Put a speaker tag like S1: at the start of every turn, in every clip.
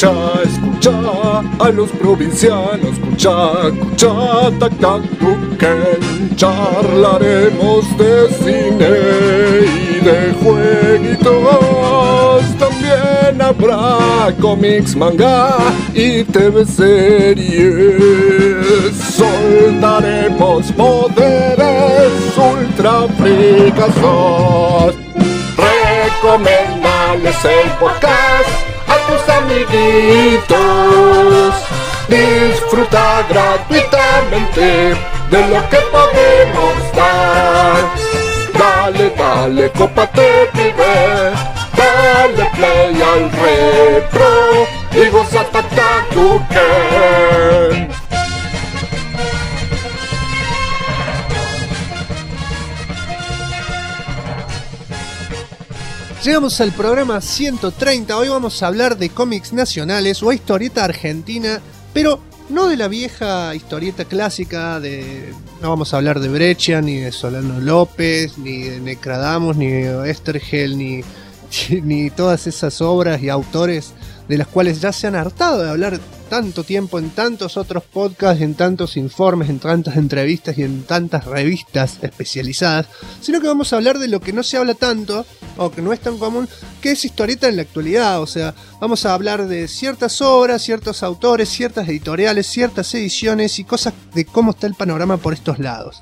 S1: escucha a los provincianos, escucha, tac, tac, tuquen. Charlaremos de cine y de jueguitos. También habrá cómics, manga y TV series. Soltaremos poderes ultra fricazos. Recomendales el podcast a tus amiguitos. Disfruta gratuitamente de lo que podemos dar. Dale, cópate, pibe. Dale play al retro y goza Tuken.
S2: Llegamos al programa 130, hoy vamos a hablar de cómics nacionales o historieta argentina, pero no de la vieja historieta clásica, no vamos a hablar de Breccia, ni de Solano López, ni de Necradamus, ni de Estergel, ni todas esas obras y autores de las cuales ya se han hartado de hablar tanto tiempo en tantos otros podcasts, en tantos informes, en tantas entrevistas y en tantas revistas especializadas, sino que vamos a hablar de lo que no se habla tanto o que no es tan común, que es historieta en la actualidad. O sea, vamos a hablar de ciertas obras, ciertos autores, ciertas editoriales, ciertas ediciones y cosas de cómo está el panorama por estos lados.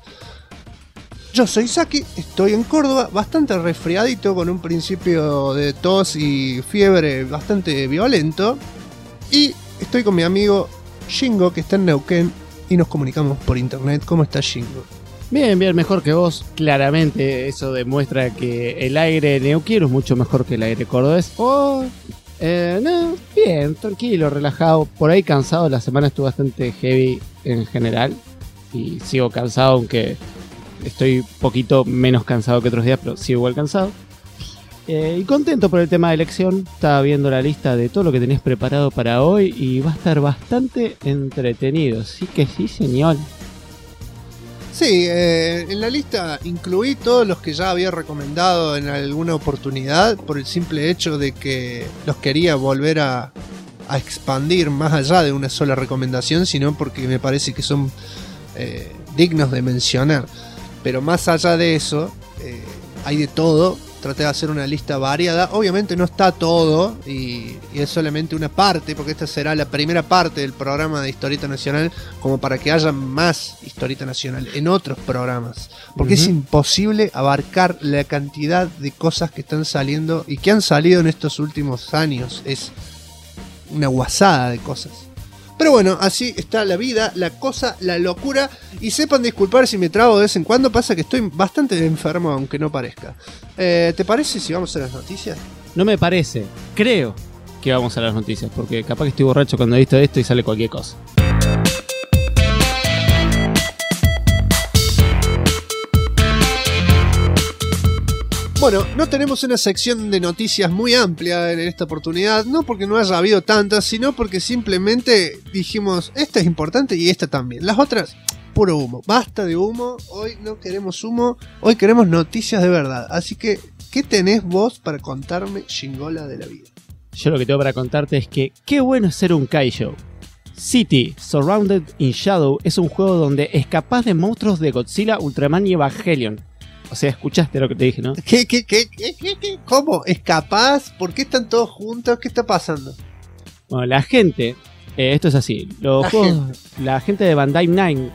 S2: Yo soy Saki, estoy en Córdoba, bastante resfriadito, con un principio de tos y fiebre bastante violento, y estoy con mi amigo Shingo, que está en Neuquén, y nos comunicamos por internet. ¿Cómo está Shingo?
S3: Bien, mejor que vos. Claramente eso demuestra que el aire neuquino es mucho mejor que el aire cordobés. No, bien, tranquilo, relajado. Por ahí cansado, la semana estuvo bastante heavy en general, y sigo cansado, aunque estoy un poquito menos cansado que otros días, pero sigo igual cansado. Y contento por el tema de elección. Estaba viendo la lista de todo lo que tenías preparado para hoy y va a estar bastante entretenido. Así que sí, señor.
S2: Sí, en la lista incluí todos los que ya había recomendado en alguna oportunidad, por el simple hecho de que los quería volver a expandir más allá de una sola recomendación, sino porque me parece que son dignos de mencionar. Pero más allá de eso, hay de todo. Traté de hacer una lista variada. Obviamente no está todo y es solamente una parte, porque esta será la primera parte del programa de Historieta Nacional, como para que haya más Historieta Nacional en otros programas. Porque es imposible abarcar la cantidad de cosas que están saliendo y que han salido en estos últimos años. Es una guasada de cosas. Pero bueno, así está la vida, la cosa, la locura. Y sepan disculpar si me trabo de vez en cuando. Pasa que estoy bastante enfermo, aunque no parezca. ¿Te parece si vamos a las noticias?
S3: No me parece. Creo que vamos a las noticias, porque capaz que estoy borracho cuando he visto esto y sale cualquier cosa.
S2: Bueno, no tenemos una sección de noticias muy amplia en esta oportunidad, no porque no haya habido tantas, sino porque simplemente dijimos, esta es importante y esta también. Las otras, puro humo. Basta de humo, hoy no queremos humo, hoy queremos noticias de verdad. Así que, ¿qué tenés vos para contarme, Shingola de la vida?
S3: Yo lo que tengo para contarte es que qué bueno es ser un kaiju. City, Surrounded in Shadow, es un juego donde escapás de monstruos de Godzilla, Ultraman y Evangelion. O sea, escuchaste lo que te dije, ¿no?
S2: ¿Qué? ¿Cómo? ¿Escapás? ¿Por qué están todos juntos? ¿Qué está pasando?
S3: Bueno, la gente... esto es así. La gente de Bandai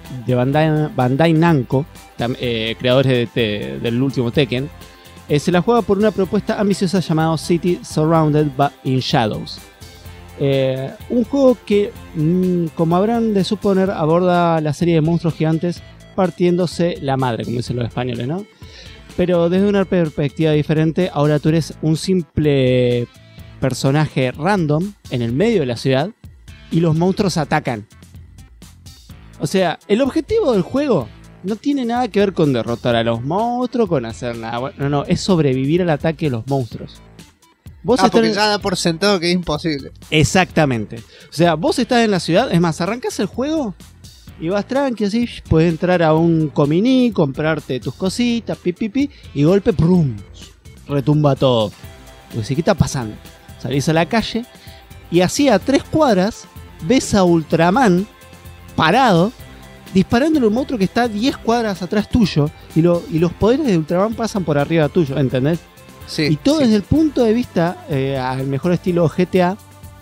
S3: Namco, creadores del último Tekken, se la juega por una propuesta ambiciosa llamada City Surrounded in Shadows. Un juego que, como habrán de suponer, aborda la serie de monstruos gigantes partiéndose la madre, como dicen los españoles, ¿no? Pero desde una perspectiva diferente. Ahora tú eres un simple personaje random en el medio de la ciudad y los monstruos atacan. O sea, el objetivo del juego no tiene nada que ver con derrotar a los monstruos, con hacer nada. No, es sobrevivir al ataque de los monstruos.
S2: Porque ya da por sentado que es imposible.
S3: Exactamente. O sea, vos estás en la ciudad, es más, arrancás el juego y vas tranqui así, puedes entrar a un cominí, comprarte tus cositas, y golpe, ¡prum!, retumba todo. Pues, ¿qué está pasando? Salís a la calle Y así a 3 cuadras ves a Ultraman parado, disparándole a un monstruo que está 10 cuadras atrás tuyo, y los poderes de Ultraman pasan por arriba tuyo, ¿entendés?
S2: Sí,
S3: Y todo
S2: sí.
S3: desde el punto de vista, al mejor estilo GTA,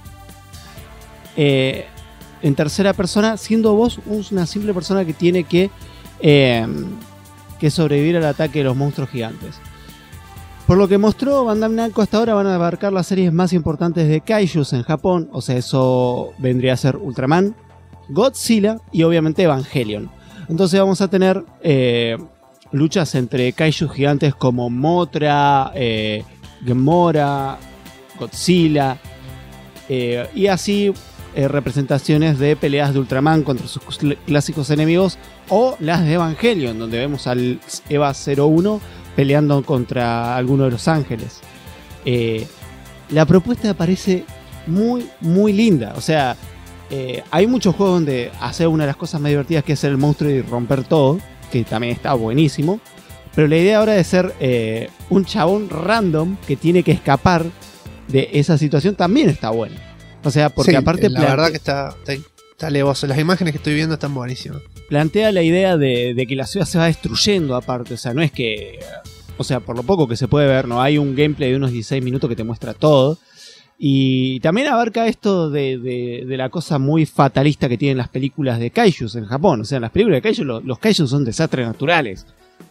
S3: en tercera persona, siendo vos una simple persona que tiene que sobrevivir al ataque de los monstruos gigantes. Por lo que mostró Bandai Namco, hasta ahora van a abarcar las series más importantes de Kaijus en Japón, o sea, eso vendría a ser Ultraman, Godzilla y obviamente Evangelion. Entonces vamos a tener luchas entre Kaijus gigantes como Mothra, Gamora, Godzilla, y así representaciones de peleas de Ultraman contra sus clásicos enemigos, o las de Evangelion, donde vemos al Eva 01 peleando contra alguno de los ángeles. La propuesta me parece muy, muy linda. O sea, hay muchos juegos donde hacer una de las cosas más divertidas, que es ser el monstruo y romper todo, que también está buenísimo. Pero la idea ahora de ser un chabón random que tiene que escapar de esa situación también está buena. O sea, porque
S2: Sí,
S3: aparte
S2: la verdad que está alevoso. Las imágenes que estoy viendo están buenísimas.
S3: plantea la idea de que la ciudad se va destruyendo aparte. O sea, no es que... O sea, por lo poco que se puede ver, no hay un gameplay de unos 16 minutos que te muestra todo. Y también abarca esto de la cosa muy fatalista que tienen las películas de kaijus en Japón. O sea, en las películas de kaijus, los kaijus son desastres naturales.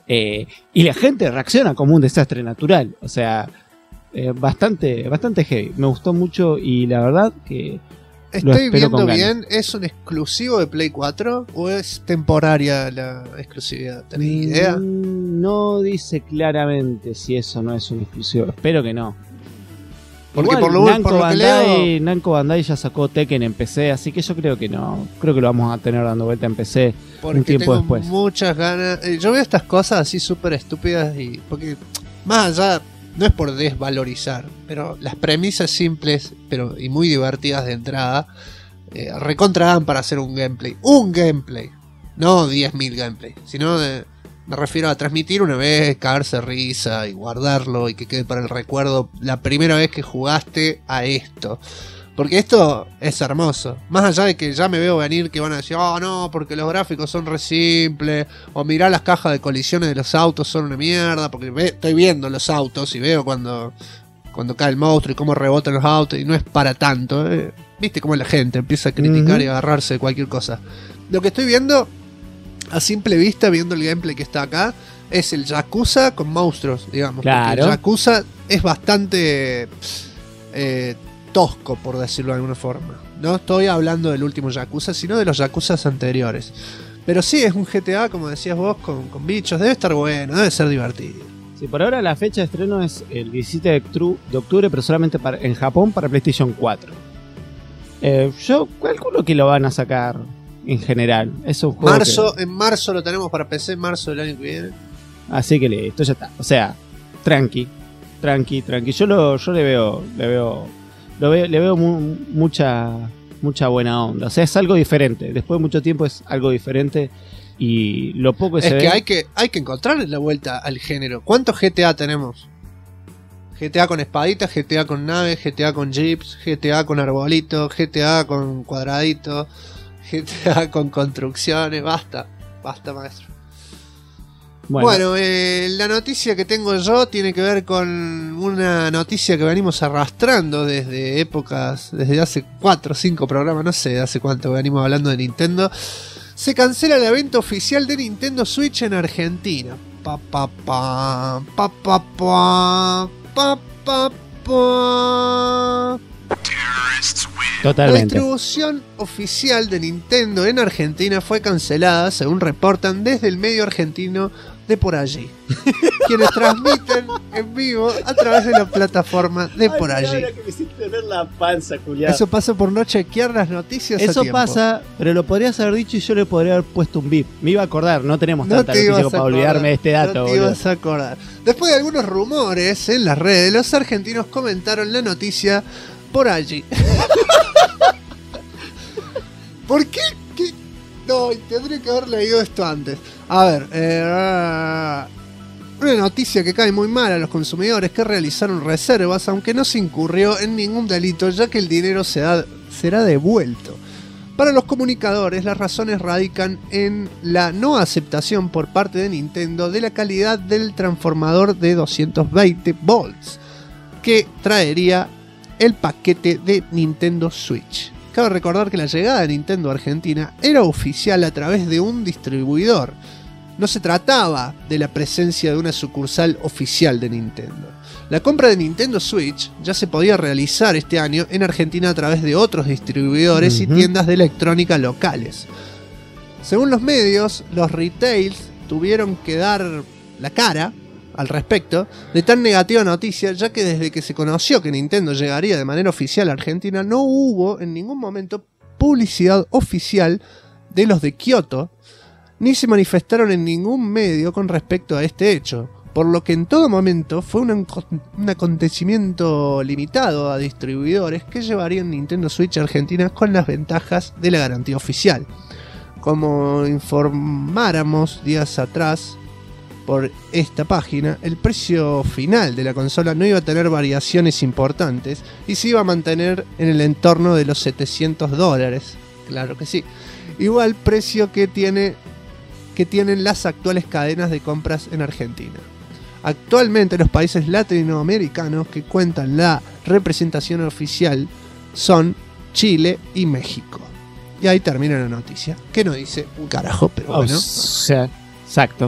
S3: Y la gente reacciona como un desastre natural. O sea, bastante heavy. Me gustó mucho y la verdad que...
S2: Estoy
S3: espero con
S2: viendo
S3: ganas.
S2: bien, ¿es un exclusivo de Play 4 o es temporaria la exclusividad? ¿Tenés idea?
S3: No dice claramente si eso no es un exclusivo. Espero que no.
S2: Porque
S3: Igual,
S2: por lo que leo...
S3: Namco Bandai ya sacó Tekken en PC, así que yo creo que no. Creo que lo vamos a tener dando vuelta en PC
S2: Porque
S3: un tiempo
S2: tengo
S3: después.
S2: muchas ganas. Yo veo estas cosas así súper estúpidas y porque más allá, no es por desvalorizar, pero las premisas simples y muy divertidas de entrada recontra dan para hacer un gameplay. Un gameplay, no 10.000 gameplays, sino me refiero a transmitir una vez, cagarse de risa y guardarlo y que quede para el recuerdo la primera vez que jugaste a esto. Porque esto es hermoso. Más allá de que ya me veo venir que van a decir, oh no, porque los gráficos son re simples, o mirá las cajas de colisiones de los autos son una mierda, porque estoy viendo los autos y veo cuando cae el monstruo y cómo rebotan los autos, y no es para tanto. Viste cómo la gente empieza a criticar y agarrarse de cualquier cosa. Lo que estoy viendo, a simple vista, viendo el gameplay que está acá, es el Yakuza con monstruos, digamos.
S3: Claro.
S2: Porque el Yakuza es bastante... tosco, por decirlo de alguna forma. No estoy hablando del último Yakuza, sino de los Yakuzas anteriores. Pero sí, es un GTA, como decías vos, con bichos. Debe estar bueno, debe ser divertido.
S3: Sí, por ahora la fecha de estreno es el 17 de octubre, pero solamente en Japón para PlayStation 4. Yo calculo que lo van a sacar en general. Es un juego
S2: En marzo lo tenemos para PC, marzo del año que viene.
S3: así que listo, ya está. O sea, tranqui. Yo le veo mucha buena onda. O sea, es algo diferente. Después de mucho tiempo es algo diferente. Y lo poco que se ve...
S2: hay que encontrarle la vuelta al género. ¿Cuántos GTA tenemos? GTA con espaditas, GTA con naves, GTA con jeeps, GTA con arbolitos, GTA con cuadraditos, GTA con construcciones. Basta, maestro. Bueno, la noticia que tengo yo tiene que ver con una noticia que venimos arrastrando desde hace 4 o 5 programas, no sé hace cuánto venimos hablando de Nintendo. Se cancela el evento oficial de Nintendo Switch en Argentina. La
S3: Totalmente.
S2: distribución oficial de Nintendo en Argentina fue cancelada, según reportan desde el medio argentino de Por Allí, quienes transmiten en vivo a través de la plataforma de Por Allí. Eso pasa por no chequear las noticias a
S3: Eso
S2: tiempo.
S3: pasa, pero lo podrías haber dicho y yo le podría haber puesto un bip. Me iba a acordar, no tenemos
S2: No
S3: tanta
S2: te
S3: noticia
S2: ibas
S3: como
S2: a
S3: para
S2: acordar,
S3: olvidarme de este dato,
S2: no te
S3: boludo.
S2: ibas a acordar. Después de algunos rumores en las redes, los argentinos comentaron la noticia Por Allí. ¿Por qué? No, tendría que haber leído esto antes. A ver, Una noticia que cae muy mal a los consumidores que realizaron reservas, aunque no se incurrió en ningún delito, ya que el dinero será devuelto. Para los comunicadores, las razones radican en la no aceptación por parte de Nintendo de la calidad del transformador de 220 volts que traería el paquete de Nintendo Switch. Cabe recordar que la llegada de Nintendo a Argentina era oficial a través de un distribuidor. No se trataba de la presencia de una sucursal oficial de Nintendo. La compra de Nintendo Switch ya se podía realizar este año en Argentina a través de otros distribuidores y tiendas de electrónica locales. Según los medios, los retails tuvieron que dar la cara al respecto de tan negativa noticia, ya que desde que se conoció que Nintendo llegaría de manera oficial a Argentina, no hubo en ningún momento publicidad oficial de los de Kioto, ni se manifestaron en ningún medio con respecto a este hecho, por lo que en todo momento fue un acontecimiento limitado a distribuidores que llevarían Nintendo Switch a Argentina con las ventajas de la garantía oficial. Como informáramos días atrás por esta página, el precio final de la consola no iba a tener variaciones importantes y se iba a mantener en el entorno de los $700. Claro que sí. Igual precio que tienen las actuales cadenas de compras en Argentina. Actualmente los países latinoamericanos que cuentan la representación oficial son Chile y México. Y ahí termina la noticia, que no dice un carajo, pero bueno.
S3: O sea, exacto.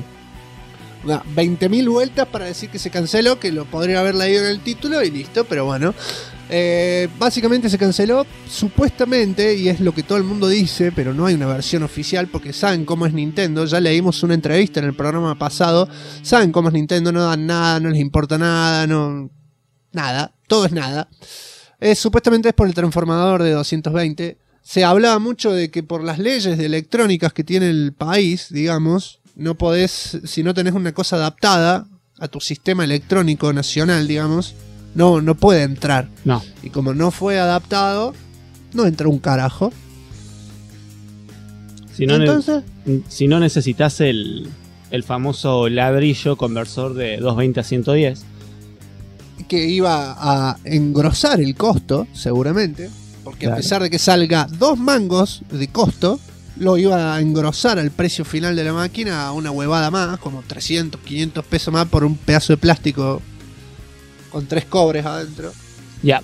S2: 20.000 vueltas para decir que se canceló, que lo podría haber leído en el título y listo, pero bueno. Básicamente se canceló supuestamente, y es lo que todo el mundo dice, pero no hay una versión oficial porque saben cómo es Nintendo. Ya leímos una entrevista en el programa pasado. Saben cómo es Nintendo, no dan nada, no les importa nada, nada, todo es nada. Supuestamente es por el transformador de 220. Se hablaba mucho de que por las leyes de electrónicas que tiene el país, digamos, no podés, si no tenés una cosa adaptada a tu sistema electrónico nacional, digamos, no puede entrar.
S3: No.
S2: Y como no fue adaptado, no entra un carajo.
S3: Entonces, si no necesitas el famoso ladrillo conversor de 220 a 110.
S2: Que iba a engrosar el costo, seguramente. Porque claro, a pesar de que salga 2 mangos de costo, lo iba a engrosar al precio final de la máquina a una huevada más, como 300, 500 pesos más por un pedazo de plástico con 3 cobres adentro.
S3: Ya.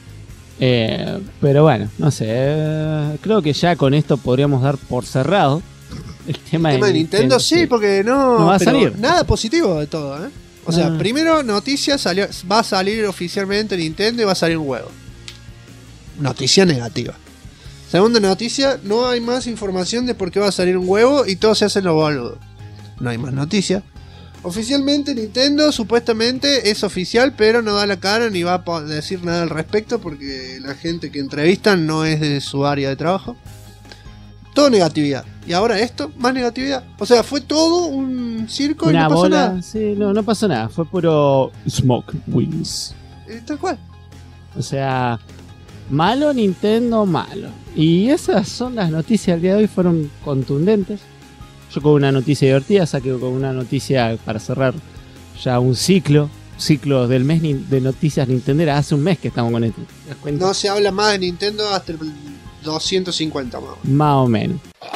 S3: Pero bueno, no sé. Creo que ya con esto podríamos dar por cerrado el tema
S2: de Nintendo. Sí, porque no
S3: va a salir.
S2: Nada positivo de todo, ¿eh? O sea, primero noticia, va a salir oficialmente Nintendo y va a salir un huevo. Noticia negativa. Segunda noticia, no hay más información de por qué va a salir un huevo y todos se hacen los boludos. No hay más noticia. Oficialmente Nintendo supuestamente es oficial, pero no da la cara ni va a decir nada al respecto porque la gente que entrevistan no es de su área de trabajo. Todo negatividad. Y ahora esto, más negatividad. O sea, fue todo un circo y no pasó nada.
S3: Sí, no pasó nada. Fue puro smoke wins.
S2: Tal cual.
S3: O sea, malo Nintendo, malo. Y esas son las noticias del día de hoy, fueron contundentes. Yo con una noticia divertida saqué con una noticia para cerrar ya un ciclo del mes de noticias nintenderas. Hace un mes que estamos con esto.
S2: No se habla más de Nintendo hasta el 250 más.
S3: Más o menos.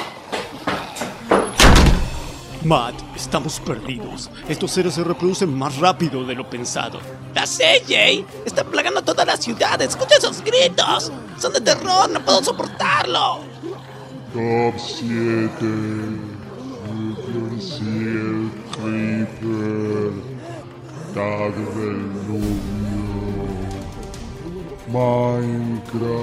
S4: Matt, estamos perdidos. Estos seres se reproducen más rápido de lo pensado.
S5: ¡La sé, Jay! ¡Están plagando toda la ciudad! ¡Escucha esos gritos! ¡Son de terror! ¡No puedo soportarlo!
S1: Top 7. Seal Creeper. Tag del novio. Minecraft.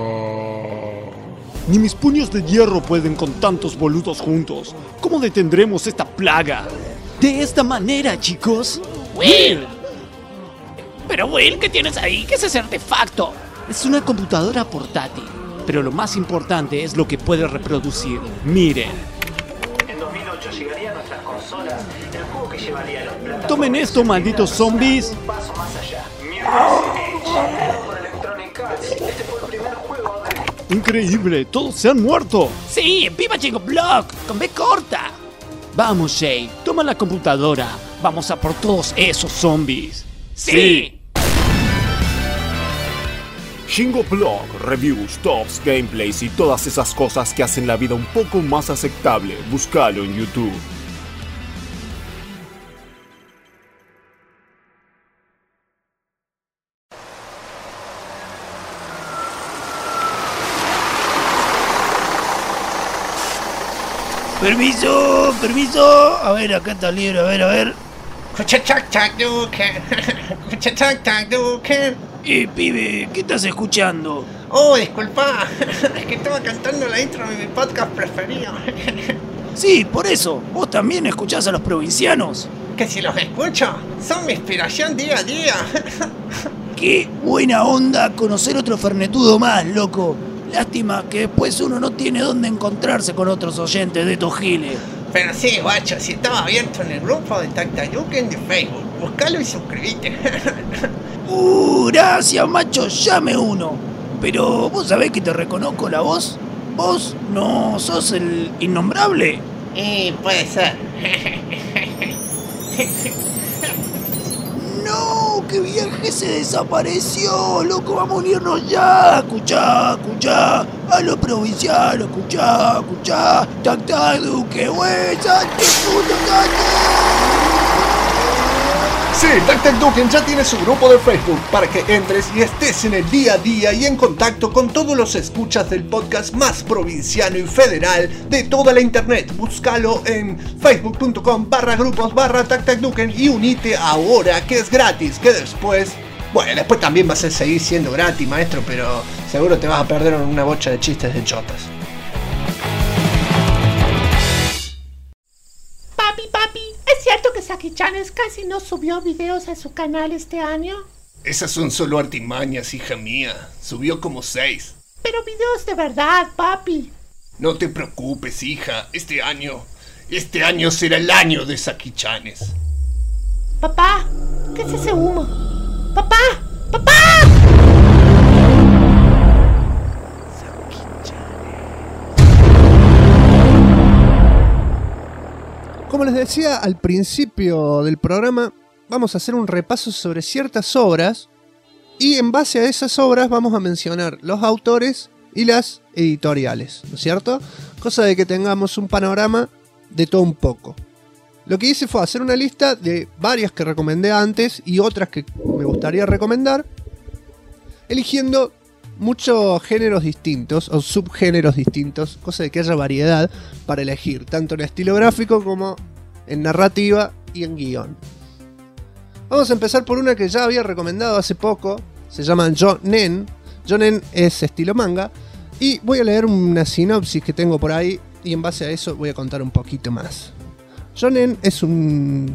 S4: Ni mis puños de hierro pueden con tantos boludos juntos. ¿Cómo detendremos esta plaga?
S5: De esta manera, chicos. ¡Will! Pero Will, ¿qué tienes ahí? ¿Qué es ese artefacto?
S4: Es una computadora portátil, pero lo más importante es lo que puede reproducir. Miren.
S6: En 2008 llegaría a nuestras consolas el juego que llevaría a los plataformas.
S4: ¡Tomen esto, malditos zombies!
S6: Un paso más allá. Mirror's Edge, por Electronic Arts. Este fue el primer juego de...
S4: ¡Increíble! ¡Todos se han muerto!
S5: ¡Sí! ¡Viva Jingo Block! ¡Con B corta!
S4: Vamos, Jay, toma la computadora. Vamos a por todos esos zombies.
S5: ¡Sí!
S7: Shingo Blog, reviews, tops, gameplays y todas esas cosas que hacen la vida un poco más aceptable. Búscalo en YouTube.
S8: Permiso, permiso. A ver, acá está el libro, a ver. Pibe, ¿qué estás escuchando?
S2: Oh, disculpa, es que estaba cantando la intro de mi podcast preferido.
S8: Sí, por eso. ¿Vos también escuchás a los provincianos?
S2: Que si los escucho, son mi inspiración día a día.
S8: Qué buena onda conocer otro fernetudo más, loco. Lástima que después uno no tiene dónde encontrarse con otros oyentes de estos giles.
S2: Pero sí, guacho, si estaba abierto en el grupo de Tactayuken de Facebook, buscalo y suscribite.
S8: Gracias, macho, llame uno. Pero vos sabés que te reconozco la voz. ¿Vos no sos el innombrable?
S2: Puede ser.
S8: No, que viaje se desapareció, loco, vamos a unirnos ya. Escuchá, a los provincianos, escuchá, Tactaduque, güey, salte, puto,
S1: Sí, Tactaduken ya tiene su grupo de Facebook para que entres y estés en el día a día y en contacto con todos los escuchas del podcast más provinciano y federal de toda la internet. Búscalo en facebook.com/grupos/Tactaduken y unite ahora, que es gratis, que después... Bueno, después también vas a seguir siendo gratis, maestro, pero seguro te vas a perder en una bocha de chistes de chotas.
S9: Papi, ¿es cierto que Saki-Chanes casi no subió videos a su canal este año?
S1: Esas son solo artimañas, hija mía. Subió como 6.
S9: Pero videos de verdad, papi.
S1: No te preocupes, hija. Este año será el año de Saki-Chanes.
S9: Papá, ¿qué es ese humo? ¡Papá!
S2: Como les decía al principio del programa, vamos a hacer un repaso sobre ciertas obras y en base a esas obras vamos a mencionar los autores y las editoriales, ¿no es cierto? Cosa de que tengamos un panorama de todo un poco. Lo que hice fue hacer una lista de varias que recomendé antes y otras que me gustaría recomendar, eligiendo muchos géneros distintos o subgéneros distintos, cosa de que haya variedad para elegir, tanto en estilo gráfico como en narrativa y en guión. Vamos a empezar por una que ya había recomendado hace poco, se llama Jonen. Jonen es estilo manga y voy a leer una sinopsis que tengo por ahí y en base a eso voy a contar un poquito más. Nen es un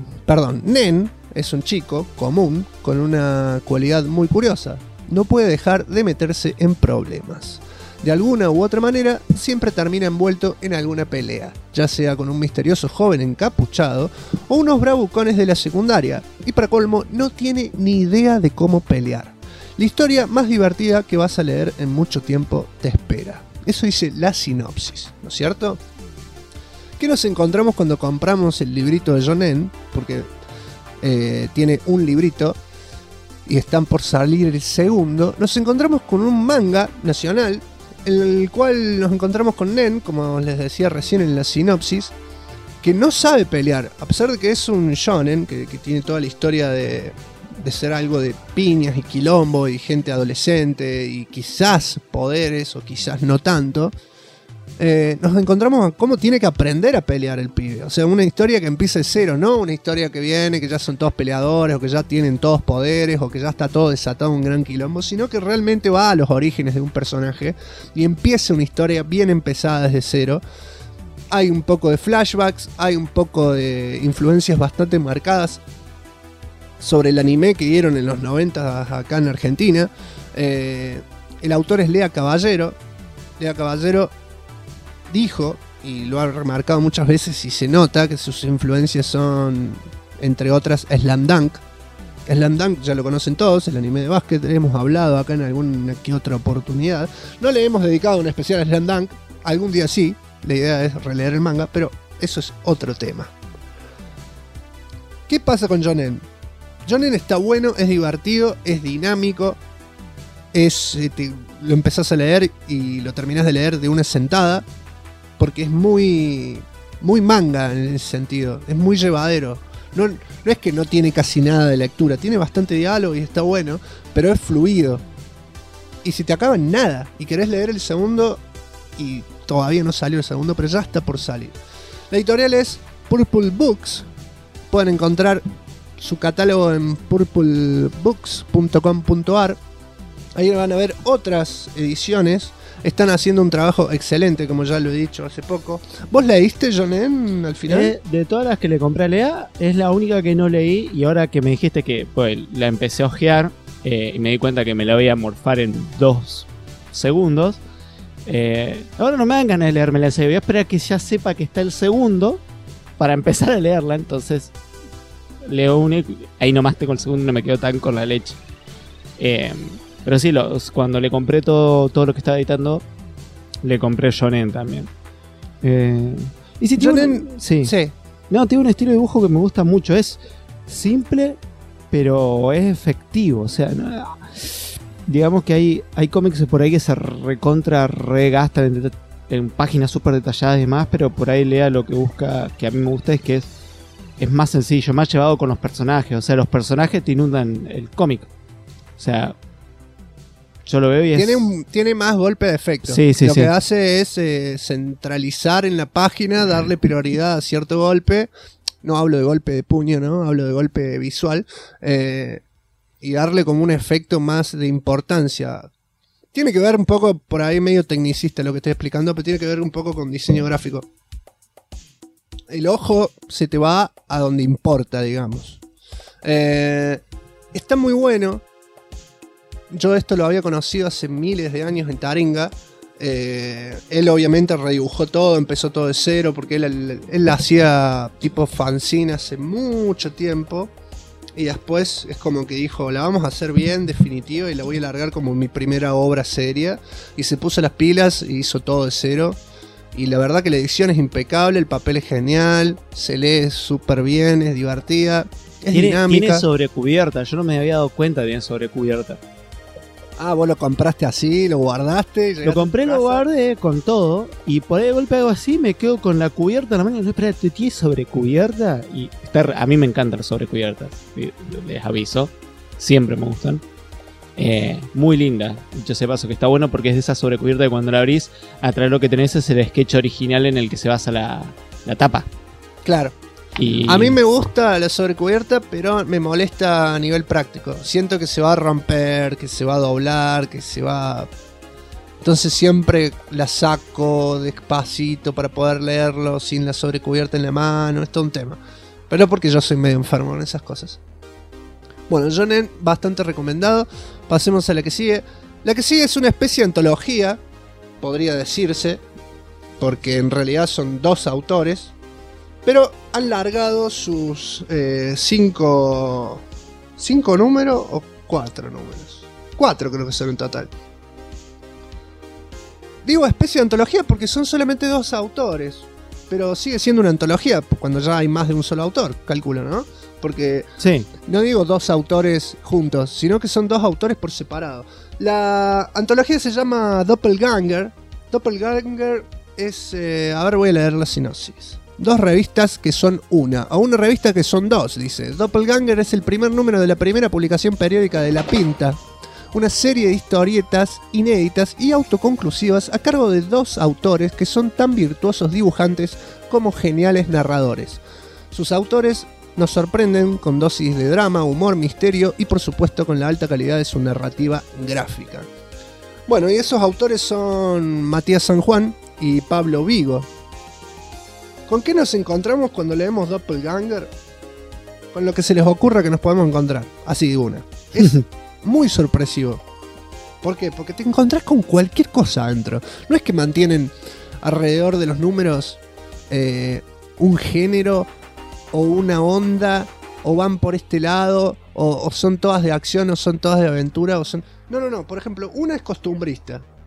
S2: chico común con una cualidad muy curiosa. No puede dejar de meterse en problemas. De alguna u otra manera, siempre termina envuelto en alguna pelea, ya sea con un misterioso joven encapuchado o unos bravucones de la secundaria, y para colmo, no tiene ni idea de cómo pelear. La historia más divertida que vas a leer en mucho tiempo te espera. Eso dice la sinopsis, ¿no es cierto? ¿Qué nos encontramos cuando compramos el librito de Jonen? Porque tiene un librito y están por salir el segundo. Nos encontramos con un manga nacional, en el cual nos encontramos con Nen, como les decía recién en la sinopsis, que no sabe pelear, a pesar de que es un shonen, que tiene toda la historia de ser algo de piñas y quilombo y gente adolescente y quizás poderes o quizás no tanto. Nos encontramos a cómo tiene que aprender a pelear el pibe. O sea, una historia que empieza de cero, no una historia que viene, que ya son todos peleadores, o que ya tienen todos poderes, o que ya está todo desatado un gran quilombo, sino que realmente va a los orígenes de un personaje y empieza una historia bien empezada desde cero. Hay un poco de flashbacks, hay un poco de influencias bastante marcadas sobre el anime que dieron en los 90 acá en Argentina. El autor es Lea Caballero. Lea Caballero dijo, y lo ha remarcado muchas veces y se nota, que sus influencias son, entre otras, Slam Dunk. Slam Dunk ya lo conocen todos, el anime de básquet, hemos hablado acá en alguna que otra oportunidad. No le hemos dedicado un especial a Slam Dunk, algún día sí, la idea es releer el manga, pero eso es otro tema. ¿Qué pasa con Shonen? Shonen está bueno, es divertido, es dinámico, lo empezás a leer y lo terminás de leer de una sentada, porque es muy manga en ese sentido, es muy llevadero. No es que no tiene casi nada de lectura, tiene bastante diálogo y está bueno, pero es fluido. Y si te acaba en nada y querés leer el segundo, y todavía no salió el segundo, pero ya está por salir. La editorial es Purple Books. Pueden encontrar su catálogo en purplebooks.com.ar. Ahí van a ver otras ediciones. Están haciendo un trabajo excelente, como ya lo he dicho hace poco. ¿Vos leíste, Shonen, al final?
S3: De todas las que le compré a Lea, es la única que no leí. Y ahora que me dijiste que pues, la empecé a ojear y me di cuenta que me la voy a morfar en 2 segundos. Ahora no me dan ganas de leerme la serie. Voy a esperar que ya sepa que está el segundo para empezar a leerla. Entonces leo uno y ahí nomás tengo el segundo y no me quedo tan con la leche. Pero sí, cuando le compré todo lo que estaba editando, le compré Shonen también. Y si
S2: Shonen,
S3: sí.
S2: Sí.
S3: No, tiene un estilo de dibujo que me gusta mucho. Es simple, pero es efectivo. O sea, digamos que hay cómics por ahí que se regastan en páginas súper detalladas y demás, pero por ahí Lea lo que busca, que a mí me gusta, es que es más sencillo, más llevado con los personajes. O sea, los personajes te inundan el cómic. O sea, yo lo veo y
S2: tiene más golpe de efecto.
S3: Sí,
S2: lo que hace es centralizar en la página, darle prioridad a cierto golpe. No hablo de golpe de puño, ¿no? Hablo de golpe visual. Y darle como un efecto más de importancia. Tiene que ver un poco, por ahí medio tecnicista lo que estoy explicando, pero tiene que ver un poco con diseño gráfico. El ojo se te va a donde importa, digamos. Está muy bueno. Yo esto lo había conocido hace miles de años en Taringa. Él obviamente redibujó todo, empezó todo de cero, porque él hacía tipo fanzine hace mucho tiempo. Y después es como que dijo, la vamos a hacer bien, definitiva, y la voy a largar como mi primera obra seria. Y se puso las pilas y hizo todo de cero. Y la verdad que la edición es impecable, el papel es genial, se lee súper bien, es divertida, es dinámica.
S3: Tiene sobrecubierta, yo no me había dado cuenta de tiene sobrecubierta.
S2: Ah, vos lo compraste así, lo guardaste. Y
S3: lo compré, lo guardé con todo. Y por ahí de golpe hago así, me quedo con la cubierta en la mano. No, espera, ¿tiene sobrecubierta? Y a mí me encantan las sobrecubiertas. Les aviso. Siempre me gustan. Muy linda. Dicho sea paso que está bueno porque es de esa sobrecubierta que cuando la abrís, atrás lo que tenés es el sketch original en el que se basa la tapa.
S2: Claro. A mí me gusta la sobrecubierta, pero me molesta a nivel práctico. Siento que se va a romper, que se va a doblar, que se va... Entonces siempre la saco despacito para poder leerlo sin la sobrecubierta en la mano. Es todo un tema. Pero porque yo soy medio enfermo en esas cosas. Bueno, Shonen, bastante recomendado. Pasemos a la que sigue. La que sigue es una especie de antología, podría decirse, porque en realidad son 2 autores. Pero han largado sus 5 números o 4 números. 4 creo que son en total. Digo especie de antología porque son solamente 2 autores. Pero sigue siendo una antología cuando ya hay más de un solo autor, calculo, ¿no? Porque
S3: sí.
S2: No digo 2 autores juntos, sino que son 2 autores por separado. La antología se llama Doppelganger. Doppelganger es... a ver, voy a leer la sinopsis. 2 revistas que son una, o una revista que son 2, dice. Doppelganger es el primer número de la primera publicación periódica de La Pinta, una serie de historietas inéditas y autoconclusivas a cargo de 2 autores que son tan virtuosos dibujantes como geniales narradores. Sus autores nos sorprenden con dosis de drama, humor, misterio y por supuesto con la alta calidad de su narrativa gráfica. Bueno, y esos autores son Matías San Juan y Pablo Vigo. ¿Con qué nos encontramos cuando leemos Doppelganger? Con lo que se les ocurra que nos podemos encontrar. Así de una. Es muy sorpresivo. ¿Por qué? Porque te encontrás con cualquier cosa adentro. No es que mantienen alrededor de los números un género o una onda, o van por este lado, o son todas de acción, o son todas de aventura, o son... No. Por ejemplo, una es costumbrista.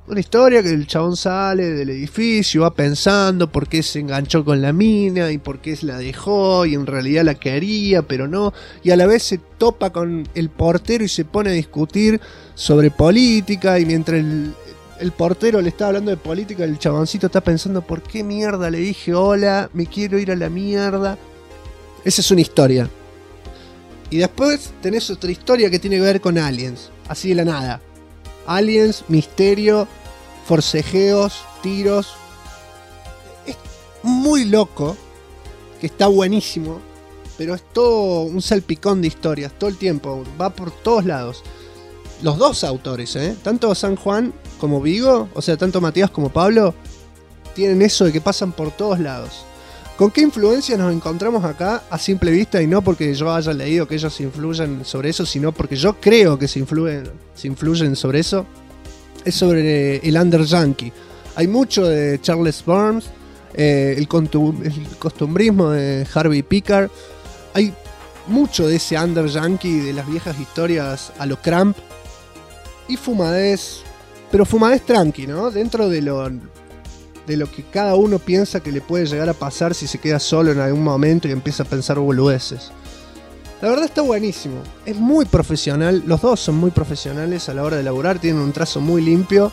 S2: Una historia que el chabón sale del edificio, va pensando por qué se enganchó con la mina y por qué la dejó y en realidad la quería, pero no. Y a la vez se topa con el portero y se pone a discutir sobre política y mientras el portero le está hablando de política, el chaboncito está pensando por qué mierda le dije hola, me quiero ir a la mierda. Esa es una historia. Y después tenés otra historia que tiene que ver con aliens, así de la nada. Aliens, misterio, forcejeos, tiros. Es muy loco, que está buenísimo, pero es todo un salpicón de historias, todo el tiempo, va por todos lados. Los dos autores, tanto San Juan como Vigo, o sea, tanto Matías como Pablo, tienen eso de que pasan por todos lados. ¿Con qué influencia nos encontramos acá a simple vista? Y no porque yo haya leído que ellos influyen sobre eso, sino porque yo creo que se influyen sobre eso. Es sobre el Under Yankee. Hay mucho de Charles Burns, el costumbrismo de Harvey Pickard. Hay mucho de ese Under Yankee, de las viejas historias a lo Cramp. Y fumadez, pero fumadez tranqui, ¿no? Dentro de lo que cada uno piensa que le puede llegar a pasar si se queda solo en algún momento y empieza a pensar boludeces. La verdad está buenísimo, es muy profesional, los dos son muy profesionales a la hora de elaborar, tienen un trazo muy limpio,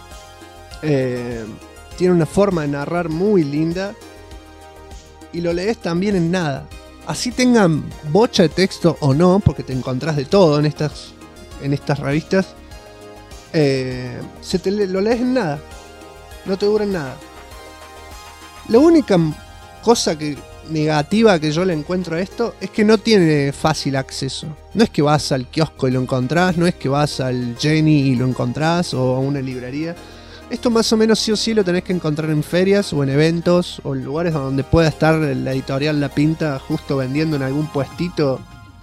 S2: tienen una forma de narrar muy linda y lo lees también en nada. Así tengan bocha de texto o no, porque te encontrás de todo en estas revistas, lo lees en nada. No te duran nada. La única cosa negativa que yo le encuentro a esto es que no tiene fácil acceso. No es que vas al kiosco y lo encontrás, no es que vas al Jenny y lo encontrás o a una librería. Esto más o menos sí o sí lo tenés que encontrar en ferias o en eventos o en lugares donde pueda estar la editorial La Pinta justo vendiendo en algún puestito.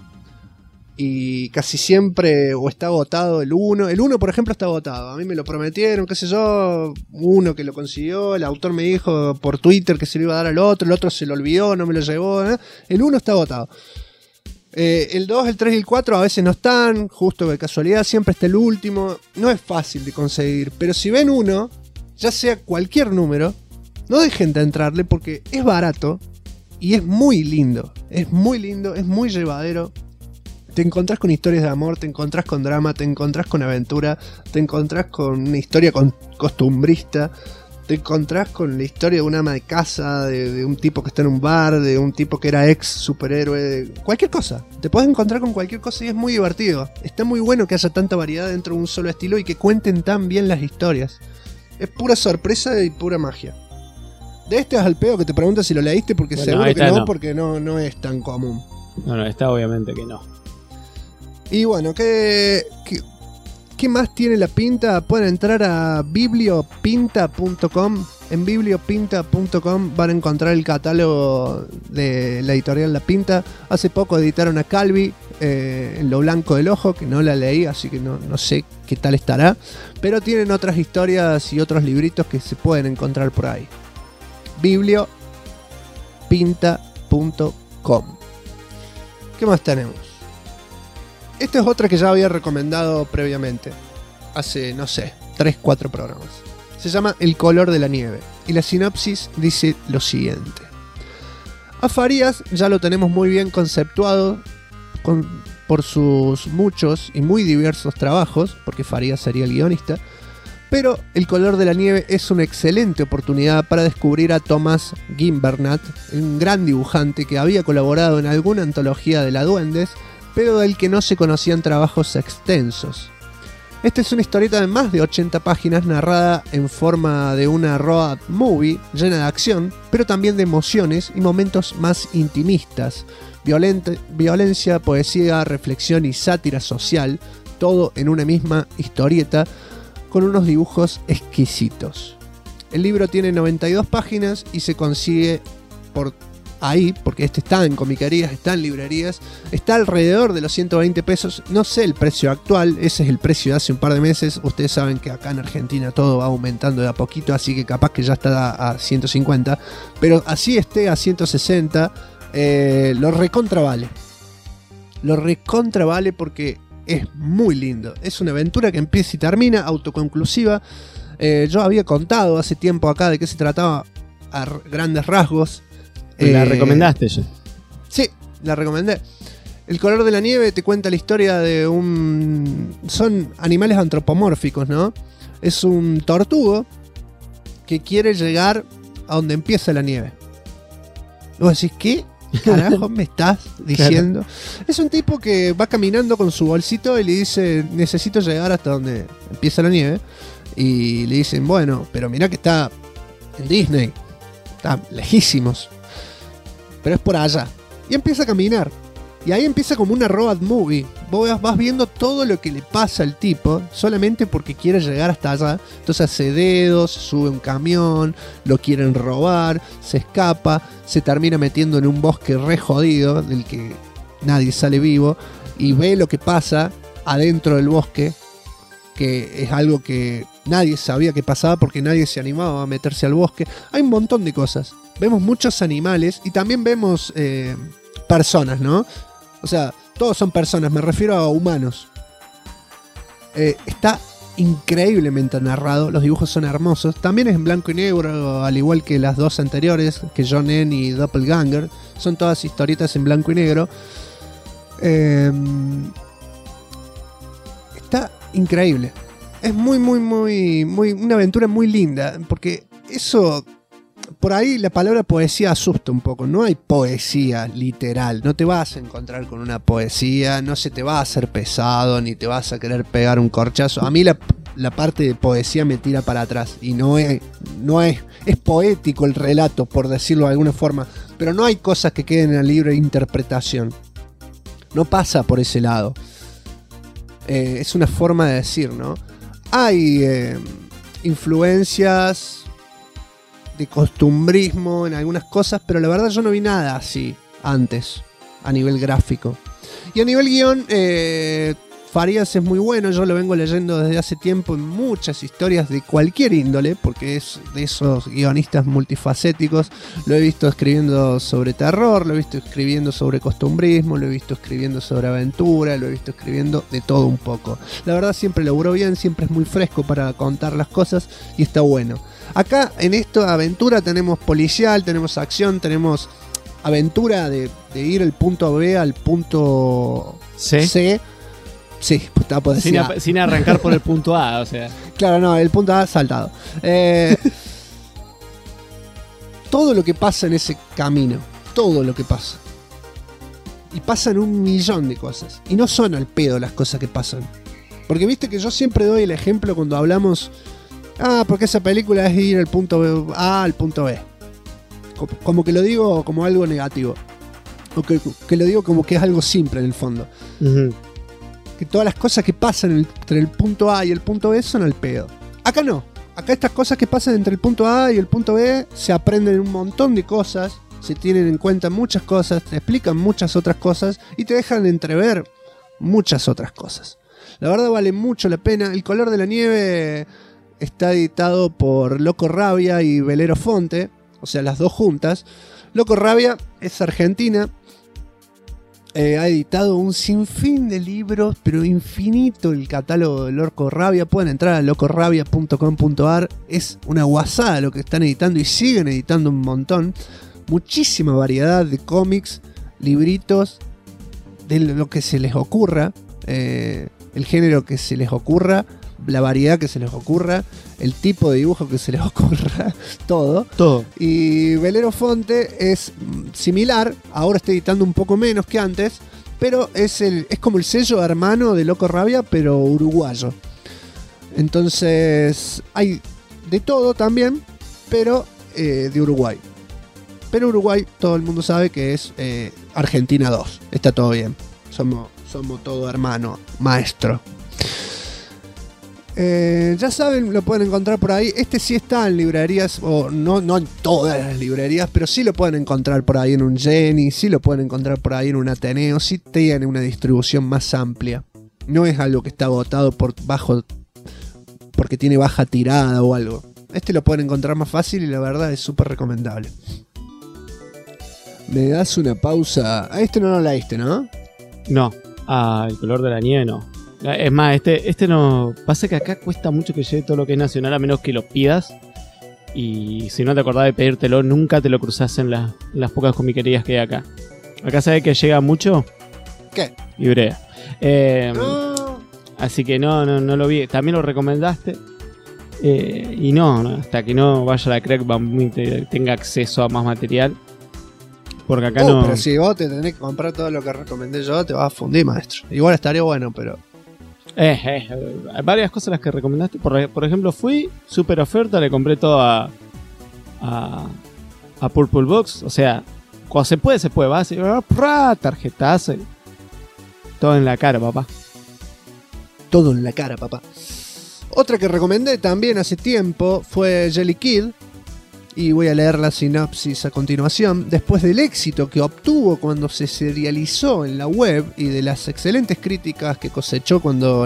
S2: Y casi siempre o está agotado el 1. El 1, por ejemplo, está agotado. A mí me lo prometieron, qué sé yo. Uno que lo consiguió. El autor me dijo por Twitter que se lo iba a dar al otro. El otro se lo olvidó, no me lo llevó. El 1 está agotado. El 2, el 3 y el 4 a veces no están. Justo de casualidad, siempre está el último. No es fácil de conseguir. Pero si ven uno, ya sea cualquier número, no dejen de entrarle porque es barato. Y es muy lindo. Es muy lindo, es muy llevadero. Te encontrás con historias de amor, te encontrás con drama, te encontrás con aventura, te encontrás con una historia costumbrista, te encontrás con la historia de un ama de casa, de un tipo que está en un bar, de un tipo que era ex superhéroe, cualquier cosa. Te podés encontrar con cualquier cosa y es muy divertido. Está muy bueno que haya tanta variedad dentro de un solo estilo y que cuenten tan bien las historias. Es pura sorpresa y pura magia. De este al pedo que te preguntas si lo leíste, porque bueno, seguro que no, porque no es tan común.
S3: No, está obviamente que no.
S2: Y bueno, ¿qué más tiene La Pinta? Pueden entrar a bibliopinta.com. En bibliopinta.com van a encontrar el catálogo de la editorial La Pinta. Hace poco editaron a Calvi, en Lo Blanco del Ojo, que no la leí, así que no sé qué tal estará. Pero tienen otras historias y otros libritos que se pueden encontrar por ahí. bibliopinta.com. ¿Qué más tenemos? Esta es otra que ya había recomendado previamente, hace, 3-4 programas. Se llama El color de la nieve, y la sinopsis dice lo siguiente. A Farías ya lo tenemos muy bien conceptuado por sus muchos y muy diversos trabajos, porque Farías sería el guionista, pero El color de la nieve es una excelente oportunidad para descubrir a Thomas Gimbernat, un gran dibujante que había colaborado en alguna antología de la Duendes, pero del que no se conocían trabajos extensos. Esta es una historieta de más de 80 páginas narrada en forma de una road movie llena de acción, pero también de emociones y momentos más intimistas, violencia, poesía, reflexión y sátira social, todo en una misma historieta con unos dibujos exquisitos. El libro tiene 92 páginas y se consigue por ahí, porque este está en comiquerías, está en librerías, está alrededor de los 120 pesos, no sé el precio actual, ese es el precio de hace un par de meses, ustedes saben que acá en Argentina todo va aumentando de a poquito, así que capaz que ya está a 150, pero así esté a 160, lo recontra vale porque es muy lindo, es una aventura que empieza y termina, autoconclusiva, Yo había contado hace tiempo acá de qué se trataba a grandes rasgos.
S3: La recomendaste yo.
S2: Sí, la recomendé. El color de la nieve te cuenta la historia de son animales antropomórficos, ¿no? Es un tortugo que quiere llegar a donde empieza la nieve. Y vos decís, ¿qué carajo me estás diciendo? Claro. Es un tipo que va caminando con su bolsito y le dice, necesito llegar hasta donde empieza la nieve. Y le dicen, bueno, pero mirá que está en Disney. Está lejísimos. Pero es por allá. Y empieza a caminar. Y ahí empieza como una road movie. Vos vas viendo todo lo que le pasa al tipo solamente porque quiere llegar hasta allá. Entonces hace dedos, sube un camión, lo quieren robar, se escapa, se termina metiendo en un bosque re jodido del que nadie sale vivo y ve lo que pasa adentro del bosque, que es algo que nadie sabía que pasaba porque nadie se animaba a meterse al bosque. Hay un montón de cosas. Vemos muchos animales y también vemos personas, ¿no? O sea, todos son personas, me refiero a humanos. Está increíblemente narrado, los dibujos son hermosos. También es en blanco y negro, al igual que las dos anteriores, que John N. y Doppelganger. Son todas historietas en blanco y negro. Está increíble. Es muy, una aventura muy linda, porque eso... Por ahí la palabra poesía asusta un poco. No hay poesía literal. No te vas a encontrar con una poesía. No se te va a hacer pesado. Ni te vas a querer pegar un corchazo. A mí la parte de poesía me tira para atrás. Y no es poético el relato, por decirlo de alguna forma. Pero no hay cosas que queden a libre interpretación. No pasa por ese lado. Es una forma de decir, ¿no? Hay influencias de costumbrismo en algunas cosas, pero la verdad yo no vi nada así antes a nivel gráfico. Y a nivel guión, Farías es muy bueno. Yo lo vengo leyendo desde hace tiempo en muchas historias de cualquier índole, porque es de esos guionistas multifacéticos. Lo he visto escribiendo sobre terror, lo he visto escribiendo sobre costumbrismo, lo he visto escribiendo sobre aventura, lo he visto escribiendo de todo un poco. La verdad siempre laburó bien, siempre es muy fresco para contar las cosas y está bueno. Acá en esta aventura tenemos policial, tenemos acción, tenemos aventura de ir del punto B al punto C. Sí, por decir
S3: sin arrancar por el punto A, o sea.
S2: Claro, no, el punto A saltado. Todo lo que pasa en ese camino, todo lo que pasa. Y pasan un millón de cosas. Y no son al pedo las cosas que pasan. Porque viste que yo siempre doy el ejemplo cuando hablamos... porque esa película es ir del punto A al punto B. Como que lo digo como algo negativo. O que lo digo como que es algo simple en el fondo. Uh-huh. Que todas las cosas que pasan entre el punto A y el punto B son al pedo. Acá no. Acá estas cosas que pasan entre el punto A y el punto B se aprenden un montón de cosas, se tienen en cuenta muchas cosas, te explican muchas otras cosas y te dejan entrever muchas otras cosas. La verdad vale mucho la pena. El color de la nieve está editado por Loco Rabia y Velero Fonte, o sea, las dos juntas. Loco Rabia es argentina. Ha editado un sinfín de libros, pero infinito el catálogo de Loco Rabia. Pueden entrar a locorabia.com.ar. Es una guasada lo que están editando y siguen editando un montón. Muchísima variedad de cómics, libritos, de lo que se les ocurra, el género que se les ocurra, la variedad que se les ocurra, el tipo de dibujo que se les ocurra, todo. Y Velero Fonte es similar, ahora está editando un poco menos que antes, pero es como el sello hermano de Loco Rabia, pero uruguayo. Entonces hay de todo también, pero de Uruguay. Pero Uruguay todo el mundo sabe que es Argentina 2. Está todo bien. Somos todo hermano, maestro. Ya saben, lo pueden encontrar por ahí. Este sí está en librerías, o no en todas las librerías, pero sí lo pueden encontrar por ahí en un Jenny, sí lo pueden encontrar por ahí en un Ateneo, sí tiene una distribución más amplia. No es algo que está agotado porque tiene baja tirada o algo. Este lo pueden encontrar más fácil y la verdad es súper recomendable. ¿Me das una pausa? A este no lo leíste, ¿no?
S3: No, el color de la nieve no. Es más, este no... Pasa que acá cuesta mucho que llegue todo lo que es nacional, a menos que lo pidas. Y si no te acordás de pedírtelo, nunca te lo cruzás en las pocas comiquerías que hay acá. Acá sabés que llega mucho.
S2: ¿Qué?
S3: Ibrea.
S2: No.
S3: Así que no lo vi. También lo recomendaste. Y no, hasta que no vaya la Crackband y tenga acceso a más material. Porque acá no.
S2: Pero si vos te tenés que comprar todo lo que recomendé yo, te vas a fundir, maestro. Igual estaría bueno, pero.
S3: Hay varias cosas las que recomendaste. Por ejemplo, fui, super oferta, le compré todo a Purple Box. O sea, cuando se puede. Vas a tarjetazo. Todo en la cara, papá.
S2: Todo en la cara, papá. Otra que recomendé también hace tiempo fue Jelly Kid. Y voy a leer la sinopsis a continuación. Después del éxito que obtuvo cuando se serializó en la web y de las excelentes críticas que cosechó cuando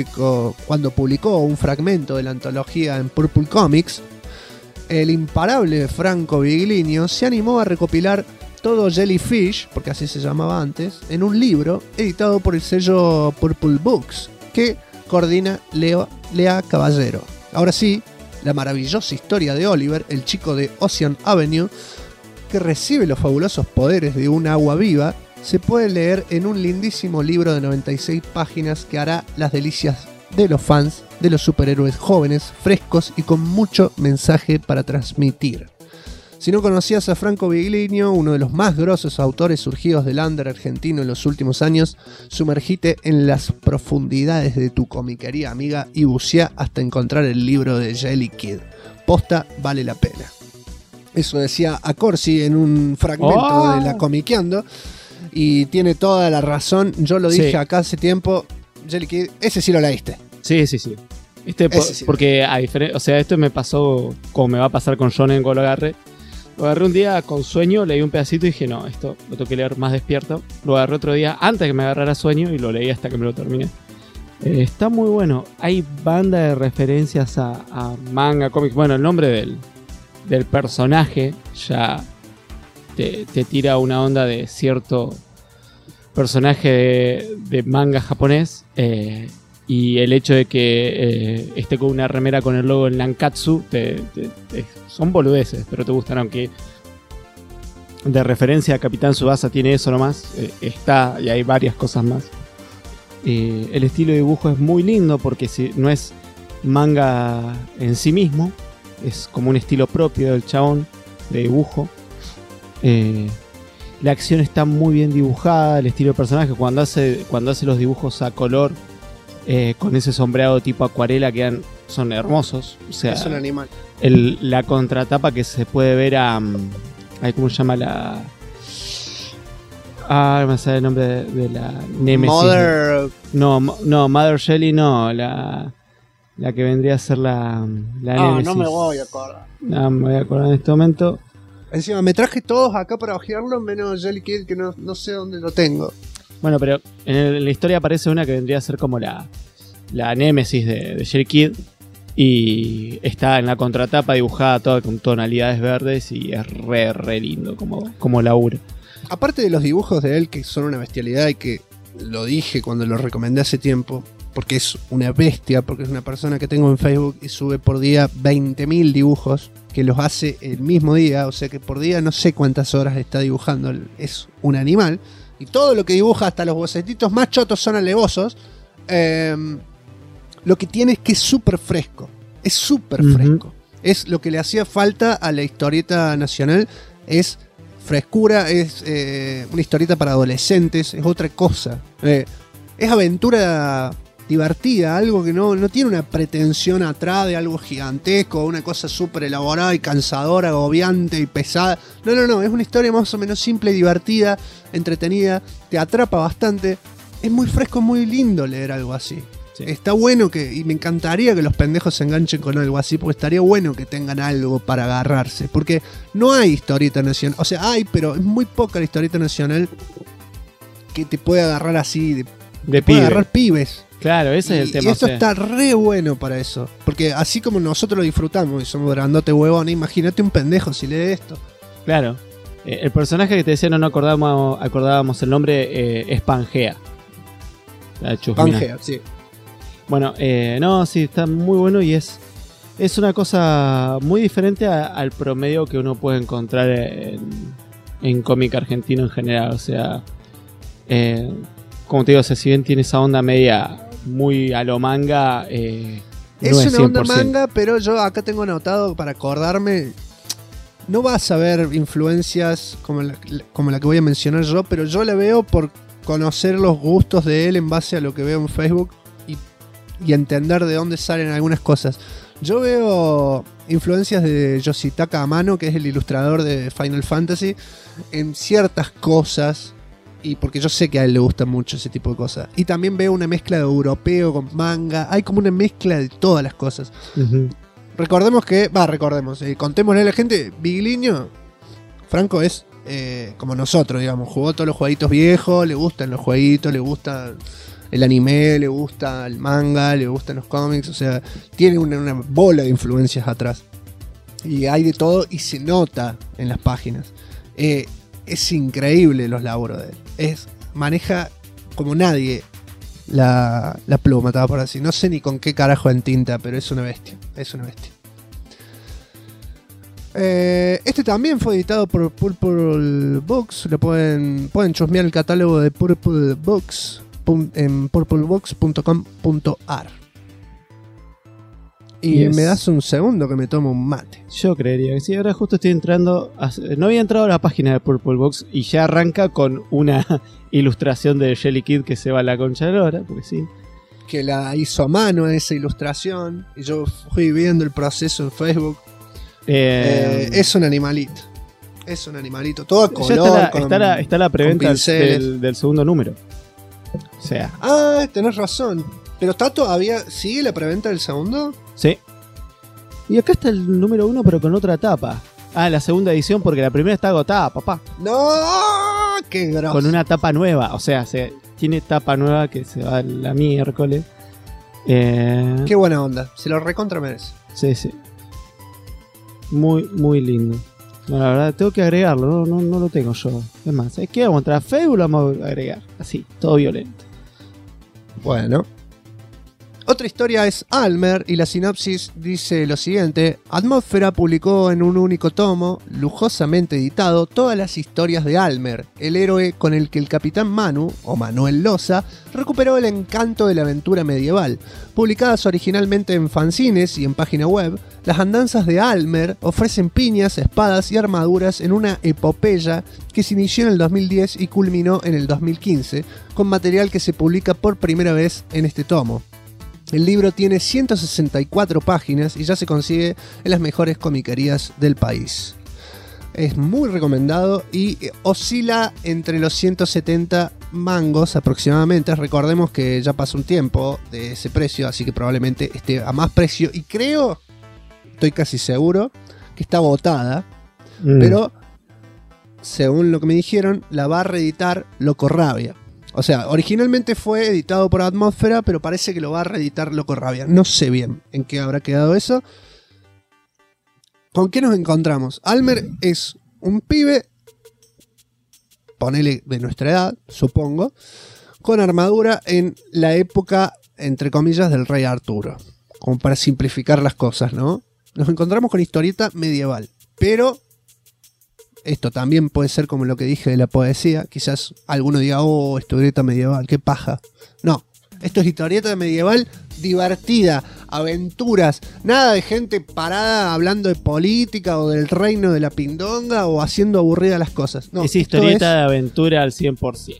S2: publicó un fragmento de la antología en Purple Comics, el imparable Franco Vigliño se animó a recopilar todo Jellyfish, porque así se llamaba antes, en un libro editado por el sello Purple Books, que coordina Lea Caballero. Ahora sí, la maravillosa historia de Oliver, el chico de Ocean Avenue, que recibe los fabulosos poderes de un agua viva, se puede leer en un lindísimo libro de 96 páginas que hará las delicias de los fans de los superhéroes jóvenes, frescos y con mucho mensaje para transmitir. Si no conocías a Franco Vigliño, uno de los más grosos autores surgidos del under argentino en los últimos años, sumergite en las profundidades de tu comiquería amiga y bucea hasta encontrar el libro de Jelly Kid. Posta, vale la pena. Eso decía Accorsi en un fragmento de la Comiqueando y tiene toda la razón. Yo lo dije acá hace tiempo. Jelly Kid, ese sí lo leíste.
S3: Sí. Porque a diferencia, o sea, esto me pasó como me va a pasar con Shonen cuando lo agarré. Lo agarré un día con sueño, leí un pedacito y dije, no, esto lo tengo que leer más despierto. Lo agarré otro día antes de que me agarrara sueño y lo leí hasta que me lo terminé. Está muy bueno. Hay banda de referencias a manga, cómics. Bueno, el nombre del personaje ya te tira una onda de cierto personaje de manga japonés. Y el hecho de que esté con una remera con el logo en Nankatsu son boludeces, pero te gustan, aunque de referencia a Capitán Tsubasa tiene eso nomás. Está, y hay varias cosas más. El estilo de dibujo es muy lindo porque no es manga en sí mismo, es como un estilo propio del chabón de dibujo. La acción está muy bien dibujada, el estilo de personaje cuando hace los dibujos a color, con ese sombreado tipo acuarela son hermosos. O sea,
S2: es un animal.
S3: La contratapa que se puede ver ¿cómo se llama la? No me sale el nombre de la Nemesis.
S2: Mother.
S3: No, Mother Shelley no, la que vendría a ser la Nemesis.
S2: No me voy a acordar.
S3: No me voy a acordar en este momento.
S2: Encima me traje todos acá para ojearlo, menos Jelly Kid, que no sé dónde lo tengo.
S3: Bueno, pero en la historia aparece una que vendría a ser como la Némesis de Jelly Kid. Y está en la contratapa dibujada toda con tonalidades verdes y es re lindo como laburo.
S2: Aparte de los dibujos de él, que son una bestialidad y que lo dije cuando lo recomendé hace tiempo, porque es una bestia, porque es una persona que tengo en Facebook y sube por día 20.000 dibujos, que los hace el mismo día, o sea que por día no sé cuántas horas está dibujando, es un animal. Y todo lo que dibuja, hasta los bocetitos más chotos, son alevosos. Lo que tiene es que es súper fresco. Es súper fresco. Es lo que le hacía falta a la historieta nacional. Es frescura, es una historieta para adolescentes, es otra cosa. Es aventura divertida, algo que no tiene una pretensión atrás de algo gigantesco, una cosa súper elaborada y cansadora, agobiante y pesada. No, es una historia más o menos simple y divertida, entretenida, te atrapa bastante. Es muy fresco, muy lindo leer algo así. Sí. Está bueno y me encantaría que los pendejos se enganchen con algo así, porque estaría bueno que tengan algo para agarrarse, porque no hay historieta nacional, o sea, hay, pero es muy poca la historieta nacional que te puede agarrar así,
S3: de
S2: puede agarrar pibes.
S3: Claro, ese es el tema.
S2: Y esto está re bueno para eso, porque así como nosotros lo disfrutamos y somos grandote huevón, imagínate un pendejo si lee esto.
S3: Claro, el personaje que te decía no acordábamos el nombre, es Pangea.
S2: Pangea, sí.
S3: Bueno, no, sí, está muy bueno y es una cosa muy diferente al promedio que uno puede encontrar en cómic argentino en general. O sea, como te digo, o sea, si bien tiene esa onda media muy a lo manga,
S2: Es
S3: no
S2: una onda
S3: 100%.
S2: manga, pero yo acá tengo anotado para acordarme. No vas a ver influencias como la que voy a mencionar yo, pero yo la veo por conocer los gustos de él en base a lo que veo en Facebook y entender de dónde salen algunas cosas. Yo veo influencias de Yoshitaka Amano, que es el ilustrador de Final Fantasy, en ciertas cosas, y porque yo sé que a él le gusta mucho ese tipo de cosas. Y también veo una mezcla de europeo con manga, hay como una mezcla de todas las cosas.
S3: Uh-huh.
S2: Recordemos, contémosle a la gente, Bigliño, Franco es como nosotros, digamos, jugó todos los jueguitos viejos, le gustan los jueguitos, le gusta el anime, le gusta el manga, le gustan los cómics, o sea, tiene una bola de influencias atrás. Y hay de todo y se nota en las páginas. Es increíble los laburos de él. Maneja como nadie la pluma, estaba por así. No sé ni con qué carajo en tinta, pero es una bestia. Es una bestia. Este también fue editado por Purple Books. Pueden chusmear el catálogo de Purple Books en purplebooks.com.ar. Y
S3: Yes.
S2: me das un segundo que me tomo un mate.
S3: Yo creería que sí. Ahora justo estoy entrando. No había entrado a la página de Purple Box y ya arranca con una ilustración de Jelly Kid que se va a la concha de la hora, porque sí.
S2: Que la hizo a mano esa ilustración. Y yo fui viendo el proceso en Facebook. Es un animalito. Es un animalito. Todo a
S3: Ya
S2: color.
S3: está la preventa
S2: con pinceles.
S3: del segundo número. O sea,
S2: Tenés razón. Pero está todavía. ¿Sigue la preventa del segundo?
S3: sí. Y acá está el número 1, pero con otra tapa. La segunda edición, porque la primera está agotada, papá.
S2: ¡No! ¡Qué grosso!
S3: Con una tapa nueva. O sea, tiene tapa nueva que se va la miércoles.
S2: Qué buena onda. Se lo recontra merece.
S3: Sí, sí. Muy, muy lindo. Bueno, la verdad, tengo que agregarlo. No lo tengo yo. Es más, ¿sabes qué? Vamos a entrar a Facebook, lo vamos a agregar. Así, todo violento.
S2: Bueno. Otra historia es Almer y la sinopsis dice lo siguiente. Atmósfera publicó en un único tomo, lujosamente editado, todas las historias de Almer, el héroe con el que el capitán Manu, o Manuel Loza, recuperó el encanto de la aventura medieval. Publicadas originalmente en fanzines y en página web, las andanzas de Almer ofrecen piñas, espadas y armaduras en una epopeya que se inició en el 2010 y culminó en el 2015, con material que se publica por primera vez en este tomo. El libro tiene 164 páginas y ya se consigue en las mejores comiquerías del país. Es muy recomendado y oscila entre los 170 mangos aproximadamente. Recordemos que ya pasó un tiempo de ese precio, así que probablemente esté a más precio. Y creo, estoy casi seguro, que está agotada. Pero, según lo que me dijeron, la va a reeditar Loco Rabia. O sea, originalmente fue editado por Atmósfera, pero parece que lo va a reeditar Loco Rabia. No sé bien en qué habrá quedado eso. ¿Con qué nos encontramos? Almer es un pibe, ponele de nuestra edad, supongo, con armadura en la época, entre comillas, del rey Arturo. Como para simplificar las cosas, ¿no? Nos encontramos con historieta medieval, pero... esto también puede ser como lo que dije de la poesía. Quizás alguno diga, historieta medieval, qué paja. No, esto es historieta medieval divertida, aventuras. Nada de gente parada hablando de política o del reino de la pindonga o haciendo aburridas las cosas. No,
S3: es historieta de aventura al 100%.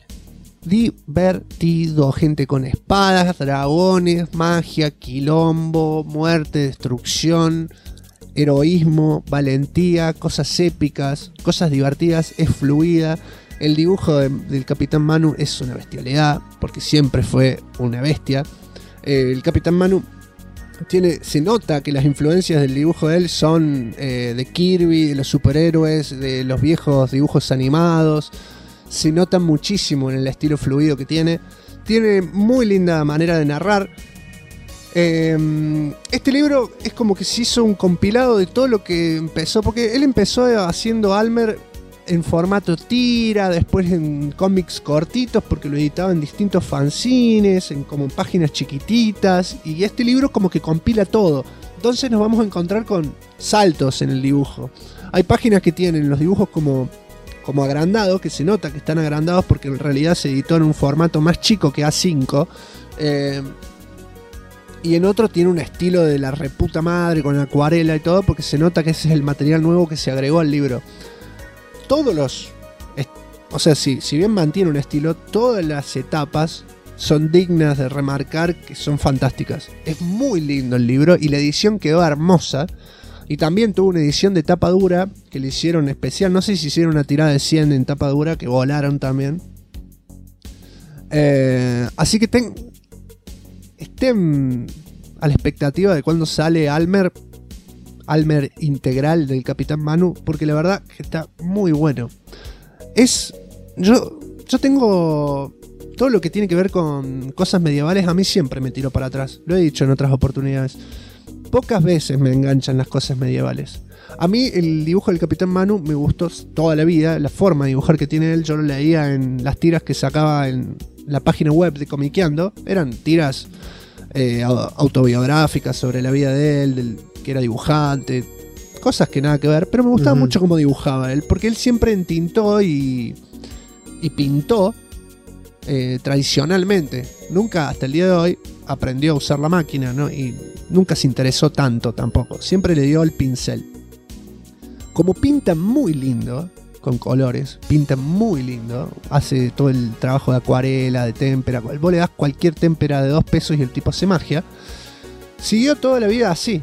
S2: Divertido, gente con espadas, dragones, magia, quilombo, muerte, destrucción... heroísmo, valentía, cosas épicas, cosas divertidas, es fluida. El dibujo del Capitán Manu es una bestialidad, porque siempre fue una bestia. El Capitán Manu se nota que las influencias del dibujo de él son de Kirby, de los superhéroes, de los viejos dibujos animados. Se nota muchísimo en el estilo fluido que tiene. Tiene muy linda manera de narrar. Este libro es como que se hizo un compilado de todo lo que empezó, porque él empezó haciendo Almer en formato tira, después en cómics cortitos porque lo editaba en distintos fanzines, como en páginas chiquititas, y este libro como que compila todo. Entonces nos vamos a encontrar con saltos en el dibujo. Hay páginas que tienen los dibujos como agrandados, que se nota que están agrandados porque en realidad se editó en un formato más chico que A5. Y en otro tiene un estilo de la reputa madre con acuarela y todo, porque se nota que ese es el material nuevo que se agregó al libro. O sea, si bien mantiene un estilo, todas las etapas son dignas de remarcar que son fantásticas. Es muy lindo el libro y la edición quedó hermosa. Y también tuvo una edición de tapa dura que le hicieron especial. No sé si hicieron una tirada de 100 en tapa dura, que volaron también. Así que estén a la expectativa de cuando sale Almer integral del Capitán Manu, porque la verdad que está muy bueno. Yo tengo todo lo que tiene que ver con cosas medievales, a mí siempre me tiro para atrás. Lo he dicho en otras oportunidades. Pocas veces me enganchan las cosas medievales. A mí el dibujo del Capitán Manu me gustó toda la vida. La forma de dibujar que tiene él, yo lo leía en las tiras que sacaba en la página web de Comiqueando. Eran tiras autobiográficas sobre la vida de él, que era dibujante, cosas que nada que ver, pero me gustaba mucho cómo dibujaba él, porque él siempre entintó y pintó tradicionalmente. Nunca hasta el día de hoy aprendió a usar la máquina, ¿no? Y nunca se interesó tanto tampoco, siempre le dio el pincel. Como pinta muy lindo con colores, pinta muy lindo, hace todo el trabajo de acuarela, de témpera. Vos le das cualquier témpera de 2 pesos y el tipo hace magia. Siguió toda la vida así.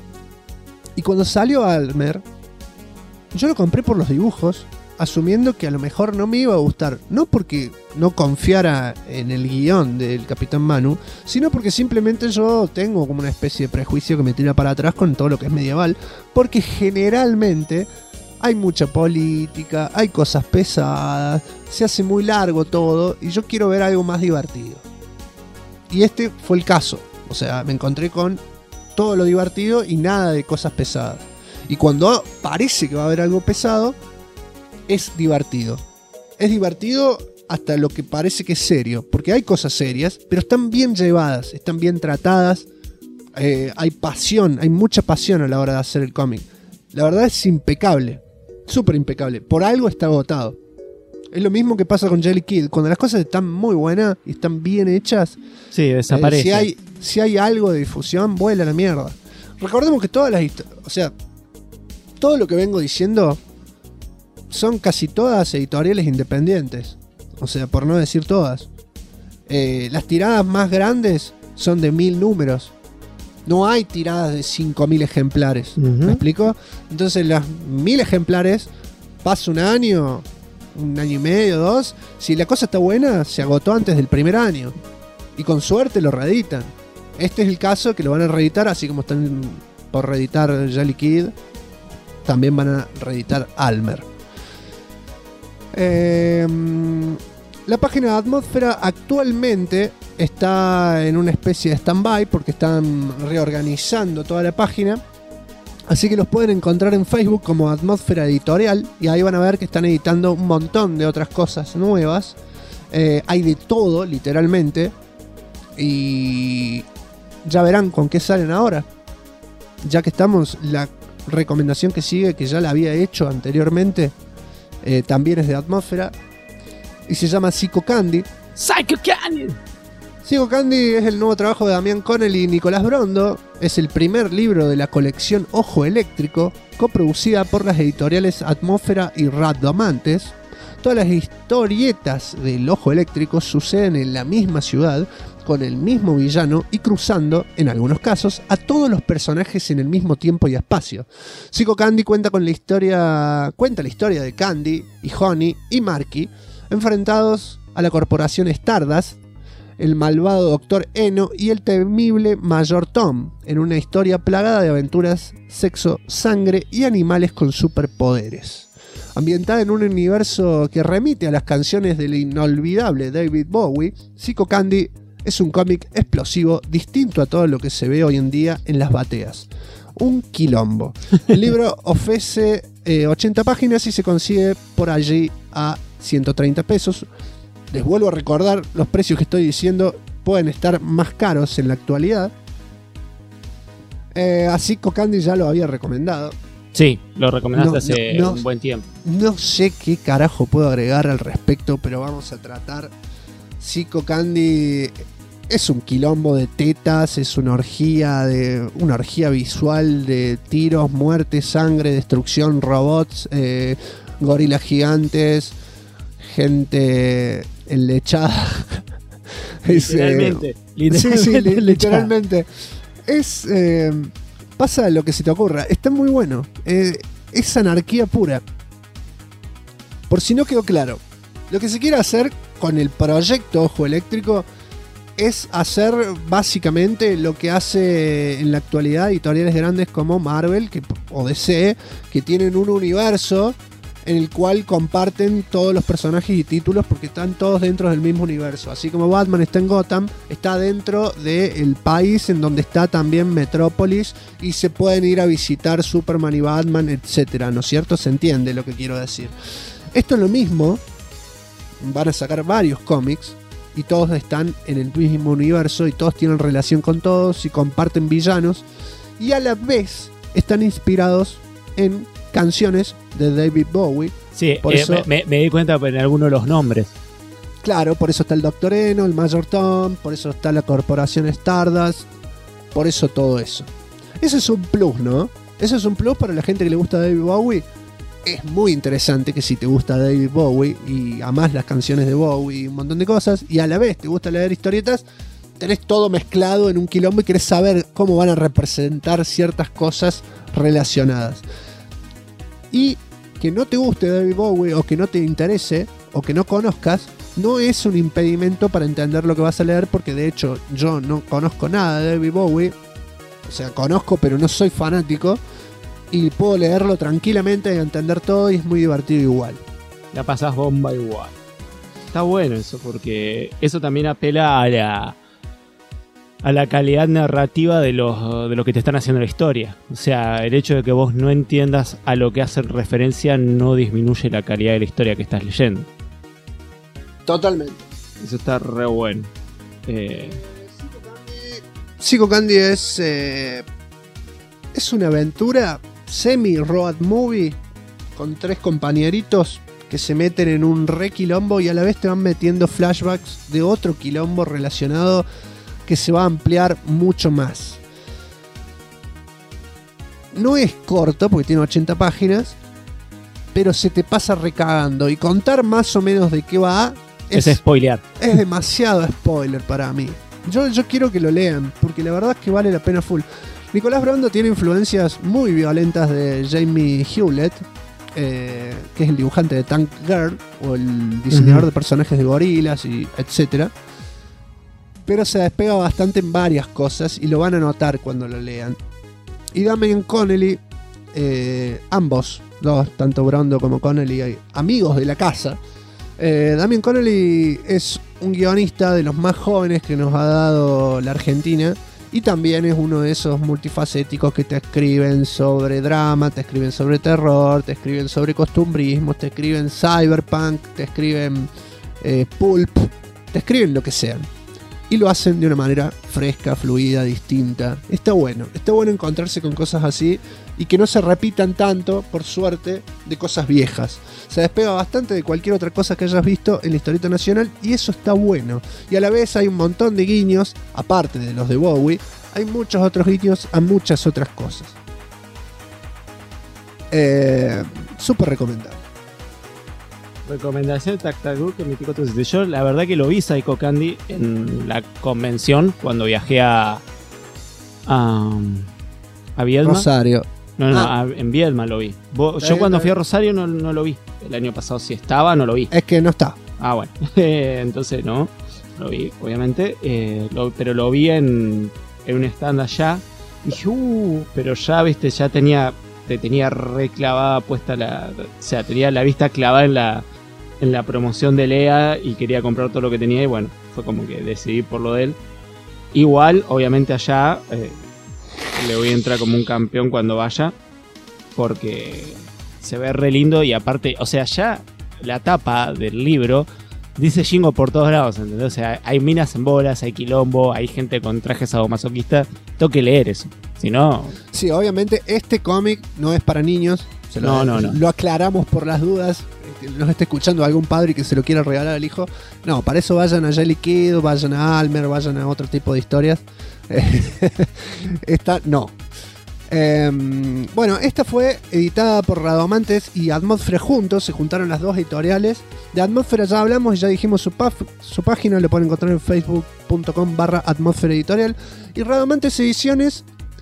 S2: Y cuando salió Almer, yo lo compré por los dibujos, asumiendo que a lo mejor no me iba a gustar. No porque no confiara en el guión del Capitán Manu, sino porque simplemente yo tengo como una especie de prejuicio que me tira para atrás con todo lo que es medieval, porque generalmente hay mucha política, hay cosas pesadas, se hace muy largo todo, y yo quiero ver algo más divertido. Y este fue el caso. O sea, me encontré con todo lo divertido y nada de cosas pesadas. Y cuando parece que va a haber algo pesado, es divertido. Es divertido hasta lo que parece que es serio, porque hay cosas serias, pero están bien llevadas, están bien tratadas. Hay pasión, hay mucha pasión a la hora de hacer el cómic. La verdad es impecable, súper impecable. Por algo está agotado. Es lo mismo que pasa con Jelly Kid. Cuando las cosas están muy buenas y están bien hechas,
S3: sí, desaparece.
S2: Si hay algo de difusión, vuela a la mierda. Recordemos que todas las historias, o sea, todo lo que vengo diciendo son casi todas editoriales independientes. O sea, por no decir todas. Las tiradas más grandes son de 1000 números. No hay tiradas de 5000 ejemplares. ¿Me explico? Entonces, las 1000 ejemplares, pasa un año y medio, 2. Si la cosa está buena, se agotó antes del primer año. Y con suerte lo reeditan. Este es el caso, que lo van a reeditar, así como están por reeditar Jelly Kid, también van a reeditar Almer. La página de Atmósfera actualmente está en una especie de stand-by porque están reorganizando toda la página. Así que los pueden encontrar en Facebook como Atmósfera Editorial, y ahí van a ver que están editando un montón de otras cosas nuevas. Hay de todo, literalmente. Y ya verán con qué salen ahora. Ya que estamos, la recomendación que sigue, que ya la había hecho anteriormente, también es de Atmósfera y se llama Psycho Candy.
S5: Psycho Candy.
S2: Psycho Candy es el nuevo trabajo de Damián Connelly y Nicolás Brondo. Es el primer libro de la colección Ojo Eléctrico, coproducida por las editoriales Atmósfera y Rhabdomantes. Todas las historietas del Ojo Eléctrico suceden en la misma ciudad, con el mismo villano y cruzando, en algunos casos, a todos los personajes en el mismo tiempo y espacio. Psycho Candy cuenta la historia de Candy y Honey y Marky, enfrentados a la corporación Stardust, el malvado Dr. Eno y el temible Mayor Tom, en una historia plagada de aventuras, sexo, sangre y animales con superpoderes. Ambientada en un universo que remite a las canciones del inolvidable David Bowie, Psycho Candy es un cómic explosivo, distinto a todo lo que se ve hoy en día en las bateas. Un quilombo. El libro ofrece 80 páginas y se consigue por allí a 130 pesos. Les vuelvo a recordar, los precios que estoy diciendo pueden estar más caros en la actualidad. Así Cocandi ya lo había recomendado.
S3: Sí, lo recomendaste hace un buen tiempo.
S2: No sé qué carajo puedo agregar al respecto, pero vamos a tratar. Psycho Candy es un quilombo de tetas, es una orgía visual de tiros, muerte, sangre, destrucción, robots, gorilas gigantes, gente enlechada.
S3: Literalmente.
S2: Literalmente. Pasa lo que se te ocurra. Está muy bueno. Es anarquía pura. Por si no quedó claro, lo que se quiere hacer con el proyecto Ojo Eléctrico es hacer básicamente lo que hace en la actualidad editoriales grandes como Marvel o DC, que tienen un universo en el cual comparten todos los personajes y títulos porque están todos dentro del mismo universo. Así como Batman está en Gotham, está dentro del país en donde está también Metrópolis y se pueden ir a visitar Superman y Batman, etcétera, ¿no es cierto? Se entiende lo que quiero decir. Esto es lo mismo, van a sacar varios cómics y todos están en el mismo universo y todos tienen relación con todos y comparten villanos y a la vez están inspirados en canciones de David Bowie.
S3: Sí, por eso, me di cuenta en algunos de los nombres.
S2: Claro, por eso está el Dr. Eno, el Major Tom, por eso está la Corporación Stardust, por eso todo eso. Eso es un plus, ¿no? Eso es un plus para la gente que le gusta David Bowie. Es muy interesante que si te gusta David Bowie y amás las canciones de Bowie y un montón de cosas, y a la vez te gusta leer historietas, tenés todo mezclado en un quilombo y querés saber cómo van a representar ciertas cosas relacionadas. Y que no te guste David Bowie o que no te interese o que no conozcas no es un impedimento para entender lo que vas a leer, porque de hecho yo no conozco nada de David Bowie, o sea, conozco pero no soy fanático y puedo leerlo tranquilamente y entender todo y es muy divertido igual.
S3: La pasás bomba igual. Está bueno eso porque eso también apela a la calidad narrativa de lo que te están haciendo la historia. O sea, el hecho de que vos no entiendas a lo que hacen referencia no disminuye la calidad de la historia que estás leyendo.
S2: Totalmente.
S3: Eso está re bueno.
S2: Psycho Candy es una aventura semi-road movie con 3 compañeritos que se meten en un re quilombo y a la vez te van metiendo flashbacks de otro quilombo relacionado que se va a ampliar mucho más. No es corto porque tiene 80 páginas, pero se te pasa recagando y contar más o menos de qué va
S3: es spoilear.
S2: Es demasiado spoiler para mí. Yo quiero que lo lean porque la verdad es que vale la pena full. Nicolás Brando tiene influencias muy violentas de Jamie Hewlett, que es el dibujante de Tank Girl o el diseñador de personajes de gorilas y etcétera. Pero se despega bastante en varias cosas y lo van a notar cuando lo lean. Y Damien Connelly, ambos, tanto Brando como Connelly, amigos de la casa. Damien Connelly es un guionista de los más jóvenes que nos ha dado la Argentina y también es uno de esos multifacéticos que te escriben sobre drama, te escriben sobre terror, te escriben sobre costumbrismos, te escriben cyberpunk, te escriben pulp, te escriben lo que sean. Y lo hacen de una manera fresca, fluida, distinta. Está bueno encontrarse con cosas así y que no se repitan tanto, por suerte, de cosas viejas. Se despega bastante de cualquier otra cosa que hayas visto en la historieta nacional y eso está bueno. Y a la vez hay un montón de guiños, aparte de los de Bowie, hay muchos otros guiños a muchas otras cosas. Súper recomendable.
S3: Recomendación Tactagur que me picó. Yo la verdad que lo vi Psycho Candy en la convención cuando viajé a Viedma.
S2: Rosario.
S3: No, en Viedma lo vi. Yo cuando fui a Rosario no lo vi. El año pasado si estaba, no lo vi.
S2: Es que no está.
S3: Ah, bueno. Entonces no lo vi, obviamente. Pero lo vi en un stand allá. Y dije, pero ya, viste, ya te tenía reclavada puesta o sea, tenía la vista clavada en la promoción de Lea y quería comprar todo lo que tenía y bueno, fue como que decidí por lo de él. Igual, obviamente allá le voy a entrar como un campeón cuando vaya, porque se ve re lindo y aparte, o sea, ya la tapa del libro dice Jingo por todos lados, ¿entendés? O sea, hay minas en bolas, hay quilombo, hay gente con trajes sadomasoquistas. Tengo que leer eso, si no...
S2: Sí, obviamente este cómic no es para niños.
S3: No.
S2: Lo aclaramos por las dudas. Que nos esté escuchando algún padre que se lo quiera regalar al hijo. No, para eso vayan a Jelly Kid, vayan a Almer, vayan a otro tipo de historias. Esta no. Bueno, esta fue editada por Radomantes y Atmósfera juntos. Se juntaron las dos editoriales. De Atmósfera ya hablamos y ya dijimos su página. Lo pueden encontrar en facebook.com/Atmósfera Editorial. Y Radomantes Ediciones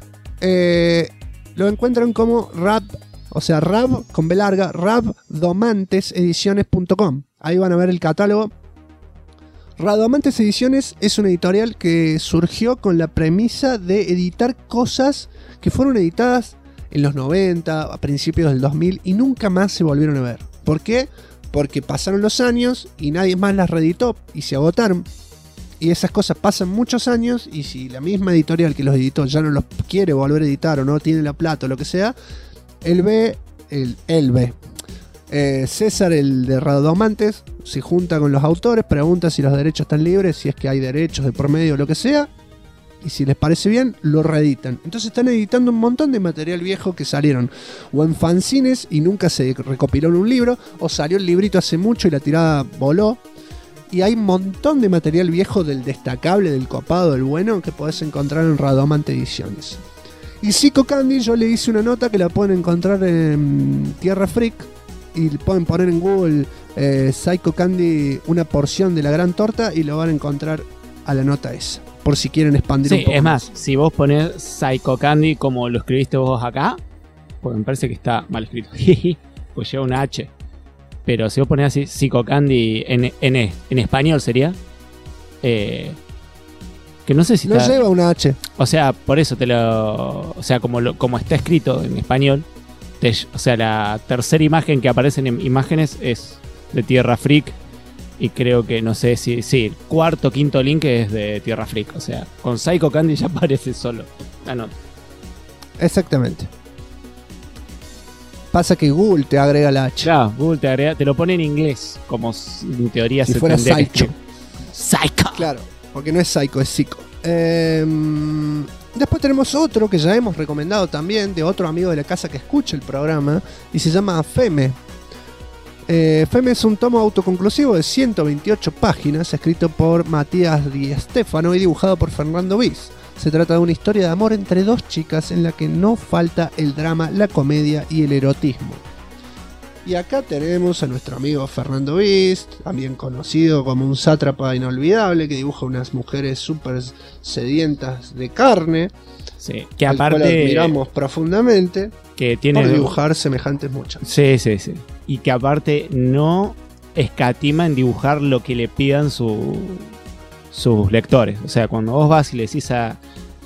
S2: lo encuentran como Rab, o sea, Rab con B larga, rabdomantesediciones.com. Ahí van a ver el catálogo. Radomantes Ediciones es una editorial que surgió con la premisa de editar cosas que fueron editadas en los 90, a principios del 2000 y nunca más se volvieron a ver. ¿Por qué? Porque pasaron los años y nadie más las reeditó y se agotaron. Y esas cosas pasan muchos años y si la misma editorial que los editó ya no los quiere volver a editar o no tiene la plata o lo que sea, César, el de Radomantes, se junta con los autores, pregunta si los derechos están libres, si es que hay derechos de por medio o lo que sea, y si les parece bien, lo reeditan. Entonces están editando un montón de material viejo que salieron o en fanzines y nunca se recopiló en un libro, o salió el librito hace mucho y la tirada voló. Y hay un montón de material viejo del destacable, del copado, del bueno, que podés encontrar en Radomantes Ediciones. Y Psycho Candy, yo le hice una nota que la pueden encontrar en Tierra Freak. Y pueden poner en Google Psycho Candy, una porción de la gran torta, y lo van a encontrar a la nota esa. Por si quieren expandir un poco.
S3: Sí, es más, si vos ponés Psycho Candy como lo escribiste vos acá, pues me parece que está mal escrito. Pues lleva una H. Pero si vos ponés así Psycho Candy en español sería. Que no sé si
S2: no lleva una H.
S3: O sea, por eso o sea, como está escrito en español. O sea, la tercera imagen que aparece en imágenes es de Tierra Freak. Y creo que, no sé si... Sí, el cuarto, quinto link es de Tierra Freak. O sea, con Psycho Candy ya aparece solo la nota.
S2: Exactamente. Pasa que Google te agrega la H.
S3: Claro, Google te agrega, te lo pone en inglés. Como en teoría
S2: si
S3: se
S2: fuera
S3: tendría
S2: Psycho.
S3: Psycho.
S2: Claro, porque no es Psycho, es Psycho. Después tenemos otro que ya hemos recomendado también, de otro amigo de la casa que escucha el programa, y se llama Feme. Feme es un tomo autoconclusivo de 128 páginas, escrito por Matías Di Stefano y dibujado por Fernando Bis. Se trata de una historia de amor entre dos chicas en la que no falta el drama, la comedia y el erotismo. Y acá tenemos a nuestro amigo Fernando Bis, también conocido como un sátrapa inolvidable que dibuja unas mujeres súper sedientas de carne.
S3: Sí, que aparte
S2: al cual admiramos profundamente
S3: que tiene
S2: por dibujar semejantes muchas.
S3: Sí. Y que aparte no escatima en dibujar lo que le pidan sus lectores. O sea, cuando vos vas y le decís a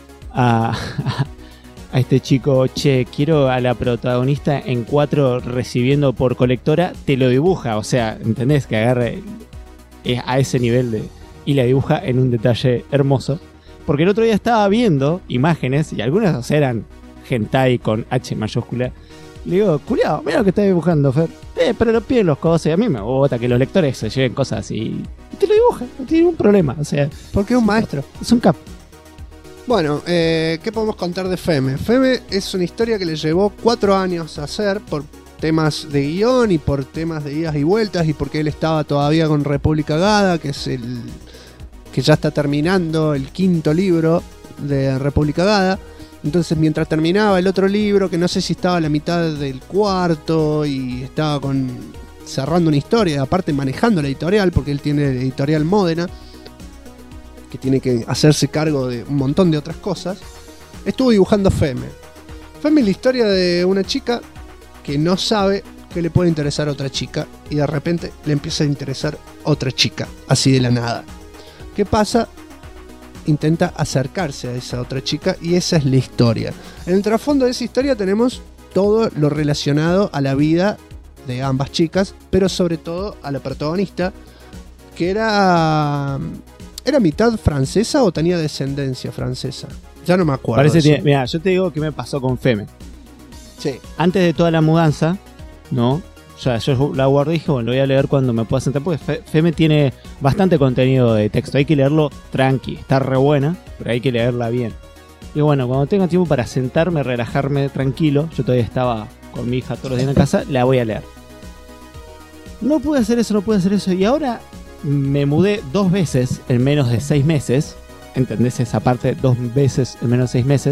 S3: este chico, che, quiero a la protagonista en 4 recibiendo por colectora, te lo dibuja. O sea, ¿entendés? Que agarre a ese nivel y la dibuja en un detalle hermoso. Porque el otro día estaba viendo imágenes y algunas eran hentai con H mayúscula. Le digo, culiao, mira lo que estás dibujando, Fer. Pero lo piden los cosas y a mí me gusta que los lectores se lleven cosas así. Y te lo dibujan, no tiene ningún problema. O sea,
S2: porque es un maestro.
S3: Es un capo.
S2: Bueno, ¿qué podemos contar de Feme? Feme es una historia que le llevó 4 años a hacer por temas de guión y por temas de idas y vueltas y porque él estaba todavía con República Gada, que es que ya está terminando el 5.º libro de República Gada. Entonces mientras terminaba el otro libro, que no sé si estaba a la mitad del 4.º y estaba cerrando una historia, aparte manejando la editorial, porque él tiene la editorial Módena, que tiene que hacerse cargo de un montón de otras cosas, estuvo dibujando Feme. Feme es la historia de una chica que no sabe que le puede interesar a otra chica y de repente le empieza a interesar otra chica, así de la nada. ¿Qué pasa? Intenta acercarse a esa otra chica y esa es la historia. En el trasfondo de esa historia tenemos todo lo relacionado a la vida de ambas chicas, pero sobre todo a la protagonista, que era mitad francesa o tenía descendencia francesa. Ya no me acuerdo.
S3: Mira, yo te digo qué me pasó con Feme.
S2: Sí.
S3: Antes de toda la mudanza, ¿no? O sea, yo la guardé y dije, bueno, lo voy a leer cuando me pueda sentar, porque Feme tiene bastante contenido de texto, hay que leerlo tranqui, está re buena, pero hay que leerla bien. Y bueno, cuando tenga tiempo para sentarme, relajarme tranquilo, yo todavía estaba con mi hija todos los días en casa, la voy a leer. No pude hacer eso, y ahora me mudé 2 veces en menos de 6 meses, ¿entendés esa parte? 2 veces en menos de 6 meses,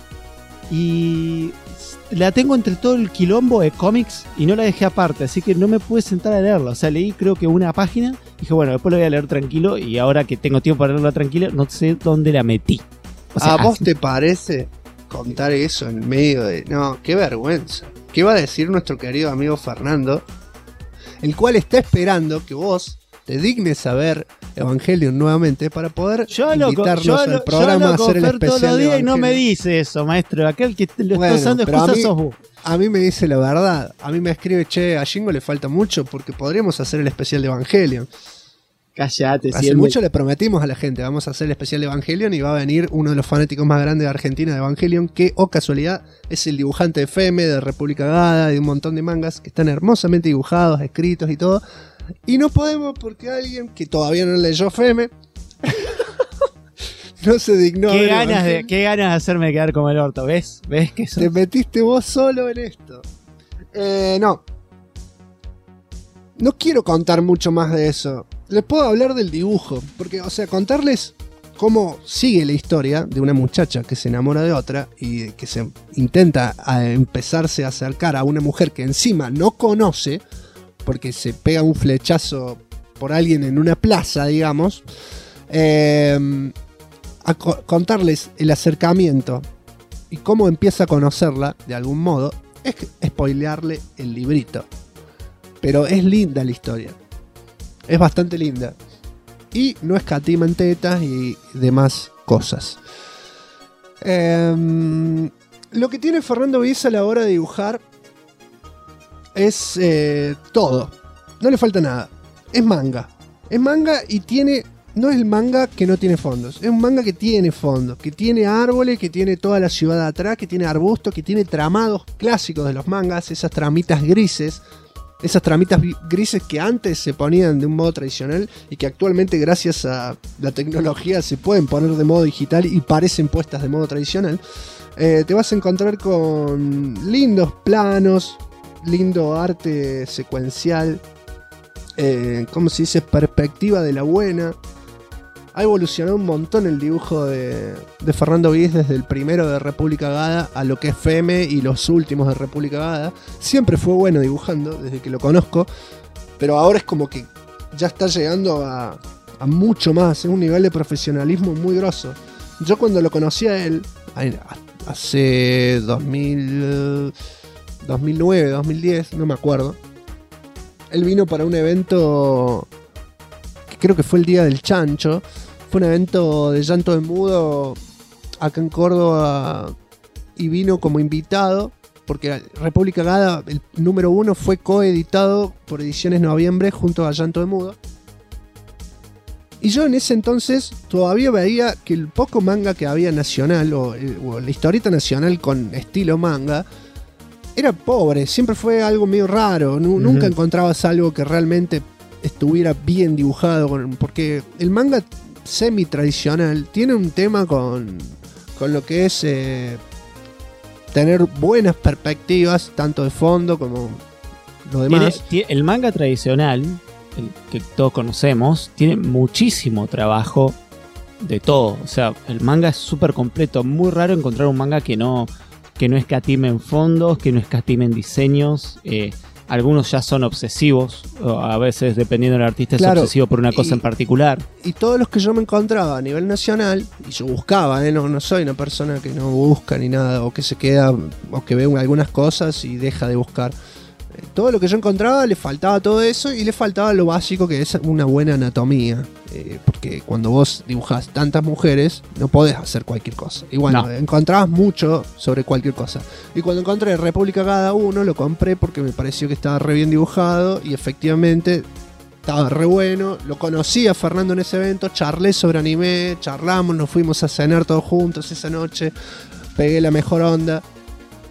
S3: y la tengo entre todo el quilombo de cómics y no la dejé aparte, así que no me pude sentar a leerla. O sea, leí creo que una página, dije, bueno, después lo voy a leer tranquilo, y ahora que tengo tiempo para leerla tranquilo, no sé dónde la metí. O sea,
S2: ¿a vos te parece contar eso en medio de...? No, qué vergüenza. ¿Qué va a decir nuestro querido amigo Fernando? El cual está esperando que vos te dignes a ver Evangelion nuevamente para poder invitarnos al programa a hacer el especial
S3: todos los
S2: de
S3: días y no me
S2: Evangelion.
S3: dice eso, maestro. Aquel que lo
S2: Bueno,
S3: está usando
S2: pero
S3: excusa sos vos.
S2: a mí me dice la verdad. A mí me escribe, che, a Jingo le falta mucho porque podríamos hacer el especial de Evangelion.
S3: Cállate,
S2: Hace mucho le prometimos a la gente, vamos a hacer el especial de Evangelion y va a venir uno de los fanáticos más grandes de Argentina de Evangelion, que, oh casualidad, es el dibujante de Feme, de República Gada, de un montón de mangas que están hermosamente dibujados, escritos y todo. Y no podemos porque alguien que todavía no leyó Feme no se dignó.
S3: Qué ganas de hacerme quedar como el orto, ¿ves? ¿Ves que
S2: Te metiste vos solo en esto. No quiero contar mucho más de eso. Les puedo hablar del dibujo, porque, o sea, contarles cómo sigue la historia de una muchacha que se enamora de otra y que se intenta empezarse a acercar a una mujer que encima no conoce, porque se pega un flechazo por alguien en una plaza, digamos. A contarles el acercamiento y cómo empieza a conocerla de algún modo, es spoilearle el librito. Pero es linda la historia. Es bastante linda. Y no escatima en tetas y demás cosas. Lo que tiene Fernando Vies a la hora de dibujar es todo. No le falta nada. Es manga. Es manga y tiene... No es el manga que no tiene fondos. Es un manga que tiene fondos. Que tiene árboles, que tiene toda la ciudad atrás, que tiene arbustos, que tiene tramados clásicos de los mangas. Esas tramitas grises. Esas tramitas grises que antes se ponían de un modo tradicional y que actualmente gracias a la tecnología se pueden poner de modo digital y parecen puestas de modo tradicional. Te vas a encontrar con lindos planos, lindo arte secuencial, ¿cómo se dice? Perspectiva de la buena. Ha evolucionado un montón el dibujo de Fernando Vies desde el primero de República Gada a lo que es Feme y los últimos de República Gada. Siempre fue bueno dibujando desde que lo conozco, pero ahora es como que ya está llegando a mucho más, es un nivel de profesionalismo muy grosso. Yo cuando lo conocí a él, hace 2009, 2010, no me acuerdo, él vino para un evento que creo que fue el Día del Chancho. Fue un evento de llanto de mudo acá en Córdoba y vino como invitado porque República Gada, el número 1, fue coeditado por Ediciones Noviembre junto a Llanto de Mudo. Y yo en ese entonces todavía veía que el poco manga que había nacional o la historieta nacional con estilo manga era pobre, siempre fue algo medio raro. Nunca encontrabas algo que realmente estuviera bien dibujado, porque el manga semi-tradicional tiene un tema con lo que es tener buenas perspectivas, tanto de fondo como lo demás.
S3: El manga tradicional, el que todos conocemos, tiene muchísimo trabajo de todo. O sea, el manga es súper completo. Muy raro encontrar un manga que no escatime en fondos, que no escatime en diseños. Algunos ya son obsesivos, a veces dependiendo del artista, claro, es obsesivo por una cosa en particular.
S2: Y todos los que yo me encontraba a nivel nacional, y yo buscaba, no soy una persona que no busca ni nada, o que se queda, o que ve algunas cosas y deja de buscar. Todo lo que yo encontraba le faltaba todo eso y le faltaba lo básico que es una buena anatomía. Porque cuando vos dibujás tantas mujeres no podés hacer cualquier cosa. Y bueno, encontrabas mucho sobre cualquier cosa. Y cuando encontré República Gada 1 lo compré porque me pareció que estaba re bien dibujado y efectivamente estaba re bueno. Lo conocí a Fernando en ese evento, charlé sobre anime, charlamos, nos fuimos a cenar todos juntos esa noche, pegué la mejor onda.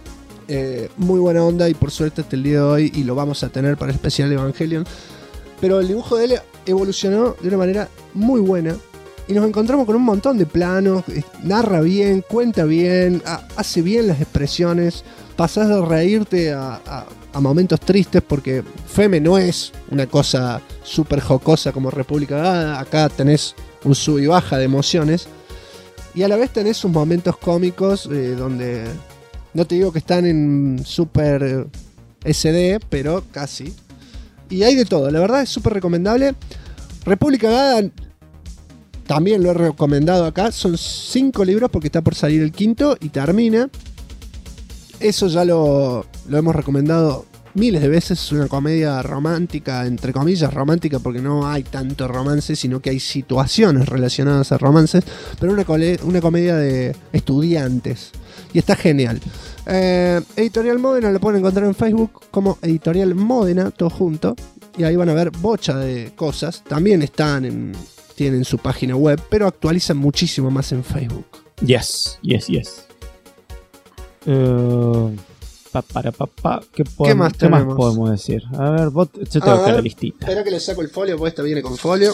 S2: Muy buena onda y por suerte hasta el día de hoy, y lo vamos a tener para el especial de Evangelion. Pero el dibujo de él evolucionó de una manera muy buena y nos encontramos con un montón de planos. Narra bien, cuenta bien, hace bien las expresiones. Pasás de reírte a momentos tristes, porque Feme no es una cosa súper jocosa como República Gada. Acá tenés un sub y baja de emociones y a la vez tenés sus momentos cómicos donde no te digo que están en super SD, pero casi. Y hay de todo, la verdad es súper recomendable. República Gada también lo he recomendado acá. Son 5 libros porque está por salir el 5º y termina. Eso ya lo hemos recomendado miles de veces. Es una comedia romántica, entre comillas romántica, porque no hay tanto romance, sino que hay situaciones relacionadas a romances, pero una comedia de estudiantes. Y está genial. Editorial Módena lo pueden encontrar en Facebook como Editorial Módena, todo junto. Y ahí van a ver bocha de cosas. También tienen su página web, pero actualizan muchísimo más en Facebook.
S3: Yes. ¿Qué más podemos decir? A ver, yo tengo que la listita.
S2: Espera que le saco el folio, porque esta viene con folio.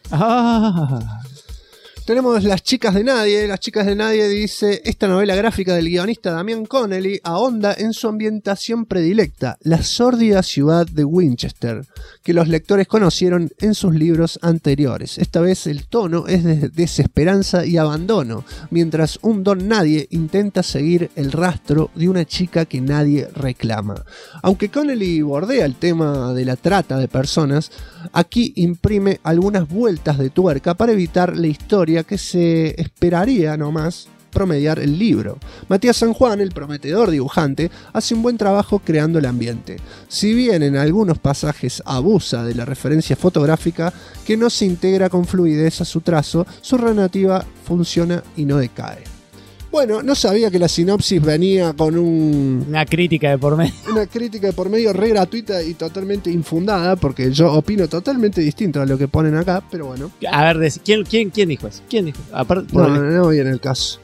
S2: Tenemos Las chicas de nadie. Las chicas de nadie dice: esta novela gráfica del guionista Damián Connelly ahonda en su ambientación predilecta, la sórdida ciudad de Winchester, que los lectores conocieron en sus libros anteriores. Esta vez el tono es de desesperanza y abandono, mientras un don nadie intenta seguir el rastro de una chica que nadie reclama. Aunque Connelly bordea el tema de la trata de personas, aquí imprime algunas vueltas de tuerca para evitar la historia que se esperaría nomás promediar el libro. Matías San Juan, el prometedor dibujante, hace un buen trabajo creando el ambiente. Si bien en algunos pasajes abusa de la referencia fotográfica que no se integra con fluidez a su trazo, su narrativa funciona y no decae. Bueno, no sabía que la sinopsis venía con
S3: una crítica de por medio. Una
S2: crítica de por medio re gratuita y totalmente infundada, porque yo opino totalmente distinto a lo que ponen acá, pero bueno.
S3: A ver, ¿quién dijo eso? ¿Quién dijo? Aparte,
S2: no viene el caso.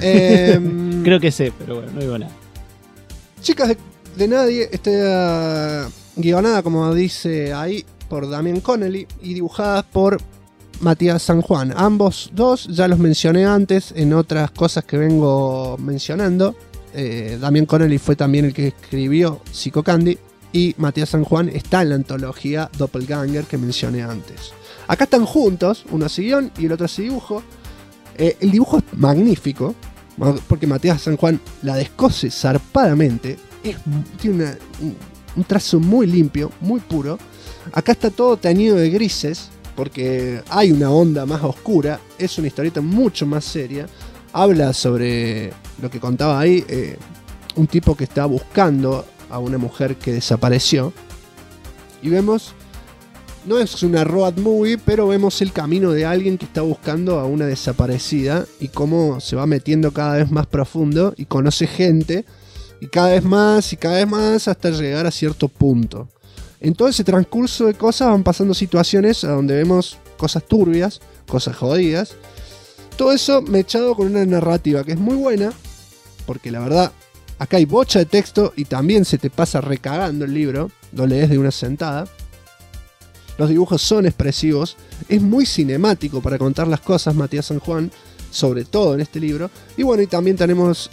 S3: Creo que sé, pero bueno, no digo nada.
S2: Chicas de nadie está guionada, como dice ahí, por Damián Connelly y dibujada por Matías San Juan. Ambos dos ya los mencioné antes en otras cosas que vengo mencionando. Damián Connelly fue también el que escribió Psycho Candy y Matías San Juan está en la antología Doppelganger que mencioné antes. Acá están juntos, uno hace guión y el otro hace dibujo. El dibujo es magnífico porque Matías San Juan la descose zarpadamente. Tiene un trazo muy limpio, muy puro. Acá está todo teñido de grises, porque hay una onda más oscura, es una historieta mucho más seria, habla sobre lo que contaba ahí, un tipo que está buscando a una mujer que desapareció, y vemos, no es una road movie, pero vemos el camino de alguien que está buscando a una desaparecida, y cómo se va metiendo cada vez más profundo, y conoce gente, y cada vez más, hasta llegar a cierto punto. En todo ese transcurso de cosas van pasando situaciones donde vemos cosas turbias, cosas jodidas. Todo eso mechado con una narrativa que es muy buena, porque la verdad, acá hay bocha de texto y también se te pasa recagando el libro, lo lees de una sentada. Los dibujos son expresivos, es muy cinemático para contar las cosas Matías San Juan, sobre todo en este libro. Y bueno, y también tenemos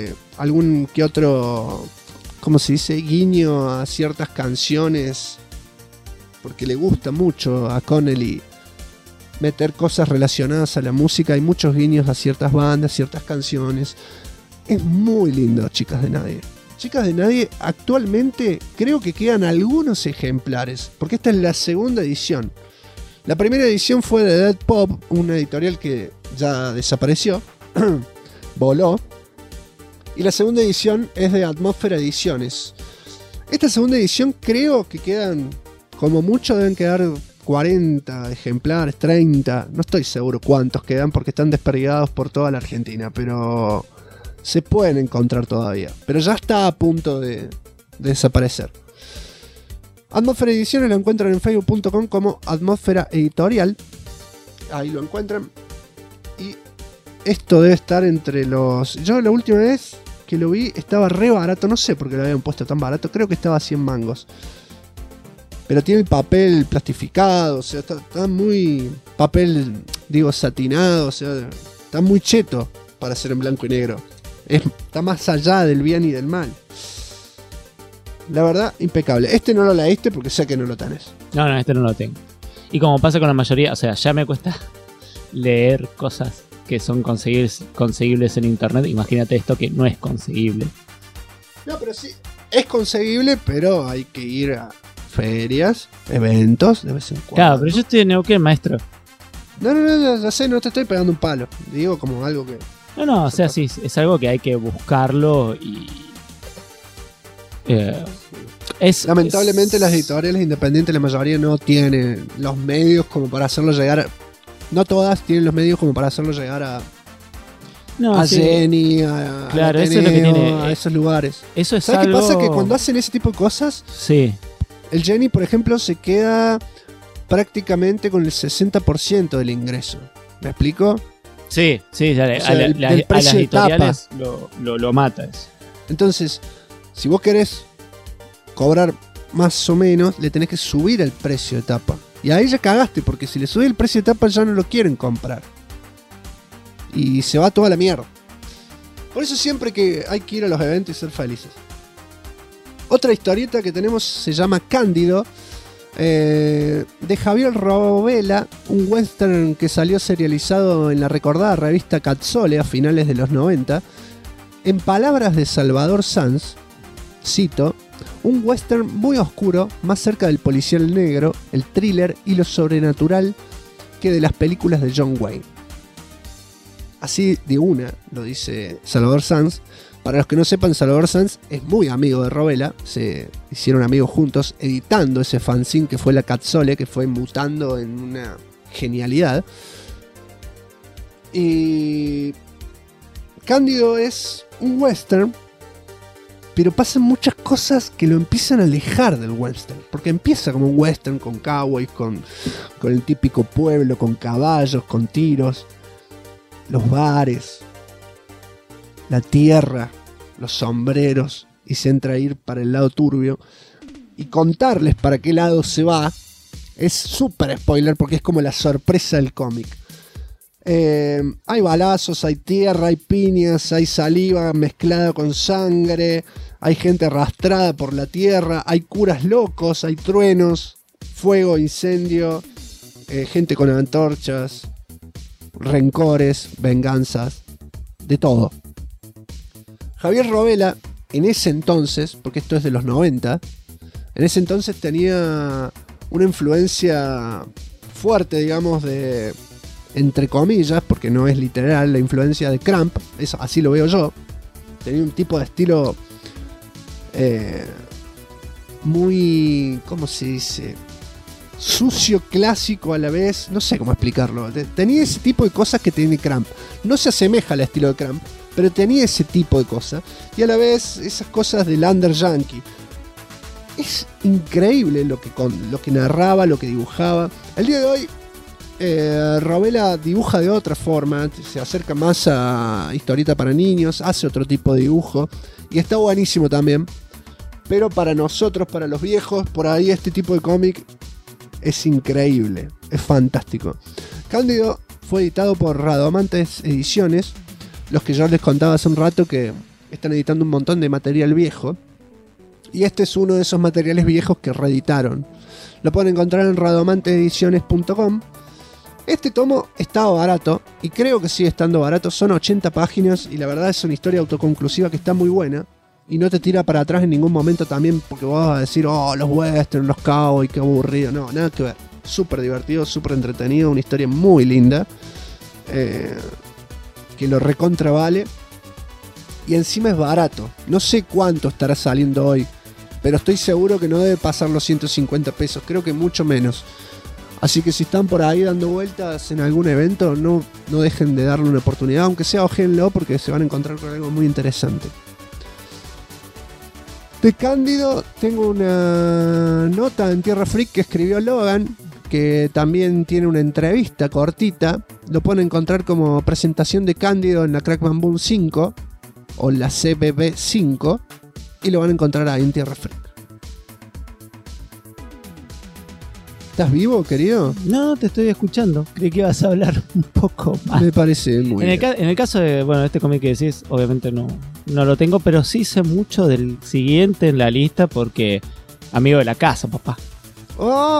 S2: algún que otro, ¿cómo se dice?, guiño a ciertas canciones, porque le gusta mucho a Connelly meter cosas relacionadas a la música. Hay muchos guiños a ciertas bandas, ciertas canciones. Es muy lindo, Chicas de Nadie. Chicas de Nadie, actualmente creo que quedan algunos ejemplares, porque esta es la segunda edición. La primera edición fue de Dead Pop, una editorial que ya desapareció, voló. Y la segunda edición es de Atmósfera Ediciones. Esta segunda edición creo que quedan, como mucho deben quedar 40 ejemplares, 30. No estoy seguro cuántos quedan porque están desperdigados por toda la Argentina, pero se pueden encontrar todavía. Pero ya está a punto de desaparecer. Atmósfera Ediciones lo encuentran en facebook.com como Atmósfera Editorial. Ahí lo encuentran. Y esto debe estar entre los... Yo la última vez que lo vi estaba re barato. No sé por qué lo habían puesto tan barato. Creo que estaba a 100 mangos. Pero tiene el papel plastificado. O sea, está muy... Papel, digo, satinado. O sea, está muy cheto para ser en blanco y negro. Está más allá del bien y del mal. La verdad, impecable. Este no lo leíste porque sé que no lo tenés.
S3: No, este no lo tengo. Y como pasa con la mayoría, o sea, ya me cuesta leer cosas que son conseguibles en internet. Imagínate esto que no es conseguible.
S2: No, pero sí, es conseguible, pero hay que ir a ferias, eventos, de vez en cuando.
S3: Claro, pero yo estoy en Neuquén, maestro.
S2: No, ya sé, no te estoy pegando un palo. Digo como algo que...
S3: No, o sea, sí, es algo que hay que buscarlo y...
S2: Lamentablemente las editoriales independientes, la mayoría no tienen los medios como para hacerlo llegar... No todas tienen los medios como para hacerlo llegar a Jenny, a
S3: claro,
S2: Ateneo,
S3: eso es lo que tiene,
S2: a esos lugares.
S3: Eso es
S2: ¿Sabes
S3: algo...
S2: qué pasa? Que cuando hacen ese tipo de cosas,
S3: sí.
S2: El Jenny, por ejemplo, se queda prácticamente con el 60% del ingreso. ¿Me explico?
S3: Sí,
S2: O sea,
S3: a las editoriales
S2: tapa.
S3: lo matas.
S2: Entonces, si vos querés cobrar más o menos, le tenés que subir el precio de tapa. Y ahí ya cagaste, porque si le subís el precio de tapa ya no lo quieren comprar. Y se va toda la mierda. Por eso siempre que hay que ir a los eventos y ser felices. Otra historieta que tenemos se llama Cándido, de Javier Robela, un western que salió serializado en la recordada revista Cazzole a finales de los 90. En palabras de Salvador Sanz, cito: un western muy oscuro, más cerca del policial negro, el thriller y lo sobrenatural que de las películas de John Wayne. Así de una, lo dice Salvador Sanz. Para los que no sepan, Salvador Sanz es muy amigo de Robela. Se hicieron amigos juntos editando ese fanzine que fue la Cazzole, que fue mutando en una genialidad. Y Cándido es un western, pero pasan muchas cosas que lo empiezan a alejar del western. Porque empieza como un western con cowboys, con el típico pueblo, con caballos, con tiros, los bares, la tierra, los sombreros, y se entra a ir para el lado turbio. Y contarles para qué lado se va es súper spoiler porque es como la sorpresa del cómic. Hay balazos, hay tierra, hay piñas, hay saliva mezclada con sangre, hay gente arrastrada por la tierra, hay curas locos, hay truenos, fuego, incendio, gente con antorchas, rencores, venganzas, de todo. Javier Robela, en ese entonces, porque esto es de los 90, en ese entonces tenía una influencia fuerte, digamos, de, entre comillas, porque no es literal, la influencia de Cramp, eso, así lo veo yo. Tenía un tipo de estilo muy, ¿cómo se dice? Sucio, clásico a la vez, no sé cómo explicarlo. Tenía ese tipo de cosas que tiene Cramp. No se asemeja al estilo de Cramp, pero tenía ese tipo de cosas. Y a la vez esas cosas del under yankee. Es increíble lo que narraba, lo que dibujaba. El día de hoy Robela dibuja de otra forma, se acerca más a historieta para niños, hace otro tipo de dibujo y está buenísimo también. Pero para nosotros, para los viejos, por ahí este tipo de cómic es increíble, es fantástico. Cándido fue editado por Radomantes Ediciones, los que yo les contaba hace un rato que están editando un montón de material viejo. Y este es uno de esos materiales viejos que reeditaron. Lo pueden encontrar en radomantesediciones.com. Este tomo estaba barato y creo que sigue estando barato. Son 80 páginas y la verdad es una historia autoconclusiva que está muy buena. Y no te tira para atrás en ningún momento también porque vos vas a decir, oh, los westerns, los cowboys, qué aburrido. No, nada que ver. Súper divertido, súper entretenido, una historia muy linda. Que lo recontra vale. Y encima es barato. No sé cuánto estará saliendo hoy, pero estoy seguro que no debe pasar los 150 pesos. Creo que mucho menos. Así que si están por ahí dando vueltas en algún evento, no dejen de darle una oportunidad. Aunque sea, ojenlo porque se van a encontrar con algo muy interesante. De Cándido tengo una nota en Tierra Freak que escribió Logan, que también tiene una entrevista cortita. Lo pueden encontrar como presentación de Cándido en la Crackman Boom 5. o la CBB5 y lo van a encontrar ahí en Tierra Fría. ¿Estás vivo, querido?
S3: No, te estoy escuchando. Creí que ibas a hablar un poco más.
S2: Me parece muy bien.
S3: En el caso de, bueno, este cómic que decís, obviamente no lo tengo, pero sí sé mucho del siguiente en la lista porque amigo de la casa, papá.
S2: Oh,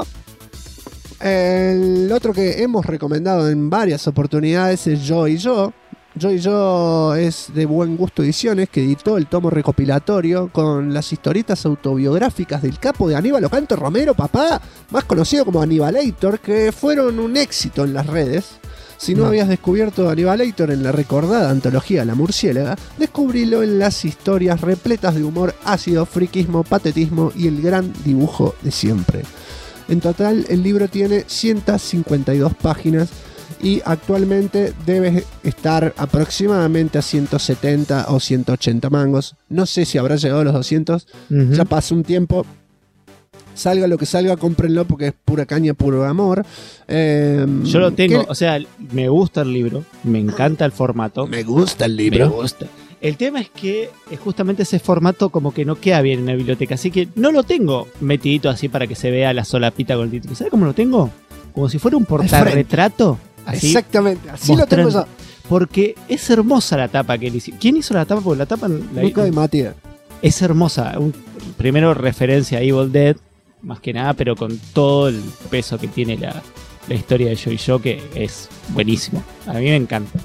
S2: el otro que hemos recomendado en varias oportunidades es Yo y Yo. Yo y Yo es de Buen Gusto Ediciones, que editó el tomo recopilatorio con las historietas autobiográficas del capo de Aníbal Ocanto Romero, papá, más conocido como Anibalator, que fueron un éxito en las redes. Si no habías descubierto Anibalator en la recordada antología La Murciélaga, descubrilo en las historias repletas de humor, ácido, friquismo, patetismo y el gran dibujo de siempre. En total, el libro tiene 152 páginas y actualmente debe estar aproximadamente a 170 o 180 mangos. No sé si habrá llegado a los 200. Ya pasó un tiempo. Salga lo que salga, cómprenlo porque es pura caña, puro amor.
S3: Yo lo tengo, o sea, me gusta el libro, me encanta el formato.
S2: Me gusta el libro.
S3: Me gusta. El tema es que justamente ese formato como que no queda bien en la biblioteca, así que no lo tengo metidito así para que se vea la solapita con el título. ¿Sabes cómo lo tengo? Como si fuera un portarretrato. Así,
S2: exactamente, así lo tengo yo.
S3: Porque es hermosa la tapa que él hizo. ¿Quién hizo la tapa? Porque la tapa...
S2: Luca de Matías.
S3: Es hermosa. Primero referencia a Evil Dead, más que nada, pero con todo el peso que tiene la historia de Yo y Yo, que es buenísimo. A mí me encanta.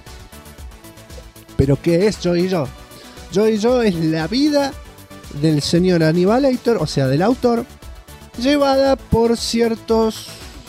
S2: ¿Pero qué es Yo y Yo? Yo y Yo es la vida del señor Anibalator, o sea, del autor, llevada por ciertos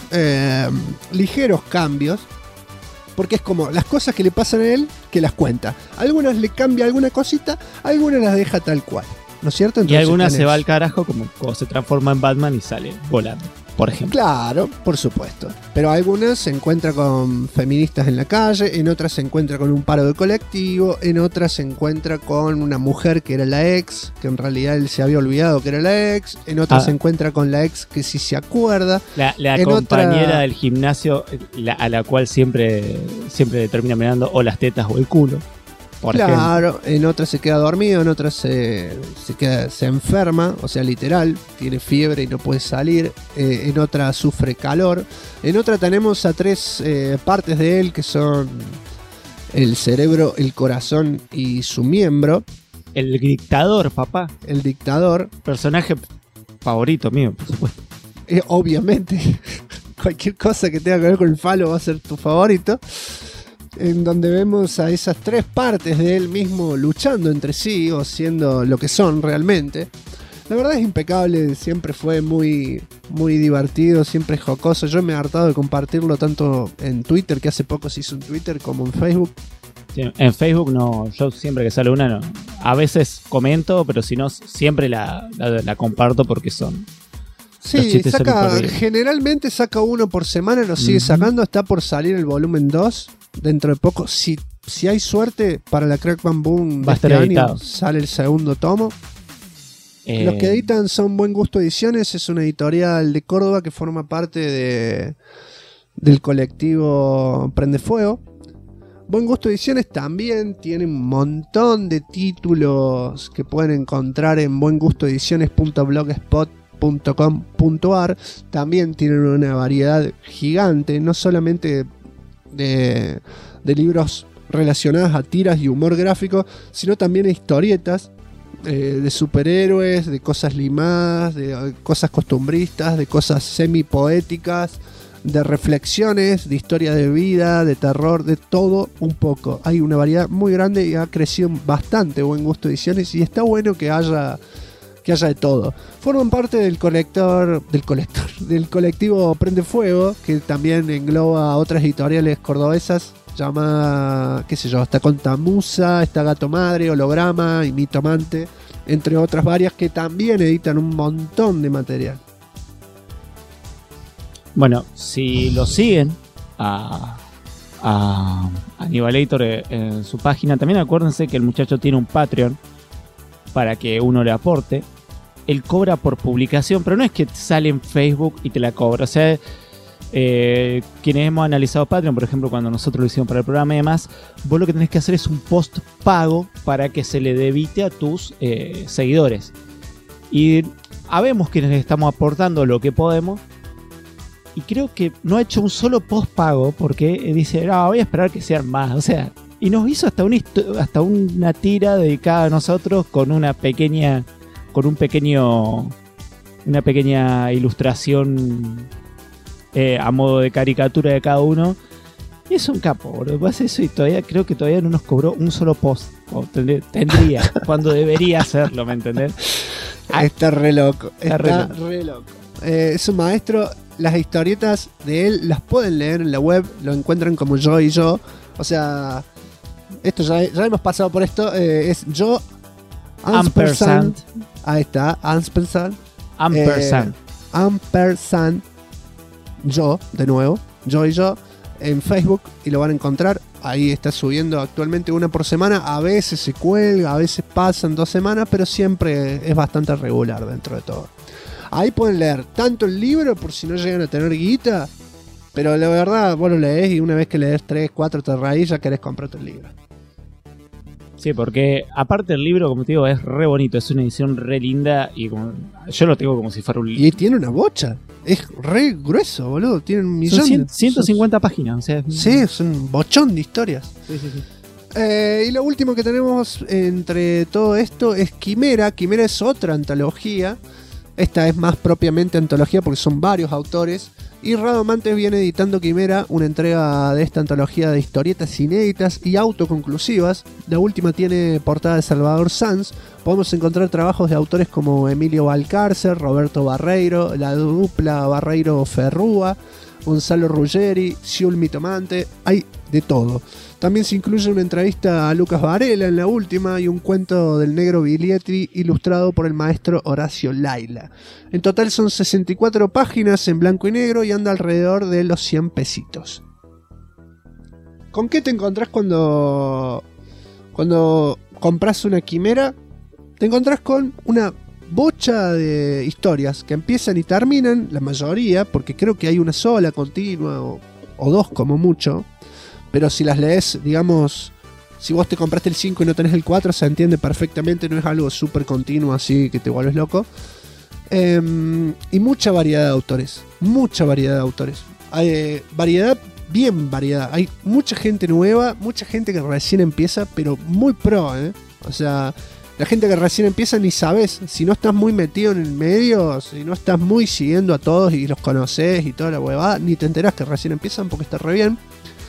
S2: ligeros cambios, porque es como las cosas que le pasan a él, que las cuenta. Algunas le cambia alguna cosita, algunas las deja tal cual, ¿no es cierto?
S3: Entonces, y algunas se va al carajo, como cuando se transforma en Batman y sale volando, por ejemplo.
S2: Claro, por supuesto. Pero algunas se encuentra con feministas en la calle, en otras se encuentra con un paro de colectivo, en otras se encuentra con una mujer que era la ex, que en realidad él se había olvidado que era la ex, en otras se encuentra con la ex que sí se acuerda.
S3: La compañera del gimnasio a la cual siempre termina mirando o las tetas o el culo.
S2: Claro, en otras se queda dormido, en otras se enferma, o sea, literal, tiene fiebre y no puede salir, en otra sufre calor, en otra tenemos a tres partes de él que son el cerebro, el corazón y su miembro.
S3: El dictador, papá.
S2: El dictador.
S3: Personaje favorito mío, por supuesto.
S2: Obviamente, cualquier cosa que tenga que ver con el falo va a ser tu favorito. En donde vemos a esas tres partes de él mismo luchando entre sí o siendo lo que son realmente. La verdad es impecable, siempre fue muy, muy divertido, siempre jocoso. Yo me he hartado de compartirlo tanto en Twitter, que hace poco se hizo en Twitter, como en Facebook.
S3: Sí, en Facebook no, yo siempre que sale una no. A veces comento, pero si no, siempre la comparto porque son...
S2: Sí, generalmente saca uno por semana, lo sigue sacando, está por salir el volumen 2. Dentro de poco, si hay suerte, para la Crack Bam Boom de este año sale el segundo tomo. Los que editan son Buen Gusto Ediciones, es una editorial de Córdoba que forma parte del colectivo Prende Fuego. Buen Gusto Ediciones también tiene un montón de títulos que pueden encontrar en buengustoediciones.blogspot.com.ar. También tienen una variedad gigante, no solamente de libros relacionados a tiras y humor gráfico, sino también a historietas de superhéroes, de cosas limadas, de cosas costumbristas, de cosas semi-poéticas, de reflexiones, de historia de vida, de terror, de todo un poco. Hay una variedad muy grande y ha crecido bastante Buen Gusto Ediciones, y está bueno que haya de todo. Forman parte del colectivo Prende Fuego, que también engloba a otras editoriales cordobesas, llama, qué sé yo, está Contamusa, está Gato Madre, Holograma y Mitomante, entre otras varias que también editan un montón de material.
S3: Bueno, si lo siguen a Anibalator en su página, también acuérdense que el muchacho tiene un Patreon para que uno le aporte. Él cobra por publicación, pero no es que sale en Facebook y te la cobra. O sea, quienes hemos analizado Patreon, por ejemplo, cuando nosotros lo hicimos para el programa y demás, vos lo que tenés que hacer es un post pago para que se le debite a tus seguidores. Y habemos quienes le estamos aportando lo que podemos. Y creo que no ha hecho un solo post pago porque dice, no, voy a esperar que sean más. O sea, y nos hizo hasta una tira dedicada a nosotros con una pequeña ilustración a modo de caricatura de cada uno. Y es un capo, boludo. Vos haces eso y creo que todavía no nos cobró un solo post. Tendría, cuando debería hacerlo, ¿me entendés?
S2: Está re loco. Está re loco. Es un maestro. Las historietas de él las pueden leer en la web. Lo encuentran como Yo y Yo. O sea, esto ya hemos pasado por esto. Es Yo Ampersand. Ahí está, Ampersand. Ampersand. Yo, de nuevo. Yo y Yo. En Facebook. Y lo van a encontrar. Ahí está subiendo actualmente una por semana. A veces se cuelga, a veces pasan 2 semanas. Pero siempre es bastante regular dentro de todo. Ahí pueden leer tanto el libro por si no llegan a tener guita, pero la verdad vos lo lees y una vez que lees 3, 4 te reís, ya querés comprarte el libro.
S3: Sí, porque aparte el libro, como te digo, es re bonito, es una edición re linda y yo lo tengo como si fuera un libro.
S2: Y tiene una bocha, es re grueso, boludo, tiene un millón.
S3: Son 150 páginas, o sea.
S2: Sí, es un bochón de historias.
S3: Sí.
S2: Y lo último que tenemos entre todo esto es Quimera. Quimera es otra antología. Esta es más propiamente antología porque son varios autores. Y Radomantes viene editando Quimera, una entrega de esta antología de historietas inéditas y autoconclusivas. La última tiene portada de Salvador Sanz. Podemos encontrar trabajos de autores como Emilio Valcárcer, Roberto Barreiro, la dupla Barreiro-Ferrúa, Gonzalo Ruggeri, Siul Mitomante. Hay de todo. También se incluye una entrevista a Lucas Varela en la última y un cuento del negro Biglietti ilustrado por el maestro Horacio Laila. En total son 64 páginas en blanco y negro y anda alrededor de los 100 pesitos. ¿Con qué te encontrás cuando compras una Quimera? Te encontrás con una bocha de historias que empiezan y terminan, la mayoría, porque creo que hay una sola continua o 2 como mucho. Pero si las lees, digamos, si vos te compraste el 5 y no tenés el 4, se entiende perfectamente, no es algo súper continuo así que te vuelves loco. Y mucha variedad de autores, Hay variedad, bien variedad. Hay mucha gente nueva, mucha gente que recién empieza, pero muy pro, ¿eh? O sea, la gente que recién empieza ni sabes, si no estás muy metido en el medio, si no estás muy siguiendo a todos y los conoces y toda la huevada, ni te enterás que recién empiezan porque está re bien.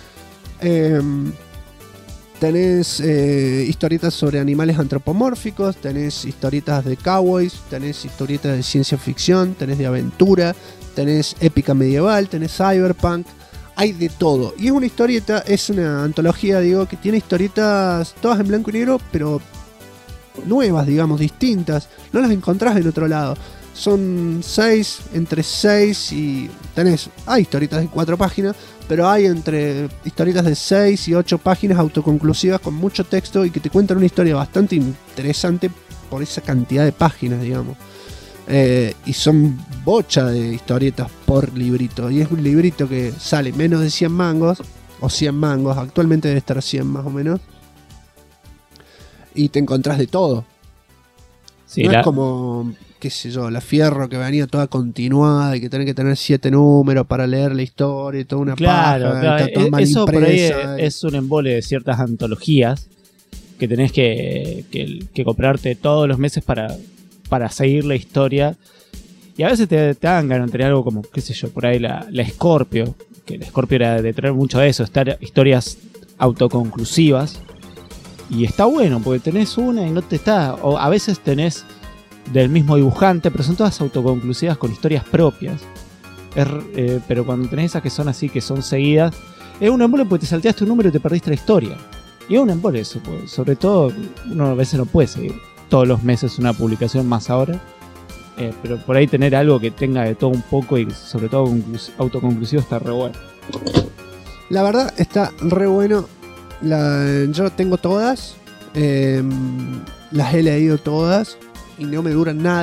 S2: Tenés historietas sobre animales antropomórficos, tenés historietas de cowboys, tenés historietas de ciencia ficción, tenés de aventura, tenés épica medieval, tenés cyberpunk, hay de todo. Y es una historieta, es una antología, digo, que tiene historietas todas en blanco y negro, pero nuevas, digamos, distintas. No las encontrás en otro lado. Son 6, entre 6 y... hay historietas de 4 páginas, pero hay entre historietas de 6 y 8 páginas autoconclusivas con mucho texto y que te cuentan una historia bastante interesante por esa cantidad de páginas, digamos. Y son bocha de historietas por librito. Y es un librito que sale menos de 100 mangos, o 100 mangos, actualmente debe estar 100 más o menos. Y te encontrás de todo. Sí, no es como, qué sé yo, la Fierro que venía toda continuada y que tenés que tener 7 números para leer la historia y toda una paja.
S3: Claro.
S2: Está toda mal
S3: eso
S2: impresa,
S3: por ahí es un embole de ciertas antologías que tenés que comprarte todos los meses para seguir la historia. Y a veces te dan ganas de tener algo como, qué sé yo, por ahí la Scorpio, que la Scorpio era de traer mucho de eso, estar historias autoconclusivas. Y está bueno, porque tenés una y no te está... O a veces tenés del mismo dibujante, pero son todas autoconclusivas con historias propias. Pero cuando tenés esas que son así, que son seguidas, es un embole porque te salteaste un número y te perdiste la historia. Y es un embole eso, porque sobre todo uno a veces no puede seguir todos los meses una publicación más ahora. Pero por ahí tener algo que tenga de todo un poco y sobre todo autoconclusivo está re bueno.
S2: La verdad está re bueno. Yo tengo todas, las he leído todas y no me duran nada.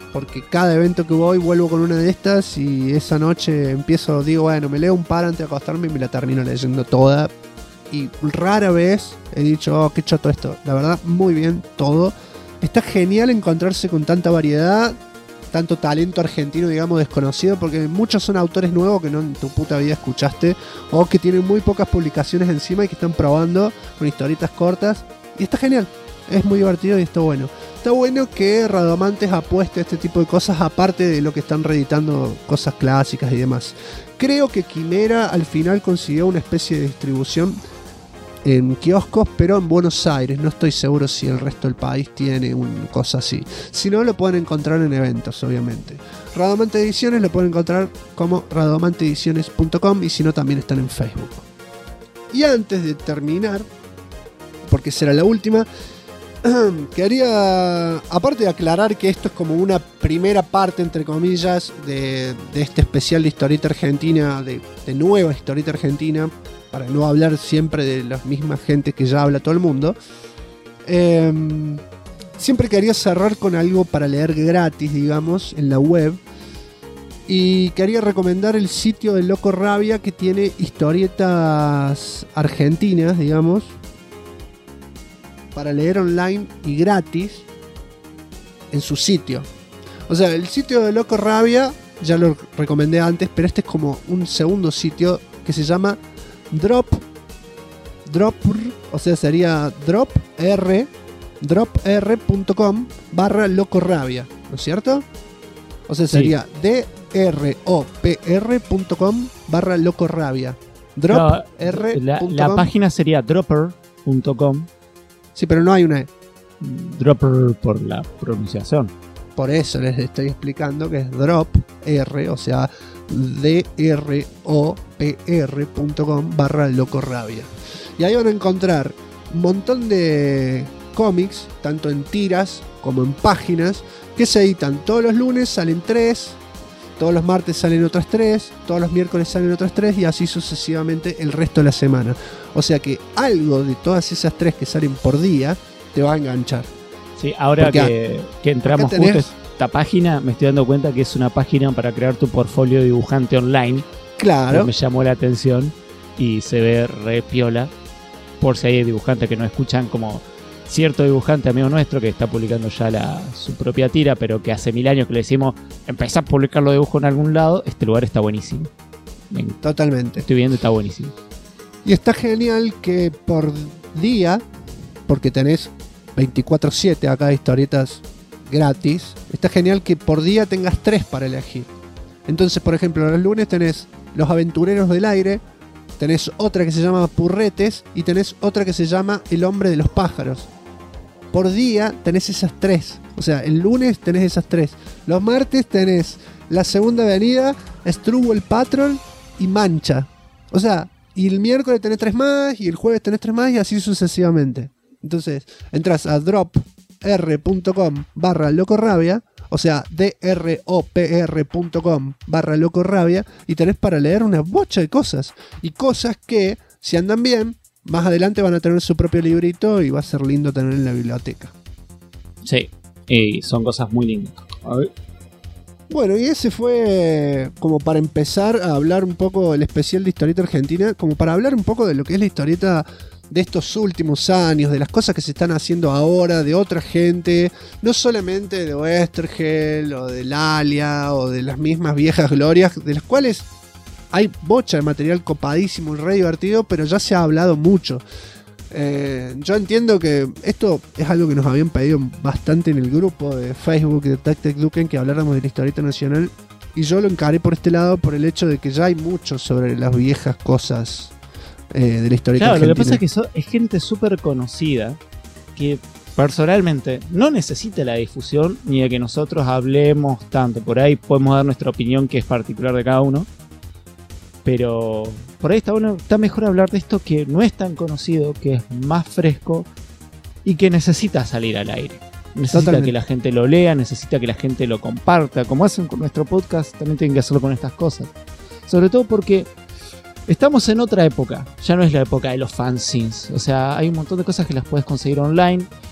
S2: porque cada evento que voy vuelvo con una de estas y esa noche digo, bueno, me leo un par antes de acostarme y me la termino leyendo toda. Y rara vez he dicho, oh, qué choto esto. La verdad, muy bien todo. Está genial encontrarse con tanta variedad, tanto talento argentino, digamos, desconocido, porque muchos son autores nuevos que no en tu puta vida escuchaste, o que tienen muy pocas publicaciones encima y que están probando con historietas cortas. Y está genial, es muy divertido y está bueno. Está bueno que Radomantes apueste a este tipo de cosas, aparte de lo que están reeditando cosas clásicas y demás. Creo que Quimera al final consiguió una especie de distribución en kioscos, pero en Buenos Aires. No estoy seguro si el resto del país tiene una cosa así. Si no, lo pueden encontrar en eventos, obviamente. Radomante Ediciones lo pueden encontrar como radomanteediciones.com, y si no, también están en Facebook. Y antes de terminar, porque será la última, quería, aparte de aclarar que esto es como una primera parte, entre comillas, de este especial de historieta argentina, de nueva historieta argentina, para no hablar siempre de las mismas gentes que ya habla todo el mundo, siempre quería cerrar con algo para leer gratis, digamos, en la web. Y quería recomendar el sitio de Loco Rabia, que tiene historietas argentinas, digamos, para leer online y gratis en su sitio. O sea, el sitio de Loco Rabia ya lo recomendé antes, pero este es como un segundo sitio que se llama Dropr, o sea, sería dropr.com/locorrabia, ¿no es cierto? O sea, sería dropr.com/locorrabia.
S3: La página sería dropper.com.
S2: Sí, pero no hay una E.
S3: Dropper por la pronunciación.
S2: Por eso les estoy explicando que es dropr, o sea, dropr.com/locorrabia. Y ahí van a encontrar un montón de cómics, tanto en tiras como en páginas, que se editan todos los lunes, salen 3, todos los martes salen otras 3, todos los miércoles salen otras 3, y así sucesivamente el resto de la semana. O sea que algo de todas esas 3 que salen por día te va a enganchar.
S3: Sí, ahora que entramos justo a esta página, me estoy dando cuenta que es una página para crear tu portfolio de dibujante online.
S2: Claro.
S3: Me llamó la atención y se ve re piola. Por si hay dibujantes que no escuchan, como cierto dibujante amigo nuestro que está publicando ya su propia tira, pero que hace 1000 años que le decimos empezá a publicar los dibujos en algún lado. Este lugar está buenísimo.
S2: Totalmente.
S3: Estoy viendo, está buenísimo.
S2: Y está genial que por día, porque tenés 24/7 acá de historietas gratis, está genial que por día tengas 3 para elegir. Entonces, por ejemplo, los lunes tenés Los Aventureros del Aire, tenés otra que se llama Purretes y tenés otra que se llama El Hombre de los Pájaros. Por día tenés esas 3. O sea, el lunes tenés esas 3. Los martes tenés La Segunda Avenida, Struggle Patrol y Mancha. O sea, y el miércoles tenés 3 más, y el jueves tenés 3 más, y así sucesivamente. Entonces, entras a dropr.com/locorrabia, o sea, dropr.com/locorrabia, y tenés para leer una bocha de cosas. Y cosas que, si andan bien, más adelante van a tener su propio librito y va a ser lindo tener en la biblioteca.
S3: Sí, y son cosas muy lindas. A ver.
S2: Bueno, y ese fue como para empezar a hablar un poco del especial de historieta argentina, como para hablar un poco de lo que es la historieta de estos últimos años, de las cosas que se están haciendo ahora, de otra gente, no solamente de Oesterheld o de Lalia o de las mismas viejas glorias, de las cuales hay bocha de material copadísimo y re divertido, pero ya se ha hablado mucho. Yo entiendo que esto es algo que nos habían pedido bastante en el grupo de Facebook de Tactic Duken, que habláramos de la historieta nacional, y yo lo encaré por este lado por el hecho de que ya hay mucho sobre las viejas cosas de la historieta argentina.
S3: Lo que pasa es que es gente súper conocida que personalmente no necesita la difusión ni de que nosotros hablemos tanto. Por ahí podemos dar nuestra opinión, que es particular de cada uno, pero por ahí está mejor hablar de esto, que no es tan conocido, que es más fresco y que necesita salir al aire. Necesita Totalmente. Que la gente lo lea, necesita que la gente lo comparta, como hacen con nuestro podcast. También tienen que hacerlo con estas cosas, sobre todo porque estamos en otra época. Ya no es la época de los fanzines. O sea, hay un montón de cosas que las puedes conseguir online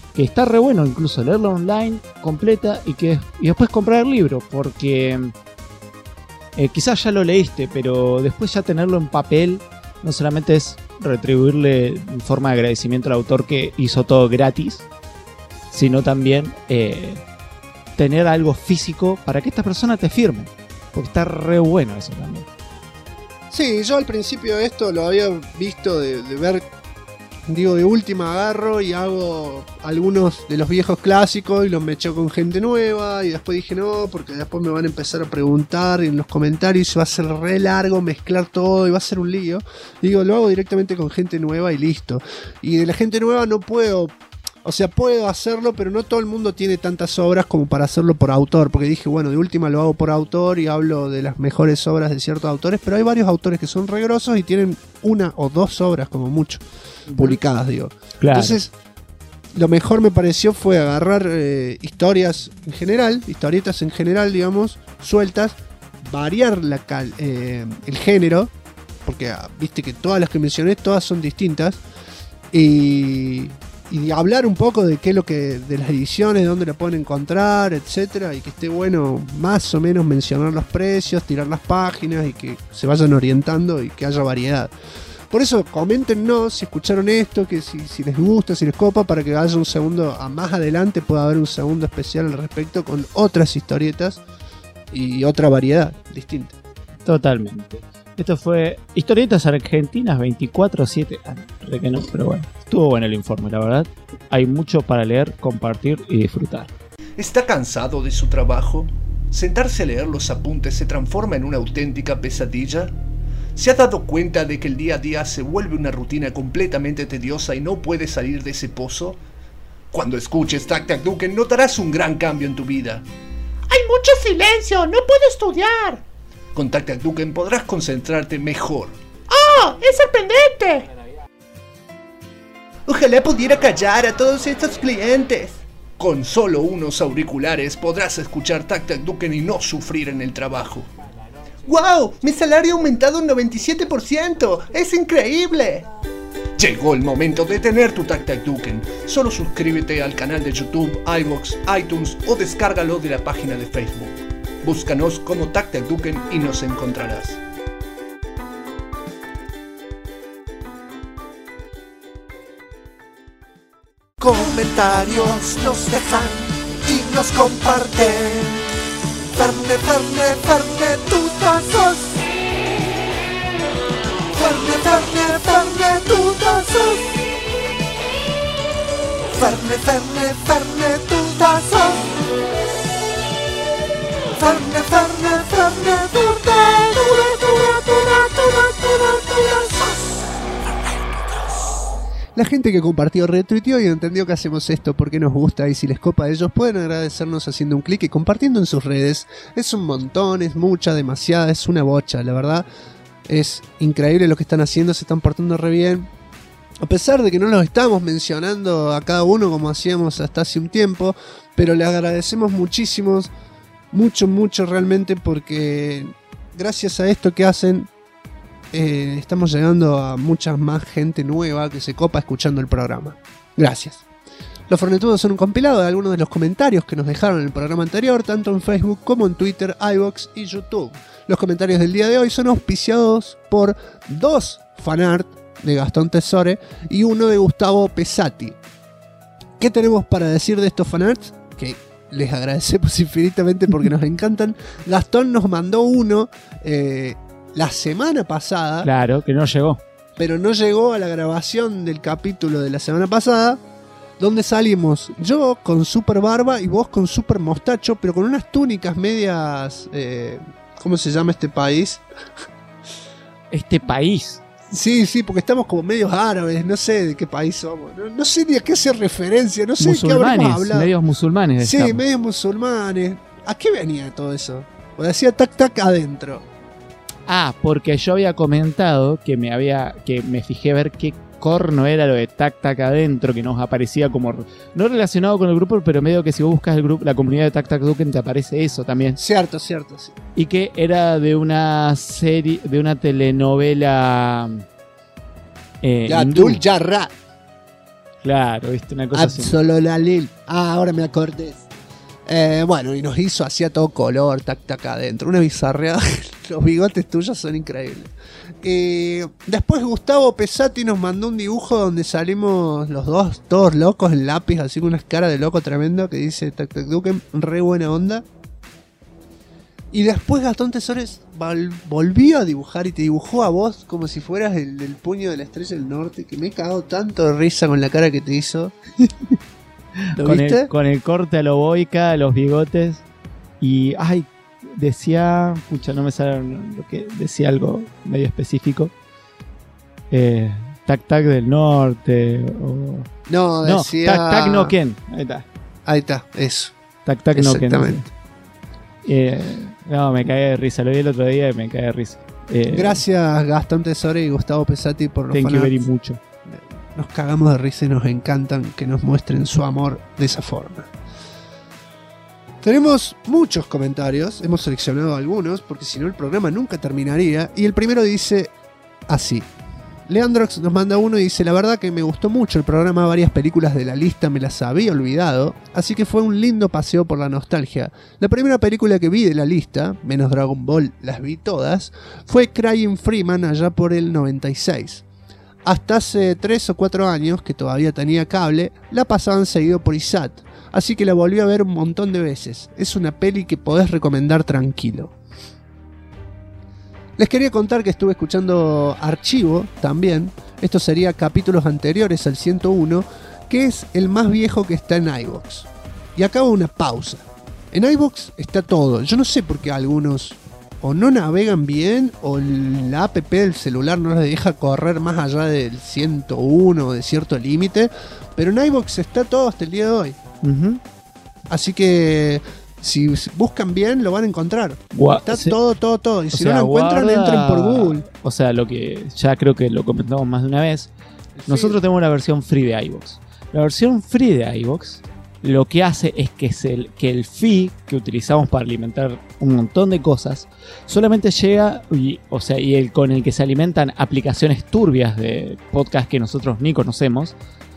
S3: que está re bueno incluso leerlo online completa y después comprar el libro, porque quizás ya lo leíste, pero después ya tenerlo en papel no solamente es retribuirle en forma de agradecimiento al autor que hizo todo gratis, sino también tener algo físico para que esta persona te firme, porque está re bueno eso también.
S2: Sí, yo al principio de esto lo había visto de ver, digo, de última agarro y hago algunos de los viejos clásicos y los mecho con gente nueva, y después dije no, porque después me van a empezar a preguntar en los comentarios y va a ser re largo mezclar todo y va a ser un lío. Digo, lo hago directamente con gente nueva y listo. Y de la gente nueva no puedo... O sea, puedo hacerlo, pero no todo el mundo tiene tantas obras como para hacerlo por autor. Porque dije, bueno, de última lo hago por autor y hablo de las mejores obras de ciertos autores. Pero hay varios autores que son regrosos y tienen 1 o 2 obras como mucho publicadas, digo.
S3: Claro.
S2: Entonces, lo mejor me pareció fue agarrar historias en general, historietas en general, digamos, sueltas, variar el género. Porque viste que todas las que mencioné, todas son distintas. Y hablar un poco de qué es lo que de las ediciones, dónde la pueden encontrar, etcétera, y que esté bueno más o menos mencionar los precios, tirar las páginas y que se vayan orientando y que haya variedad. Por eso coméntenos si escucharon esto, que si les gusta, si les copa, para que haya un segundo, más adelante pueda haber un segundo especial al respecto con otras historietas y otra variedad distinta.
S3: Totalmente. Esto fue Historietas Argentinas 24/7. Re que no, pero bueno. Estuvo bueno el informe, la verdad. Hay mucho para leer, compartir y disfrutar.
S1: ¿Está cansado de su trabajo? ¿Sentarse a leer los apuntes se transforma en una auténtica pesadilla? ¿Se ha dado cuenta de que el día a día se vuelve una rutina completamente tediosa y no puede salir de ese pozo? Cuando escuches Tac Tac Duken notarás un gran cambio en tu vida.
S9: ¡Hay mucho silencio! ¡No puedo estudiar!
S1: Con Tac Tac Duken podrás concentrarte mejor.
S9: ¡Oh! ¡Es sorprendente!
S1: Ojalá pudiera callar a todos estos clientes. Con solo unos auriculares podrás escuchar Tac Tac Duken y no sufrir en el trabajo. ¡Wow! Mi salario ha aumentado un 97%. ¡Es increíble! Llegó el momento de tener tu Tac Tac Duken. Solo suscríbete al canal de YouTube, iVoox, iTunes o descárgalo de la página de Facebook. Búscanos como Tac Tac Duken y nos encontrarás.
S8: Comentarios nos dejan y nos comparten. Ferne, Ferne, Ferne, tú sos. Ferne, Ferne, Ferne, tú sos. Ferne, Ferne, Ferne, tú sos. Ferne, Ferne, Ferne, tú
S2: La gente que compartió, retuiteó y entendió que hacemos esto porque nos gusta, y si les copa a ellos pueden agradecernos haciendo un clic y compartiendo en sus redes. Es un montón, es mucha, demasiada, es una bocha, la verdad. Es increíble lo que están haciendo, se están portando re bien. A pesar de que no los estamos mencionando a cada uno como hacíamos hasta hace un tiempo, pero les agradecemos muchísimo, mucho realmente, porque gracias a esto que hacen estamos llegando a mucha más gente nueva que se copa escuchando el programa. Gracias. Los Fornetudos son un compilado de algunos de los comentarios que nos dejaron en el programa anterior, tanto en Facebook como en Twitter, iVoox y YouTube. Los comentarios del día de hoy son auspiciados por 2 fanart de Gastón Tesore y uno de Gustavo Pesati. ¿Qué tenemos para decir de estos fanarts? Que les agradecemos infinitamente porque nos encantan. Gastón nos mandó uno la semana pasada.
S3: Claro, que no llegó.
S2: Pero no llegó a la grabación del capítulo de la semana pasada, donde salimos yo con super barba y vos con super mostacho, pero con unas túnicas medias... ¿cómo se llama este país?
S3: ¿Este país?
S2: Sí, porque estamos como medios árabes, no sé de qué país somos, no sé ni a qué hacer referencia, no sé de qué habremos hablado.
S3: Medios musulmanes.
S2: Sí, medios musulmanes. ¿A qué venía todo eso? O decía tac tac adentro.
S3: Ah, porque yo había comentado que me fijé a ver qué corno era lo de tac tac adentro, que nos aparecía como no relacionado con el grupo, pero medio que si vos buscas el grupo, la comunidad de Tac Tac Duken, te aparece eso también.
S2: Cierto, sí.
S3: Y que era de una serie, de una telenovela
S2: Abdul Jarrah.
S3: Claro, viste, una cosa así.
S2: Absololalil. Ahora me acordé. Bueno, y nos hizo, hacía todo color, tac, tac adentro. Una bizarreada. Los bigotes tuyos son increíbles. Después Gustavo Pesati nos mandó un dibujo donde salimos los dos, todos locos en lápiz, así con unas caras de loco tremendo, que dice Tac Tac Duken, re buena onda. Y después Gastón Tesores volvió a dibujar y te dibujó a vos como si fueras el puño de la Estrella del Norte, que me he cagado tanto de risa con la cara que te hizo. ¿Lo viste?
S3: Con el corte a lo boica, los bigotes. Y, decía... Pucha, no me sale lo que... Decía algo medio específico. Tac Tac del Norte.
S2: No, decía...
S3: Tac Tac no Ken.
S2: Ahí está, eso.
S3: Tac Tac no Ken.
S2: Exactamente.
S3: No, me cagué de risa. Lo vi el otro día y me cagué de risa.
S2: Gracias Gastón Tesore y Gustavo Pesati por los
S3: Thank you very
S2: fanarts.
S3: mucho.
S2: Nos cagamos de risa y nos encantan que nos muestren su amor de esa forma. Tenemos muchos comentarios, hemos seleccionado algunos porque si no el programa nunca terminaría. Y el primero dice así: Leandrox nos manda uno y dice: la verdad que me gustó mucho el programa, varias películas de la lista me las había olvidado, así que fue un lindo paseo por la nostalgia. La primera película que vi de la lista, menos Dragon Ball, las vi todas, fue Crying Freeman allá por el 96. Hasta hace 3 o 4 años, que todavía tenía cable, la pasaban seguido por ISAT, así que la volví a ver un montón de veces. Es una peli que podés recomendar tranquilo. Les quería contar que estuve escuchando Archivo también. Esto sería capítulos anteriores al 101, que es el más viejo que está en iVoox. Y acá hago una pausa. En iVoox está todo. Yo no sé por qué algunos o no navegan bien o la app del celular no les deja correr más allá del 101 o de cierto límite. Pero en iVoox está todo hasta el día de hoy. Así que... si buscan bien, lo van a encontrar. Está todo. Y si no lo encuentran, entren por Google.
S3: O sea, lo que ya creo que lo comentamos más de una vez. Nosotros tenemos la versión free de iVoox. La versión free de iVoox lo que hace es que el feed que utilizamos para alimentar un montón de cosas solamente llega, y el con el que se alimentan aplicaciones turbias de podcast que nosotros ni conocemos,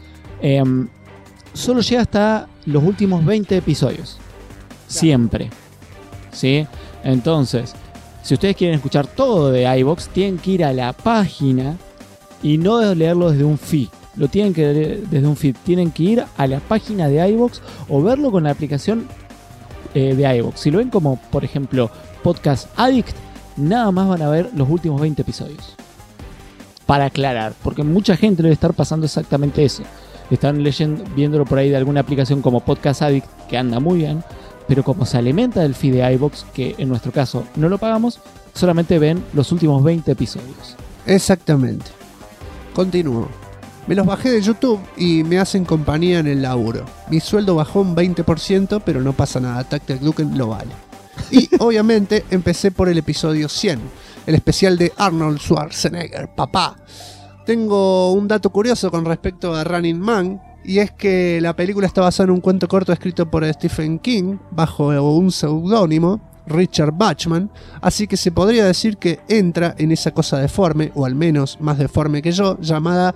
S3: solo llega hasta los últimos 20 episodios. Siempre. ¿Sí? Entonces, si ustedes quieren escuchar todo de iVoox, tienen que ir a la página y no leerlo desde un feed. Lo tienen que leer desde un feed. Tienen que ir a la página de iVoox o verlo con la aplicación de iVoox. Si lo ven como, por ejemplo, Podcast Addict, nada más van a ver los últimos 20 episodios. Para aclarar, porque mucha gente debe estar pasando exactamente eso. Están viéndolo por ahí de alguna aplicación como Podcast Addict, que anda muy bien. Pero como se alimenta del feed de iVoox, que en nuestro caso no lo pagamos, solamente ven los últimos 20 episodios.
S2: Exactamente. Continúo. Me los bajé de YouTube y me hacen compañía en el laburo. Mi sueldo bajó un 20%, pero no pasa nada. Tac Tac Duken lo vale. Y obviamente empecé por el episodio 100, el especial de Arnold Schwarzenegger, papá. Tengo un dato curioso con respecto a Running Man. Y es que la película está basada en un cuento corto escrito por Stephen King bajo un seudónimo, Richard Bachman, así que se podría decir que entra en esa cosa deforme, o al menos más deforme que yo, llamada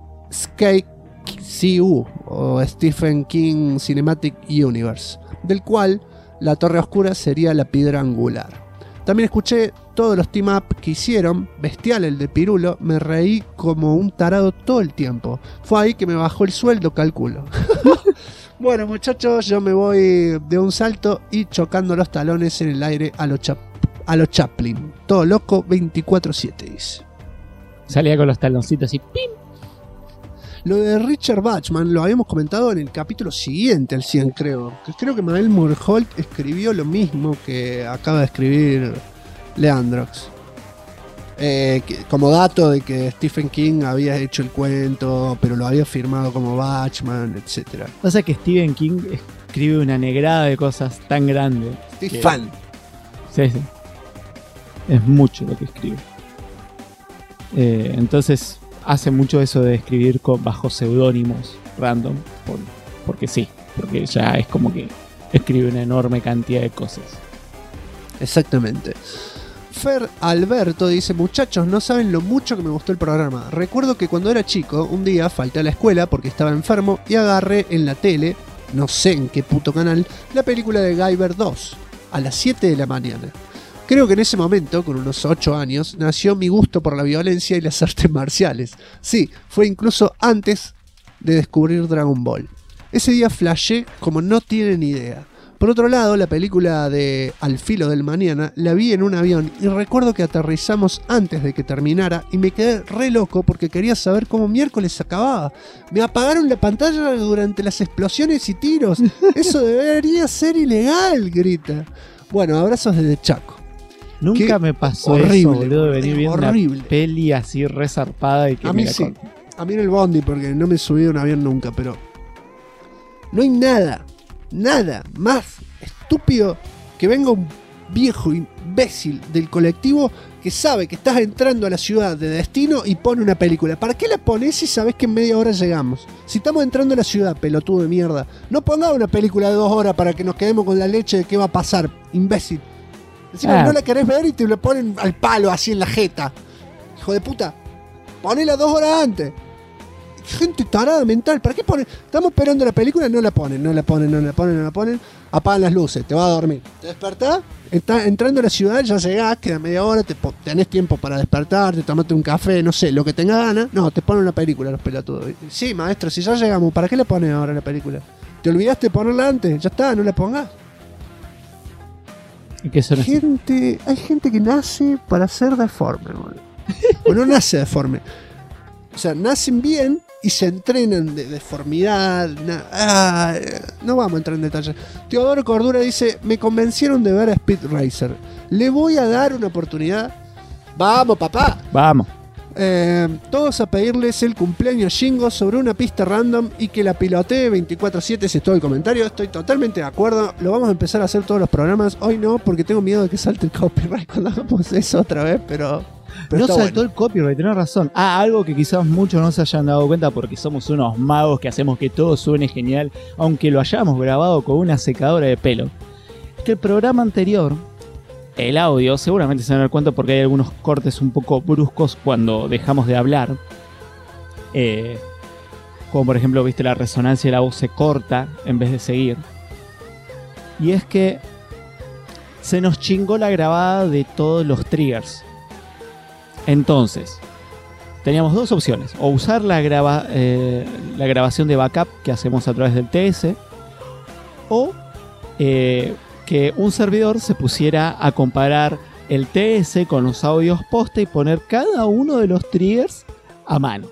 S2: SKCU, o Stephen King Cinematic Universe, del cual la Torre Oscura sería la piedra angular. También escuché todos los team-up que hicieron, bestial el de Pirulo, me reí como un tarado todo el tiempo. Fue ahí que me bajó el sueldo, calculo. Bueno, muchachos, yo me voy de un salto y chocando los talones en el aire a lo Chaplin. Todo loco, 24/7, dice.
S3: Salía con los taloncitos y ¡pim!
S2: Lo de Richard Bachman lo habíamos comentado en el capítulo siguiente, al 100 creo. Creo que Mael Murholt escribió lo mismo que acaba de escribir Leandrox. Como dato de que Stephen King había hecho el cuento, pero lo había firmado como Bachman, etc.
S3: Pasa que Stephen King escribe una negrada de cosas tan grandes.
S2: Estoy fan.
S3: Sí. Es mucho lo que escribe. Entonces hace mucho eso de escribir bajo seudónimos random, porque sí, porque ya es como que escribe una enorme cantidad de cosas.
S2: Exactamente. Fer Alberto dice: muchachos, no saben lo mucho que me gustó el programa. Recuerdo que cuando era chico, un día falté a la escuela porque estaba enfermo y agarré en la tele, no sé en qué puto canal, la película de Guyver 2 a las 7 de la mañana. Creo que en ese momento, con unos 8 años, nació mi gusto por la violencia y las artes marciales. Sí, fue incluso antes de descubrir Dragon Ball. Ese día flashé como no tienen idea. Por otro lado, la película de Al filo del mañana la vi en un avión y recuerdo que aterrizamos antes de que terminara y me quedé re loco porque quería saber cómo miércoles acababa. Me apagaron la pantalla durante las explosiones y tiros. Eso debería ser ilegal, grita. Bueno, abrazos desde Chaco.
S3: Nunca me pasó
S2: horrible,
S3: eso, boludo, de venir viendo
S2: horrible.
S3: una peli así resarpada y que
S2: A mí
S3: me
S2: sí. A mí en el bondi, porque no me subí a un avión nunca, pero no hay nada más estúpido que venga un viejo imbécil del colectivo que sabe que estás entrando a la ciudad de destino y pone una película. ¿Para qué la pones si sabes que en media hora llegamos? Si estamos entrando a la ciudad, pelotudo de mierda, no pongas una película de 2 horas para que nos quedemos con la leche de qué va a pasar, imbécil. Encima no la querés ver y te lo ponen al palo así en la jeta. Hijo de puta, ponela 2 horas antes. Gente tarada mental, ¿para qué ponen? Estamos esperando la película, no la ponen. Apagan las luces, te vas a dormir. Te despertás, estás entrando a la ciudad, ya llegás, queda media hora, tenés tiempo para despertarte, tomarte un café, no sé, lo que tengas ganas. No, te ponen una película los pelotudos. Sí, maestro, si ya llegamos, ¿para qué la pones ahora la película? ¿Te olvidaste de ponerla antes? Ya está, no la pongas. Hay gente que nace para ser deforme, boludo. O no nace deforme. O sea, nacen bien y se entrenan de deformidad. No vamos a entrar en detalles. Teodoro Cordura dice: me convencieron de ver a Speed Racer. Le voy a dar una oportunidad. Vamos, papá.
S3: Vamos.
S2: Todos a pedirles el cumpleaños Shingo sobre una pista random y que la pilotee 24/7. Ese es todo el comentario. Estoy totalmente de acuerdo. Lo vamos a empezar a hacer todos los programas. Hoy no, porque tengo miedo de que salte el copyright cuando hagamos eso otra vez, pero
S3: no saltó
S2: bueno.
S3: el copyright, tenés razón. Algo que quizás muchos no se hayan dado cuenta porque somos unos magos que hacemos que todo suene genial, aunque lo hayamos grabado con una secadora de pelo. Es que el programa anterior, el audio, seguramente se van a dar cuenta porque hay algunos cortes un poco bruscos cuando dejamos de hablar. Como por ejemplo, viste, la resonancia de la voz se corta en vez de seguir. Y es que se nos chingó la grabada de todos los triggers. Entonces, teníamos 2 opciones: o usar la grabación de backup que hacemos a través del TS, o que un servidor se pusiera a comparar el TS con los audios posta y poner cada uno de los triggers a mano.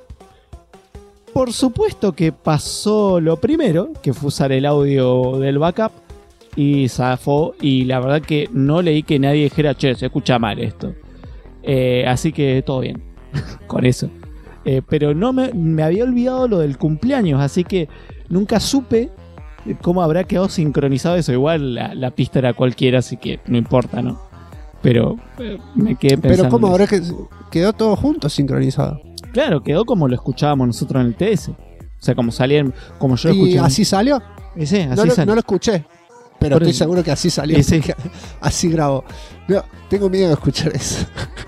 S3: Por supuesto que pasó lo primero, que fue usar el audio del backup, y zafó, y la verdad que no leí que nadie dijera: che, se escucha mal esto. Así que todo bien con eso. Pero no me había olvidado lo del cumpleaños, así que nunca supe cómo habrá quedado sincronizado eso. Igual la pista era cualquiera, así que no importa, ¿no? Pero me quedé pensando.
S2: Pero ¿cómo habrá que quedó todo junto sincronizado?
S3: Claro, quedó como lo escuchábamos nosotros en el TS. O sea, como salían, como yo lo escuché.
S2: ¿Y así salió?
S3: Sí, así salió.
S2: No lo escuché, pero estoy seguro que así salió.
S3: Sí.
S2: Así grabó. No, tengo miedo de escuchar eso.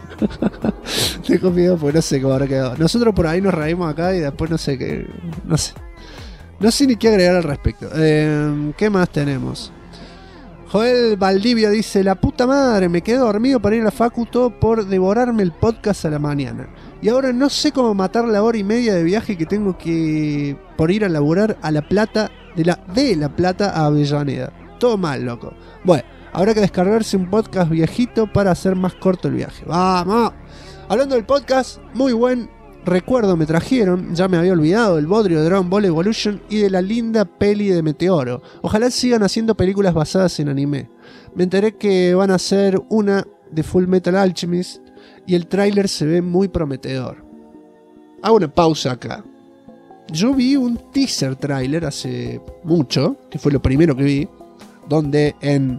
S2: Tengo miedo porque no sé cómo habrá quedado. Nosotros por ahí nos reímos acá y después no sé qué. No sé ni qué agregar al respecto. ¿Qué más tenemos? Joel Valdivia dice: la puta madre, me quedé dormido para ir a la facu, todo por devorarme el podcast a la mañana. Y ahora no sé cómo matar la hora y media de viaje que tengo que por ir a laburar a La Plata, de La Plata a Avellaneda. Todo mal, loco. Bueno, habrá que descargarse un podcast viejito para hacer más corto el viaje. ¡Vamos! Hablando del podcast, muy buen recuerdo me trajeron. Ya me había olvidado del bodrio de Dragon Ball Evolution y de la linda peli de Meteoro. Ojalá sigan haciendo películas basadas en anime. Me enteré que van a hacer una de Full Metal Alchemist y el tráiler se ve muy prometedor. Hago una pausa acá. Yo vi un teaser tráiler hace mucho, que fue lo primero que vi, donde en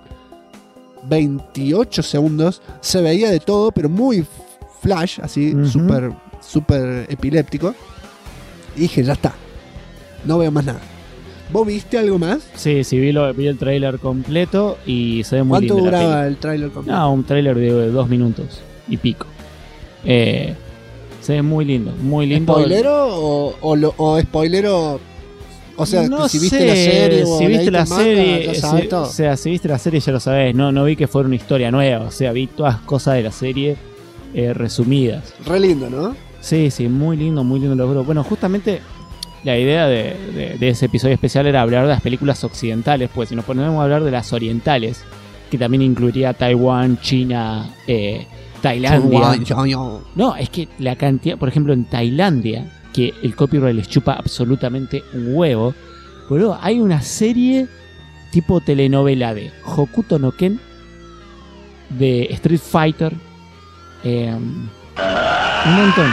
S2: 28 segundos se veía de todo, pero muy flash, así, súper epiléptico. Y dije, ya está, no veo más nada. ¿Vos viste algo más?
S3: Sí, vi el tráiler completo y se ve muy lindo.
S2: ¿Cuánto duraba el tráiler completo?
S3: No, un tráiler de 2 minutos y pico. Se ve muy lindo, muy lindo.
S2: ¿Spoilero o spoilero? O sea,
S3: no
S2: si viste
S3: sé,
S2: la serie o
S3: si viste la
S2: manga,
S3: serie,
S2: ya sabes todo.
S3: o sea, si viste la serie ya lo sabés. No vi que fuera una historia nueva, o sea, vi todas cosas de la serie resumidas.
S2: Re lindo, ¿no?
S3: Sí, muy lindo logro. Bueno, justamente la idea de ese episodio especial era hablar de las películas occidentales, pues si nos ponemos a hablar de las orientales, que también incluiría Taiwán, China, Tailandia. No, es que la cantidad, por ejemplo, en Tailandia, que el copyright les chupa absolutamente un huevo, boludo, hay una serie tipo telenovela de Hokuto no Ken, de Street Fighter, un montón.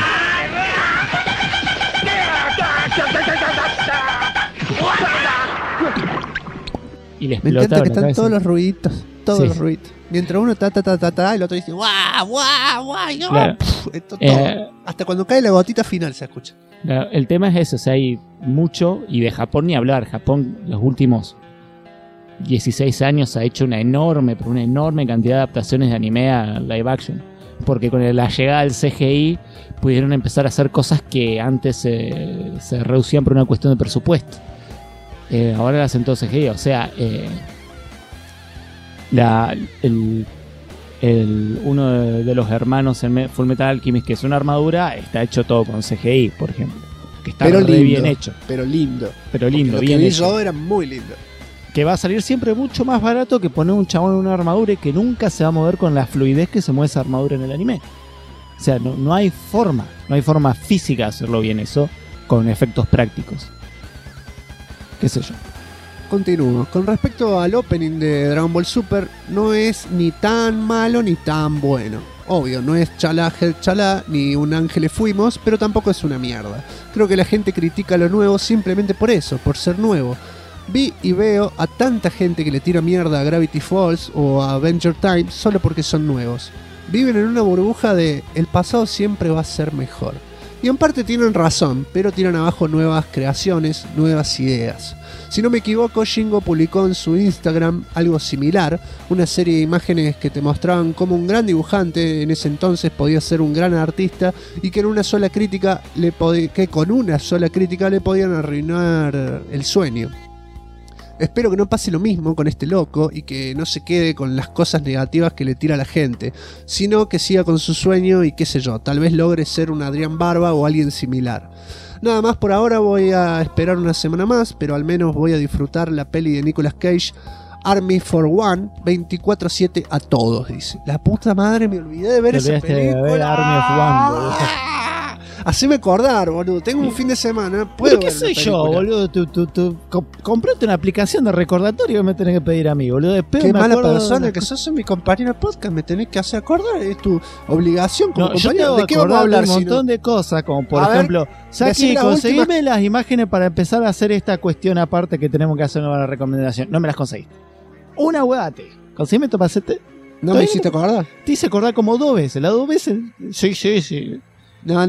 S3: Y les
S2: me encanta que están
S3: cabeza.
S2: todos los ruiditos,
S3: Sí.
S2: los ruiditos. Mientras uno ta y el otro dice guau, guau, guau, no.
S3: Claro.
S2: Esto todo. Hasta cuando cae la gotita final se escucha.
S3: El tema es ese, o sea, hay mucho, y de Japón ni hablar. Japón los últimos 16 años ha hecho una enorme cantidad de adaptaciones de anime a live action, porque con la llegada del CGI pudieron empezar a hacer cosas que antes se reducían por una cuestión de presupuesto. Ahora lo hacen todo CGI, o sea, uno de los hermanos en Full Metal Alchemist, que es una armadura, está hecho todo con CGI, por ejemplo, que está
S2: pero
S3: re
S2: lindo,
S3: bien hecho.
S2: Pero lindo.
S3: Pero lindo,
S2: lo
S3: bien
S2: que vi
S3: hecho.
S2: yo era muy lindo.
S3: Que va a salir siempre mucho más barato que poner un chabón en una armadura y que nunca se va a mover con la fluidez que se mueve esa armadura en el anime. O sea, no hay forma física de hacerlo bien eso con efectos prácticos. Qué sé yo.
S2: Continúo. Con respecto al opening de Dragon Ball Super, no es ni tan malo ni tan bueno. Obvio, no es chalá, gel chalá, ni un ángeles fuimos, pero tampoco es una mierda. Creo que la gente critica lo nuevo simplemente por eso, por ser nuevo. Vi y veo a tanta gente que le tira mierda a Gravity Falls o a Adventure Time solo porque son nuevos. Viven en una burbuja de el pasado siempre va a ser mejor. Y en parte tienen razón, pero tiran abajo nuevas creaciones, nuevas ideas. Si no me equivoco, Shingo publicó en su Instagram algo similar, una serie de imágenes que te mostraban cómo un gran dibujante en ese entonces podía ser un gran artista y que con una sola crítica le podían arruinar el sueño. Espero que no pase lo mismo con este loco y que no se quede con las cosas negativas que le tira la gente, sino que siga con su sueño y qué sé yo, tal vez logre ser un Adrián Barba o alguien similar. Nada más por ahora, voy a esperar una semana más, pero al menos voy a disfrutar la peli de Nicolas Cage, Army for One, 24/7 a todos, dice. La puta madre, me olvidé de ver esa película.
S3: De ver Army of One, boludo.
S2: Haceme acordar, boludo. Tengo un fin de semana. ¿Puedo
S3: ¿Pero qué
S2: ver
S3: soy
S2: la
S3: yo,
S2: película?
S3: boludo? Comprate una aplicación de recordatorio que me tenés que pedir a mí, boludo. Después
S2: Qué
S3: me
S2: mala
S3: acuerdo
S2: persona
S3: de
S2: que
S3: las
S2: sos en mi compañero de podcast. Me tenés que hacer acordar. Es tu obligación como
S3: No, yo
S2: compañero.
S3: tengo
S2: ¿De qué vamos a
S3: acordar
S2: hablar
S3: de un
S2: si no?
S3: montón de cosas, como por
S2: A ver,
S3: ejemplo, Saki,
S2: decime la
S3: conseguime las imágenes para empezar a hacer esta cuestión aparte que tenemos que hacer una recomendación. No me las conseguiste. Una huevate. ¿Conseguime tu pasete?
S2: ¿No me hiciste acordar?
S3: Te hice acordar como 2 veces. ¿Las 2 veces? Sí.
S2: No.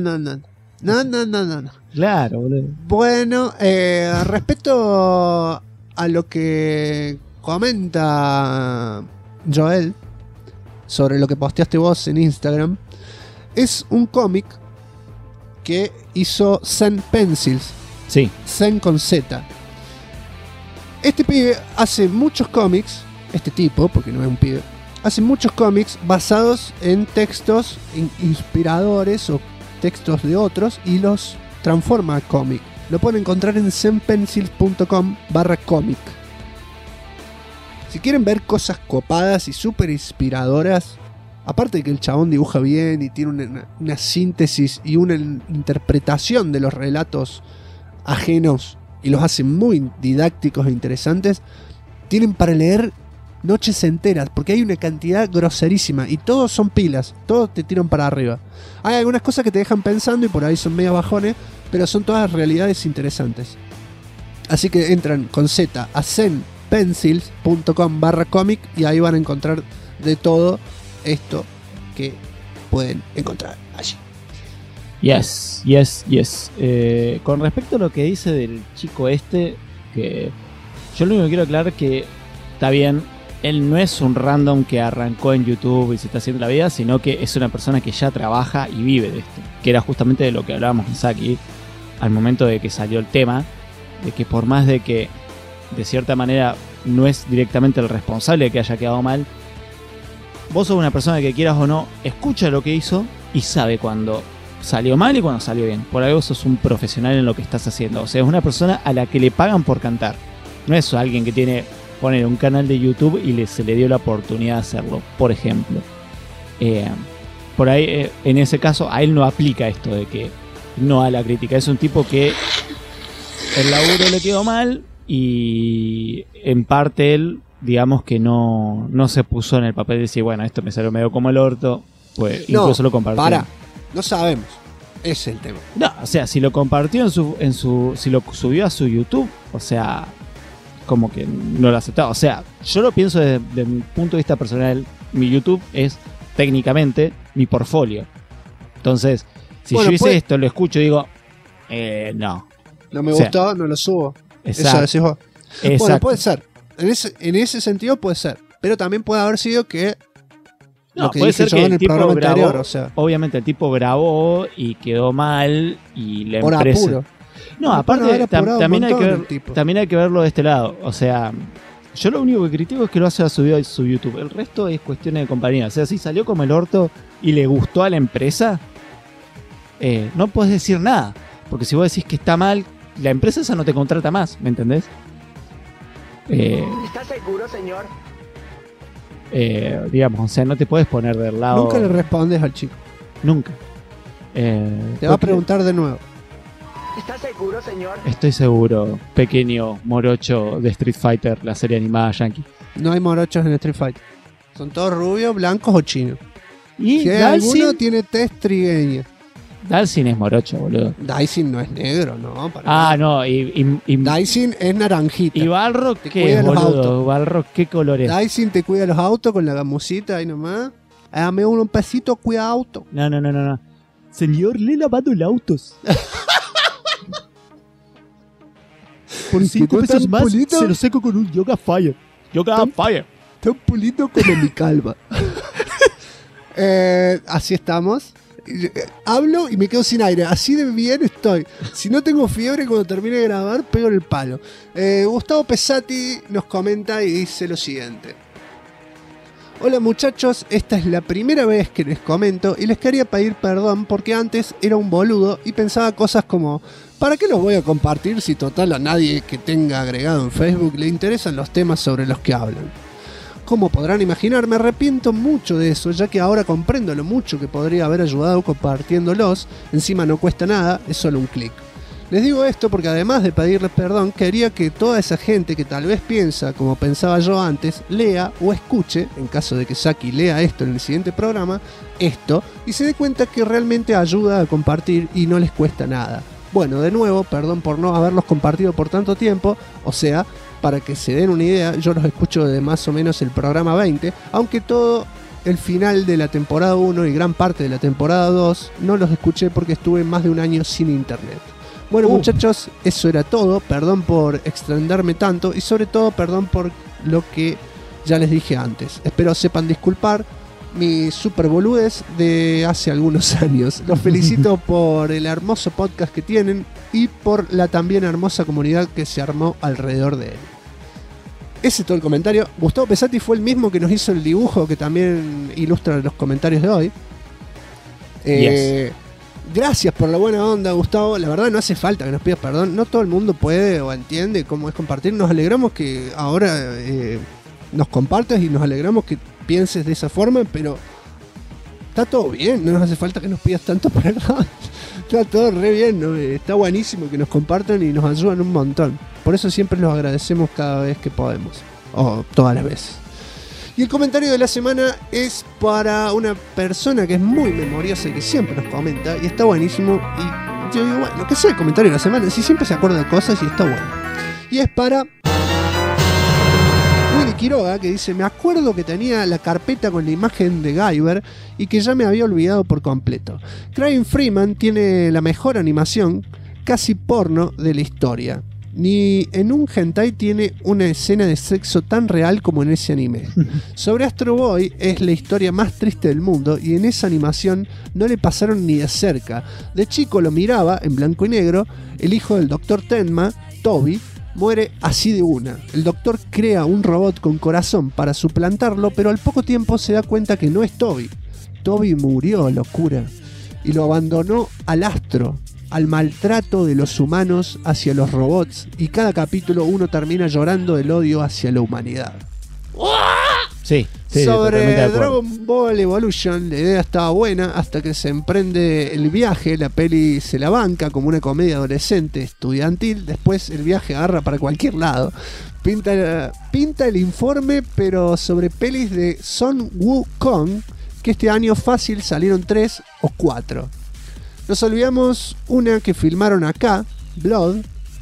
S3: Claro, boludo.
S2: Bueno, respecto a lo que comenta Joel sobre lo que posteaste vos en Instagram, es un cómic que hizo Zen Pencils.
S3: Sí.
S2: Zen con Z. Este pibe hace muchos cómics, este tipo, porque no es un pibe, hace muchos cómics basados en textos inspiradores o textos de otros y los transforma a cómic. Lo pueden encontrar en zenpencils.com/cómic. Si quieren ver cosas copadas y súper inspiradoras, aparte de que el chabón dibuja bien y tiene una síntesis y una interpretación de los relatos ajenos y los hace muy didácticos e interesantes, tienen para leer noches enteras, porque hay una cantidad groserísima y todos son pilas, todos te tiran para arriba. Hay algunas cosas que te dejan pensando y por ahí son medio bajones, pero son todas realidades interesantes. Así que entran con Z a zenpencils.com/cómic y ahí van a encontrar de todo esto que pueden encontrar allí.
S3: Yes. Con respecto a lo que dice del chico este, que yo lo único que quiero aclarar es que está bien, él no es un random que arrancó en YouTube y se está haciendo la vida, sino que es una persona que ya trabaja y vive de esto, que era justamente de lo que hablábamos con Saki al momento de que salió el tema, de que por más de que de cierta manera no es directamente el responsable de que haya quedado mal, vos sos una persona que, quieras o no, escucha lo que hizo y sabe cuando salió mal y cuando salió bien. Por algo sos un profesional en lo que estás haciendo. O sea, es una persona a la que le pagan por cantar. No es alguien que tiene, poner un canal de YouTube y se le dio la oportunidad de hacerlo, por ejemplo. Por ahí, en ese caso, a él no aplica esto de que no a la crítica. Es un tipo que el laburo le quedó mal y en parte él, digamos que no se puso en el papel de decir, bueno, esto me salió medio como el orto, pues
S2: No,
S3: incluso lo compartió.
S2: No sabemos. Ese es el tema.
S3: No, o sea, si lo compartió si lo subió a su YouTube, o sea, como que no lo aceptaba. O sea, yo lo pienso desde mi punto de vista personal. Mi YouTube es técnicamente mi portfolio. Entonces, si yo hice esto, lo escucho y digo, no.
S2: No me gustó, no lo subo.
S3: Exacto.
S2: Eso decís vos.
S3: Exacto.
S2: Bueno, puede ser. En ese sentido puede ser. Pero también puede haber sido que
S3: No,
S2: lo que
S3: puede
S2: dije
S3: ser
S2: yo
S3: que
S2: en
S3: el
S2: el
S3: tipo
S2: programa
S3: grabó,
S2: anterior, o sea,
S3: obviamente el tipo grabó y quedó mal y la
S2: por
S3: empresa...
S2: apuro.
S3: No,
S2: Puede
S3: aparte
S2: haber apurado
S3: también
S2: un
S3: hay que
S2: montón
S3: ver,
S2: el tipo.
S3: también hay que verlo de este lado. O sea, yo lo único que critico es que lo hace a su YouTube. El resto es cuestión de compañía. O sea, si salió como el orto y le gustó a la empresa, no puedes decir nada. Porque si vos decís que está mal, la empresa esa no te contrata más, ¿me entendés?
S10: ¿Está seguro, señor?
S3: Digamos, o sea, no te puedes poner del lado...
S2: Nunca le respondes al chico.
S3: Nunca.
S2: Te va a preguntar de nuevo.
S10: ¿Está seguro, señor?
S3: Estoy seguro, pequeño morocho de Street Fighter, la serie animada yankee.
S2: No hay morochos en Street Fighter. Son todos rubios, blancos o chinos.
S3: Y
S2: si hay alguno, tiene tez trigueña.
S3: Dalsin es morocho, boludo.
S2: Daisin no es negro, ¿no? Para
S3: no, y
S2: Daisin es naranjita.
S3: ¿Y Balrog
S2: te
S3: qué es,
S2: los
S3: boludo?
S2: autos.
S3: ¿Balrog qué color es?
S2: Daisin te cuida los autos con la gamusita ahí nomás. Dame un pesito, cuida auto.
S3: No. Señor, le he lavado el autos. Por 5 pesos más
S2: pulito?
S3: se lo seco con un Yoga Fire. Yoga Fire.
S2: Tan pulito como mi calva. Así estamos. Hablo y me quedo sin aire. Así de bien estoy. Si no tengo fiebre, cuando termine de grabar, pego en el palo. Gustavo Pesati nos comenta y dice lo siguiente. Hola muchachos, esta es la primera vez que les comento y les quería pedir perdón porque antes era un boludo y pensaba cosas como ¿para qué los voy a compartir si total a nadie que tenga agregado en Facebook le interesan los temas sobre los que hablan? Como podrán imaginar, me arrepiento mucho de eso, ya que ahora comprendo lo mucho que podría haber ayudado compartiéndolos. Encima no cuesta nada, es solo un clic. Les digo esto porque además de pedirles perdón, quería que toda esa gente que tal vez piensa como pensaba yo antes, lea o escuche, en caso de que Saki lea esto en el siguiente programa, esto, y se dé cuenta que realmente ayuda a compartir y no les cuesta nada. Bueno, de nuevo, perdón por no haberlos compartido por tanto tiempo, o sea, para que se den una idea, yo los escucho de más o menos el programa 20, aunque todo el final de la temporada 1 y gran parte de la temporada 2 no los escuché porque estuve más de un año sin internet. Bueno muchachos, eso era todo, perdón por extenderme tanto y sobre todo perdón por lo que ya les dije antes. Espero sepan disculpar mi super boludez de hace algunos años. Los felicito por el hermoso podcast que tienen y por la también hermosa comunidad que se armó alrededor de él. Ese es todo el comentario. Gustavo Pesati fue el mismo que nos hizo el dibujo que también ilustra los comentarios de hoy. Gracias por la buena onda, Gustavo. La verdad no hace falta que nos pidas perdón. No todo el mundo puede o entiende cómo es compartir. Nos alegramos que ahora nos compartas y nos alegramos que pienses de esa forma, pero está todo bien. No nos hace falta que nos pidas tanto perdón. Está todo re bien, ¿no? Está buenísimo que nos compartan y nos ayudan un montón. Por eso siempre los agradecemos cada vez que podemos. O todas las veces. Y el comentario de la semana es para una persona que es muy memoriosa y que siempre nos comenta y está buenísimo. Y yo digo, bueno, que sea el comentario de la semana, si siempre se acuerda de cosas y está bueno. Y es para Willy Quiroga, que dice: me acuerdo que tenía la carpeta con la imagen de Guyver y que ya me había olvidado por completo. Crying Freeman tiene la mejor animación, casi porno, de la historia. Ni en un hentai tiene una escena de sexo tan real como en ese anime. Sobre Astro Boy es la historia más triste del mundo y en esa animación no le pasaron ni de cerca. De chico lo miraba en blanco y negro, el hijo del Dr. Tenma, Toby, muere así de una. El doctor crea un robot con corazón para suplantarlo, pero al poco tiempo se da cuenta que no es Toby. Toby murió, locura, y lo abandonó al astro, al maltrato de los humanos hacia los robots, y cada capítulo uno termina llorando del odio hacia la humanidad.
S3: Sí,
S2: Sobre Dragon Ball Evolution, la idea estaba buena hasta que se emprende el viaje. La peli se la banca como una comedia adolescente estudiantil. Después el viaje agarra para cualquier lado. Pinta el informe, pero sobre pelis de Son Wukong, que este año fácil salieron 3 o 4. Nos olvidamos una que filmaron acá, Blood.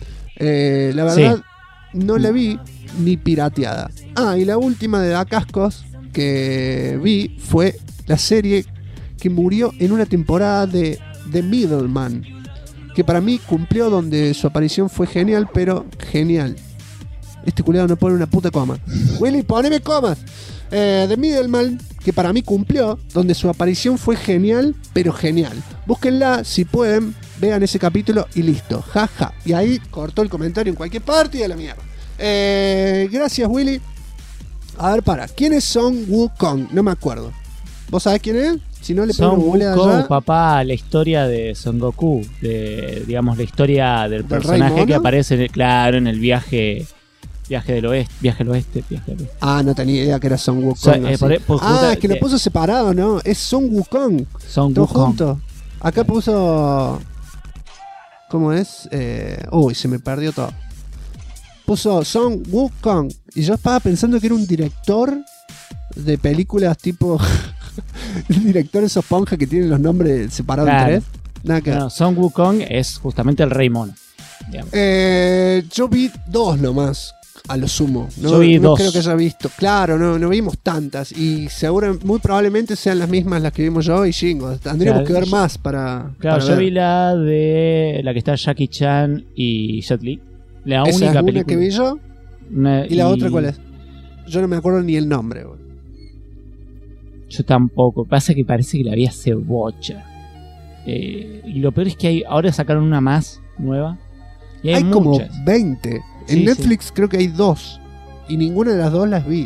S2: La verdad, no la vi ni pirateada. Y la última de Da Cascos que vi fue la serie que murió en una temporada de The Middleman, que para mí cumplió, donde su aparición fue genial, pero genial. Este culiado no pone una puta coma. Willy, poneme comas. The Middleman, que para mí cumplió, donde su aparición fue genial, pero genial. Búsquenla si pueden, vean ese capítulo y listo. Jaja. Y ahí cortó el comentario en cualquier parte y a la mierda. Gracias, Willy. A ver, ¿quiénes son Wukong? No me acuerdo. ¿Vos sabés quién es? Si no, le pongo Google allá.
S3: Papá, la historia de Son Goku, digamos la historia del personaje que aparece en el viaje del oeste, viaje al oeste.
S2: No tenía idea que era Son Wukong. Es que lo puso separado, ¿no? Es Son Wukong. Todos juntos. Acá puso... ¿Cómo es? Se me perdió todo. Puso Son Wukong. Y yo estaba pensando que era un director de películas tipo... el director de esos ponjas que tienen los nombres separados en 3. Nada que
S3: ver. Son Wukong es justamente el Rey Mono.
S2: Yo vi 2 nomás, a lo sumo.
S3: Yo vi 2.
S2: Creo que haya visto. Claro, no vimos tantas. Y muy probablemente sean las mismas las que vimos yo y Shingo. Tendríamos que ver más para.
S3: Claro,
S2: para
S3: yo
S2: ver.
S3: Vi la de la que está Jackie Chan y Jet Li. La
S2: ¿Esa
S3: única
S2: es
S3: película
S2: que vi yo? ¿Y la otra cuál es? Yo no me acuerdo ni el nombre.
S3: Yo tampoco. Pasa que parece que la vi hace bocha. Y lo peor es que ahora sacaron una más nueva. Y hay
S2: como
S3: muchas.
S2: 20. En Netflix creo que hay 2. Y ninguna de las 2 las vi.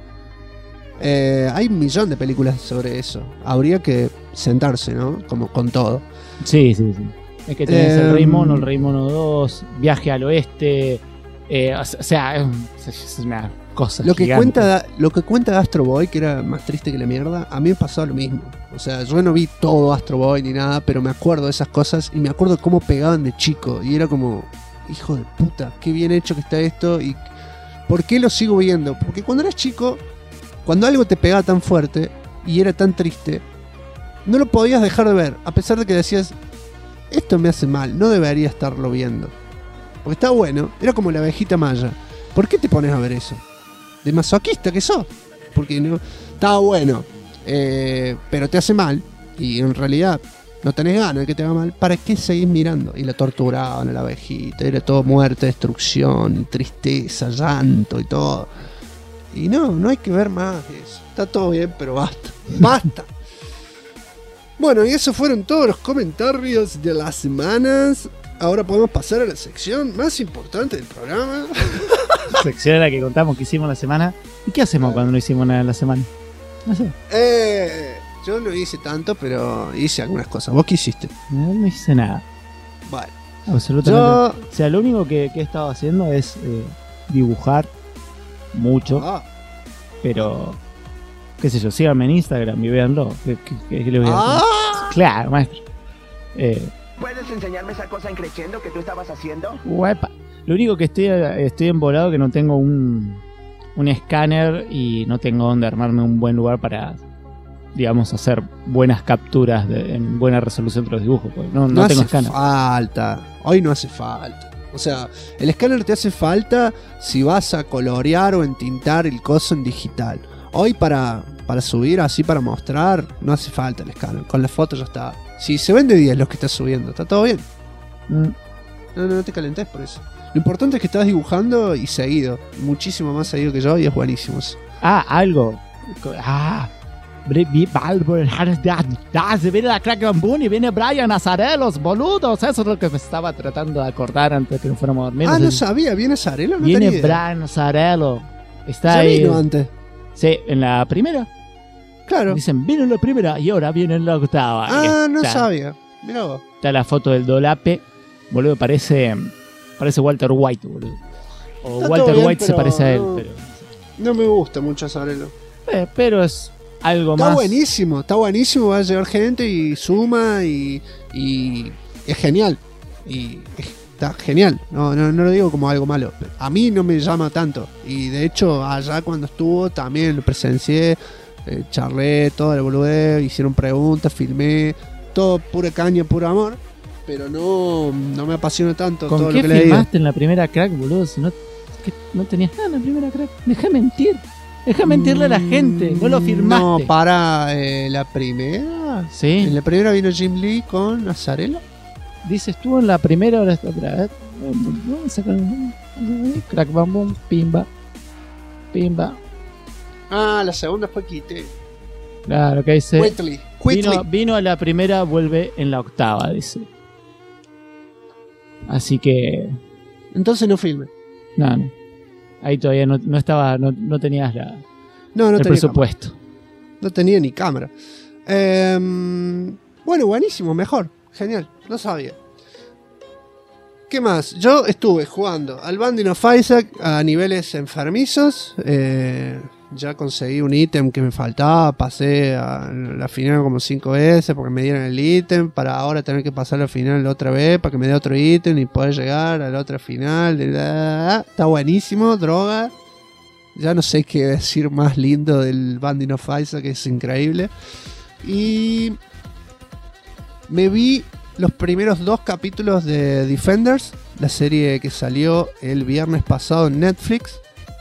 S2: Hay un millón de películas sobre eso. Habría que sentarse, ¿no? Como con todo.
S3: Sí. Es que tenés el Rey Mono, el Rey Mono 2, Viaje al Oeste. O sea, es una cosa
S2: lo que
S3: gigante.
S2: cuenta de Astro Boy, que era más triste que la mierda, a mí me pasó lo mismo. O sea, yo no vi todo Astro Boy ni nada, pero me acuerdo de esas cosas y me acuerdo cómo pegaban de chico. Y era como, hijo de puta, qué bien hecho que está esto. Y ¿por qué lo sigo viendo? Porque cuando eras chico, cuando algo te pegaba tan fuerte y era tan triste, no lo podías dejar de ver, a pesar de que decías, esto me hace mal, no debería estarlo viendo. Porque está bueno, era como la abejita maya. ¿Por qué te pones a ver eso? De masoquista que sos. Porque no estaba bueno, pero te hace mal. Y en realidad no tenés ganas de que te haga mal. ¿Para qué seguís mirando? Y la torturaban a la abejita. Era todo muerte, destrucción, tristeza, llanto y todo. Y no hay que ver más de eso. Está todo bien, pero basta. ¡Basta! Bueno, y esos fueron todos los comentarios de las semanas. Ahora podemos pasar a la sección más importante del programa.
S3: Sección en la que contamos que hicimos la semana. ¿Y qué hacemos cuando no hicimos nada en la semana? No sé.
S2: Yo no hice tanto, pero hice algunas cosas. ¿Vos qué hiciste?
S3: No hice nada.
S2: Vale.
S3: Absolutamente. O sea, lo único que he estado haciendo es dibujar mucho. Pero, qué sé yo, síganme en Instagram y véanlo. ¿Qué le voy a decir? Claro, maestro.
S10: ¿Puedes enseñarme esa cosa increciendo que tú estabas haciendo?
S3: Uepa. Lo único que estoy embolado que no tengo un escáner y no tengo donde armarme un buen lugar para, digamos, hacer buenas capturas en buena resolución de los dibujos. Pues no tengo escáner.
S2: Hoy no hace falta. O sea, el escáner te hace falta si vas a colorear o entintar el coso en digital. Hoy para subir así, para mostrar, no hace falta el escáner. Con la foto ya está. Si se vende 10 los que estás subiendo, está todo bien. No te calentes por eso. Lo importante es que estás dibujando y seguido. Muchísimo más seguido que yo y es buenísimo.
S3: Algo. Se viene la Crack Bamboo y viene Brian Azarelos, boludos. Eso es lo que me estaba tratando de acordar antes de que nos fuéramos a dormir.
S2: No sabía. ¿Viene Azarelo? No
S3: viene
S2: tenía idea.
S3: Brian Azarelo. Está
S2: ¿Ya
S3: ahí.
S2: vino antes?
S3: Sí, en la primera.
S2: Claro.
S3: Dicen, vino en la primera y ahora viene en la octava.
S2: No sabía. Mirá vos.
S3: Está la foto del Dolape. Boludo, parece Walter White, boludo. O
S2: Está
S3: Walter
S2: bien,
S3: White se parece a él. Pero
S2: no me gusta mucho Azarelo.
S3: Pero es algo
S2: Está
S3: más.
S2: Está buenísimo. Va a llegar gente y suma y es genial. Y está genial. No lo digo como algo malo. A mí no me llama tanto. Y de hecho, allá cuando estuvo también lo presencié. Charlé, todo el boludeo. Hicieron preguntas, filmé. Todo pura caña, puro amor. Pero no me apasiona tanto
S3: ¿Con
S2: todo
S3: qué
S2: lo que le digo.
S3: filmaste en la primera Crack, boludo? Si no, es que no tenías nada en la primera Crack. Deja mentir. Deja mentirle a la gente. No lo firmaste.
S2: No, para la primera.
S3: Sí.
S2: En la primera vino Jim Lee con Azarelo.
S3: Dices tú en la primera, ahora está otra vez. Vamos a sacar Crack Bamboo, pimba.
S2: La segunda fue Quite.
S3: Claro, que dice.
S2: Quickly.
S3: Vino a la primera, vuelve en la octava, dice. Así que.
S2: Entonces no filme.
S3: No. Ahí todavía no estaba, no tenías el
S2: tenía
S3: presupuesto.
S2: Cámara. No tenía ni cámara. Bueno, buenísimo, mejor. Genial, no sabía. ¿Qué más? Yo estuve jugando al Binding of Isaac a niveles enfermizos. Ya conseguí un ítem que me faltaba. Pasé a la final como 5 veces porque me dieron el ítem. Para ahora tener que pasar a la final otra vez para que me dé otro ítem y poder llegar a la otra final. Está buenísimo, droga. Ya no sé qué decir más lindo del Binding of Isaac, que es increíble. Y me vi los primeros 2 capítulos de Defenders, la serie que salió el viernes pasado en Netflix.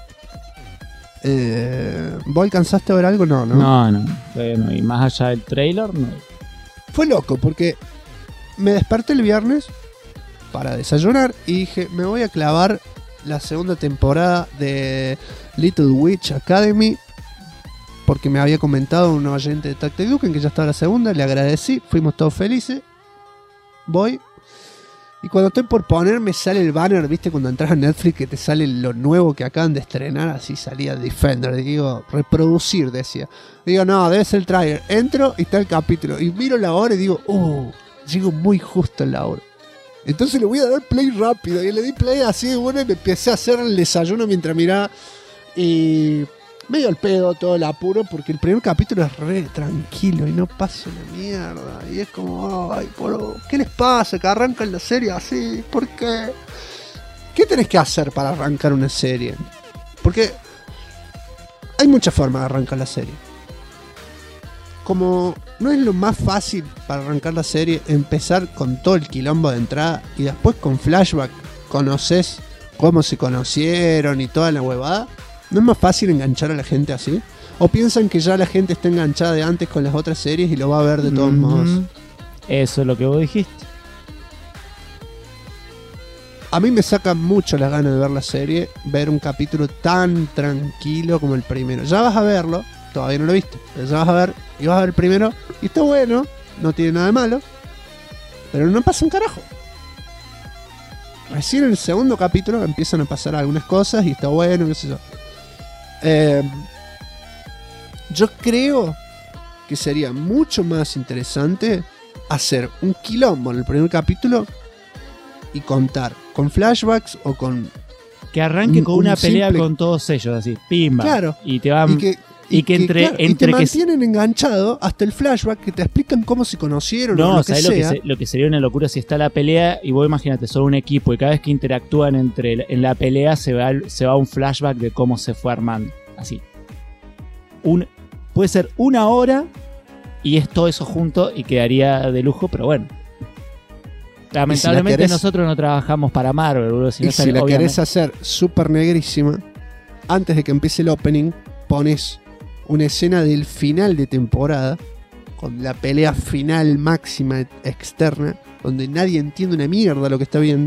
S2: ¿Vos alcanzaste a ver algo? No.
S3: Todavía no. Y más allá del trailer, no.
S2: Fue loco porque me desperté el viernes para desayunar y dije, me voy a clavar la segunda temporada de Little Witch Academy, porque me había comentado un oyente de Tactic Duken que ya estaba la segunda. Le agradecí, fuimos todos felices. Voy y cuando estoy por poner me sale el banner, viste, cuando entras a Netflix que te sale lo nuevo que acaban de estrenar. Así salía Defender, digo, reproducir, decía. Digo, no, debe ser el trailer. Entro y está el capítulo y miro la hora y digo, llego muy justo en la hora. Entonces le voy a dar play rápido. Y le di play así, bueno, y me empecé a hacer el desayuno mientras miraba. Y medio al pedo, todo el apuro, porque el primer capítulo es re tranquilo y no pasa una mierda. Y es como, ¿qué les pasa? Que arrancan la serie así. ¿Por qué? ¿Qué tenés que hacer para arrancar una serie? Porque hay muchas formas de arrancar la serie. Como no es lo más fácil para arrancar la serie empezar con todo el quilombo de entrada y después con flashback conoces cómo se conocieron y toda la huevada. ¿No es más fácil enganchar a la gente así? ¿O piensan que ya la gente está enganchada de antes con las otras series y lo va a ver de todos modos?
S3: Eso es lo que vos dijiste.
S2: A mí me saca mucho las ganas de ver la serie, ver un capítulo tan tranquilo como el primero. Ya vas a verlo, todavía no lo viste, pero ya vas a ver y vas a ver el primero y está bueno, no tiene nada de malo, pero no pasa un carajo. Recién en el segundo capítulo empiezan a pasar algunas cosas y está bueno, qué sé yo. Yo creo que sería mucho más interesante hacer un quilombo en el primer capítulo y contar con flashbacks o con...
S3: Que arranque con una pelea
S2: simple...
S3: con todos ellos, así, pimba.
S2: Claro.
S3: Y te van...
S2: Y que te mantienen enganchado hasta el flashback, que te explican cómo se conocieron o lo que sea.
S3: Lo que sería una locura si está la pelea y vos imagínate, son un equipo y cada vez que interactúan en la pelea se va un flashback de cómo se fue armando. Así. Puede ser 1 hora y es todo eso junto y quedaría de lujo, pero bueno. Lamentablemente nosotros no trabajamos para Marvel, boludo.
S2: Si la querés hacer súper negrísima, antes de que empiece el opening, pones una escena del final de temporada con la pelea final máxima externa, donde nadie entiende una mierda lo que está viendo,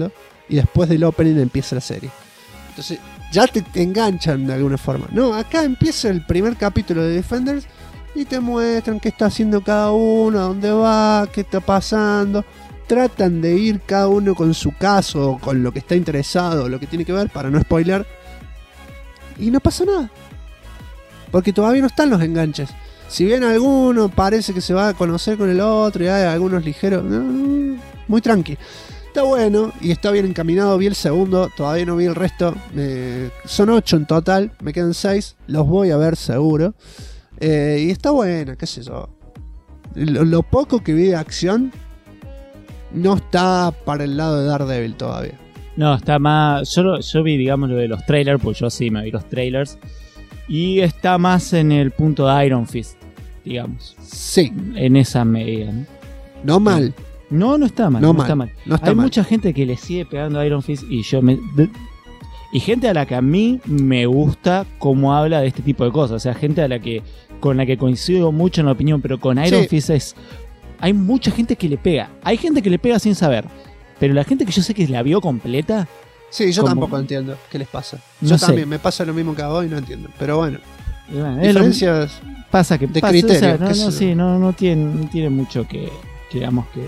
S2: y después del opening empieza la serie. Entonces ya te enganchan de alguna forma. No, acá empieza el primer capítulo de Defenders y te muestran qué está haciendo cada uno, a dónde va, qué está pasando. Tratan de ir cada uno con su caso, con lo que está interesado, lo que tiene que ver, para no spoiler. Y no pasa nada, porque todavía no están los enganches. Si bien alguno parece que se va a conocer con el otro y hay algunos ligeros, muy tranqui. Está bueno y está bien encaminado. Vi el segundo, todavía no vi el resto. Son 8 en total, me quedan 6. Los voy a ver seguro. Y está buena, qué sé yo. Lo poco que vi de acción no está para el lado de Daredevil todavía.
S3: No, está más... Yo vi, digamos, lo de los trailers, pues yo sí me vi los trailers. Y está más en el punto de Iron Fist, digamos.
S2: Sí.
S3: En esa medida, ¿no?
S2: No mal.
S3: No está mal. Está mal. Hay mucha gente que le sigue pegando a Iron Fist y y gente a la que a mí me gusta cómo habla de este tipo de cosas. O sea, gente con la que coincido mucho en la opinión, pero con Iron Fist hay mucha gente que le pega. Hay gente que le pega sin saber. Pero la gente que yo sé que la vio completa...
S2: Sí, yo tampoco entiendo qué les pasa. Yo también me pasa lo mismo que a vos y no entiendo. Pero bueno, diferencias
S3: pasa que
S2: de criterio.
S3: O sea, no tiene mucho que digamos que...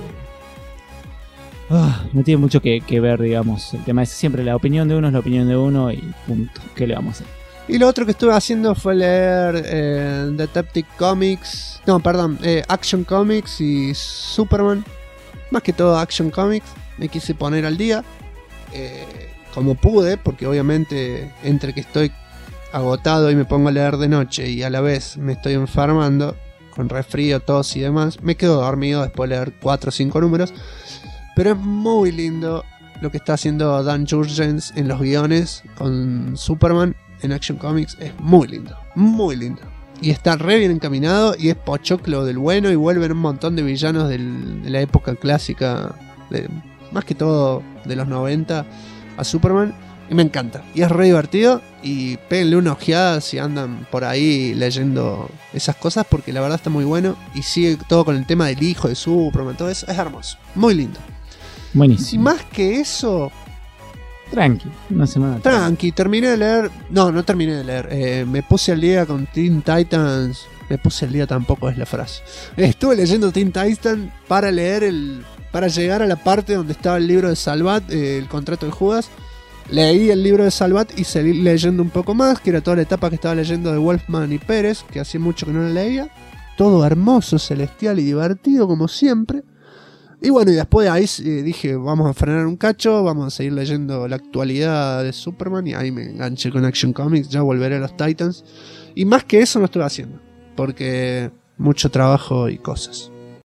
S3: no tiene mucho que ver, digamos. El tema es siempre la opinión de uno es la opinión de uno y punto. ¿Qué le vamos a hacer?
S2: Y lo otro que estuve haciendo fue leer Detective Comics. No, perdón, Action Comics y Superman. Más que todo Action Comics. Me quise poner al día. Como pude, porque obviamente entre que estoy agotado y me pongo a leer de noche y a la vez me estoy enfermando con resfrío, tos y demás, me quedo dormido después de leer 4 o 5 números. Pero es muy lindo lo que está haciendo Dan Jurgens en los guiones con Superman en Action Comics. Es muy lindo, muy lindo. Y está re bien encaminado y es pochoclo del bueno y vuelven un montón de villanos de la época clásica, más que todo de los 90 a Superman. Y me encanta. Y es re divertido. Y péguenle una ojeada si andan por ahí leyendo esas cosas, porque la verdad está muy bueno. Y sigue todo con el tema del hijo de Superman, todo eso. Es hermoso, muy lindo.
S3: Buenísimo.
S2: Y más que eso,
S3: tranqui, una semana.
S2: Tranqui, terminé de leer. No terminé de leer. Me puse al día con Teen Titans. Me puse al día tampoco es la frase. Estuve leyendo Teen Titans para leer para llegar a la parte donde estaba el libro de Salvat, el contrato de Judas. Leí el libro de Salvat y seguí leyendo un poco más, que era toda la etapa que estaba leyendo de Wolfman y Pérez, que hacía mucho que no la leía. Todo hermoso, celestial y divertido como siempre. Y bueno, y después de ahí dije, vamos a frenar un cacho, vamos a seguir leyendo la actualidad de Superman, y ahí me enganché con Action Comics, ya volveré a los Titans. Y más que eso no estoy haciendo, porque mucho trabajo y cosas.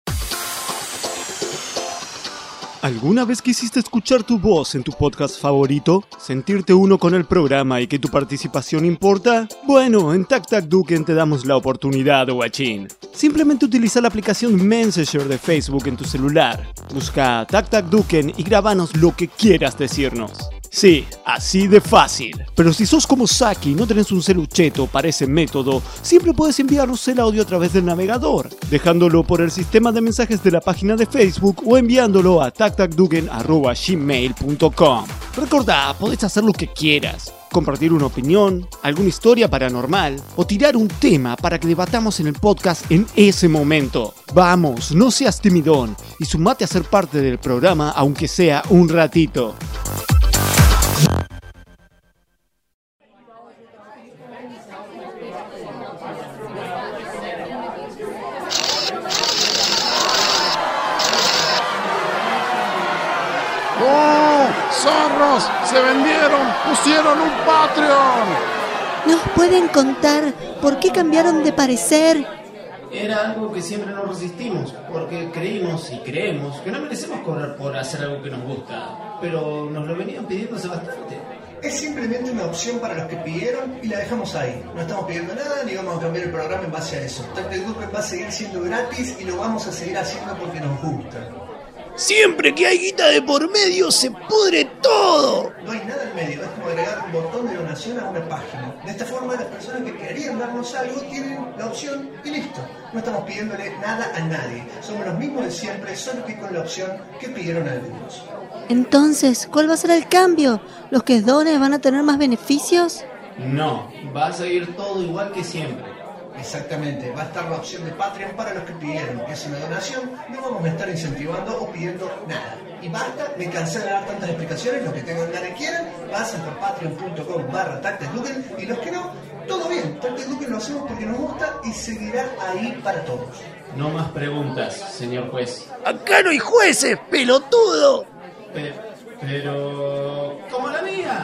S7: ¿Alguna vez quisiste escuchar tu voz en tu podcast favorito? ¿Sentirte uno con el programa y que tu participación importa? Bueno, en TacTacDuken te damos la oportunidad, guachín. Simplemente utiliza la aplicación Messenger de Facebook en tu celular. Busca TacTacDuken y grábanos lo que quieras decirnos. Sí, así de fácil. Pero si sos como Saki y no tenés un celucheto para ese método, siempre puedes enviarnos el audio a través del navegador, dejándolo por el sistema de mensajes de la página de Facebook o enviándolo a tactacduken@gmail.com. Recordá, podés hacer lo que quieras. Compartir una opinión, alguna historia paranormal o tirar un tema para que debatamos en el podcast en ese momento. Vamos, no seas timidón y sumate a ser parte del programa aunque sea un ratito.
S11: ¡Zorros! ¡Se vendieron! ¡Pusieron un Patreon!
S12: ¿Nos pueden contar por qué cambiaron de parecer?
S13: Era algo que siempre nos resistimos, porque creímos y creemos que no merecemos cobrar por hacer algo que nos gusta, pero nos lo venían pidiendo hace bastante.
S1: Es simplemente una opción para los que pidieron y la dejamos ahí. No estamos pidiendo nada ni vamos a cambiar el programa en base a eso. TacTacDuken va a seguir siendo gratis y lo vamos a seguir haciendo porque nos gusta.
S8: Siempre que hay guita de por medio se pudre todo.
S1: No hay nada en medio, es como agregar un botón de donación. donación a una página. De esta forma las personas que querían darnos algo tienen la opción y listo. No estamos pidiéndole nada a nadie. Somos los mismos de siempre, solo que con la opción que pidieron algunos.
S12: Entonces, ¿cuál va a ser el cambio? ¿Los que donen van a tener más beneficios?
S13: No, va a seguir todo igual que siempre.
S1: Exactamente, va a estar la opción de Patreon para los que pidieron. Es una donación, no vamos a estar incentivando o pidiendo nada. Y basta, me cansé de dar tantas explicaciones, los que tengan ganas y quieran, pasen por patreon.com/TacTesDuken y los que no, todo bien, TacTesDuken lo hacemos porque nos gusta y seguirá ahí para todos.
S13: No más preguntas, señor juez.
S8: ¡Acá no hay jueces, pelotudo!
S13: Pero... ¡como la mía!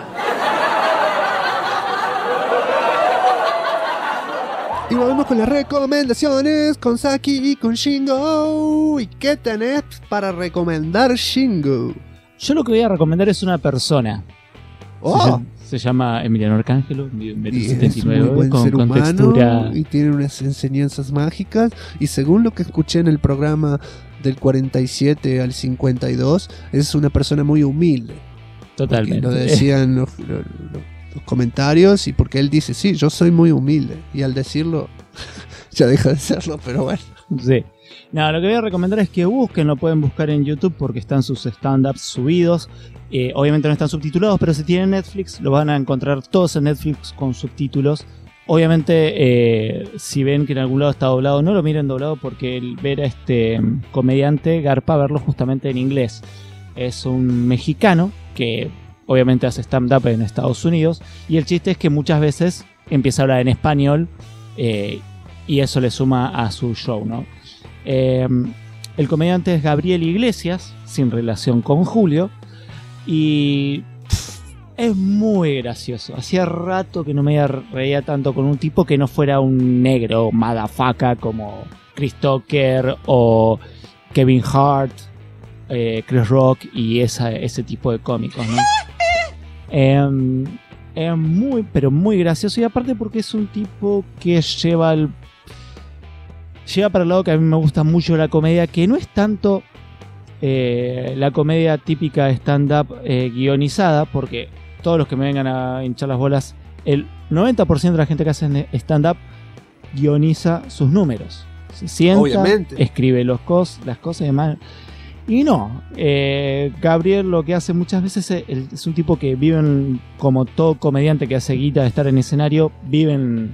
S2: Y volvemos con las recomendaciones con Saki y con Shingo. ¿Y qué tenés para recomendar, Shingo?
S3: Yo lo que voy a recomendar es una persona.
S2: Oh.
S3: Se llama Emiliano Arcángelo,
S2: Y es
S3: 79,
S2: muy buen
S3: con
S2: ser humano
S3: textura.
S2: y tiene unas enseñanzas mágicas. Y según lo que escuché en el programa del 47 al 52, es una persona muy humilde.
S3: Totalmente.
S2: Lo decían los comentarios, y porque él dice, sí, yo soy muy humilde, y al decirlo ya deja de serlo, pero bueno.
S3: Sí. No, lo que voy a recomendar es que busquen, lo pueden buscar en YouTube porque están sus stand-ups subidos. Obviamente no están subtitulados, pero si tienen Netflix lo van a encontrar todos en Netflix con subtítulos. Obviamente si ven que en algún lado está doblado, no lo miren doblado, porque el ver a este comediante garpa verlo justamente en inglés. Es un mexicano que obviamente hace stand-up en Estados Unidos, y el chiste es que muchas veces empieza a hablar en español y eso le suma a su show, ¿no? El comediante es Gabriel Iglesias, sin relación con Julio, y es muy gracioso. Hacía rato que no me reía tanto con un tipo que no fuera un negro motherfucker como Chris Tucker o Kevin Hart, Chris Rock y ese tipo de cómicos, ¿no? Es muy, pero muy gracioso, y aparte porque es un tipo que lleva para el lado que a mí me gusta mucho la comedia, que no es tanto la comedia típica stand-up guionizada, porque todos los que me vengan a hinchar las bolas, el 90% de la gente que hace stand-up guioniza sus números. Se sienta,
S2: obviamente,
S3: escribe las cosas y demás. Y no, Gabriel lo que hace muchas veces es un tipo que viven, como todo comediante que hace guita de estar en escenario, viven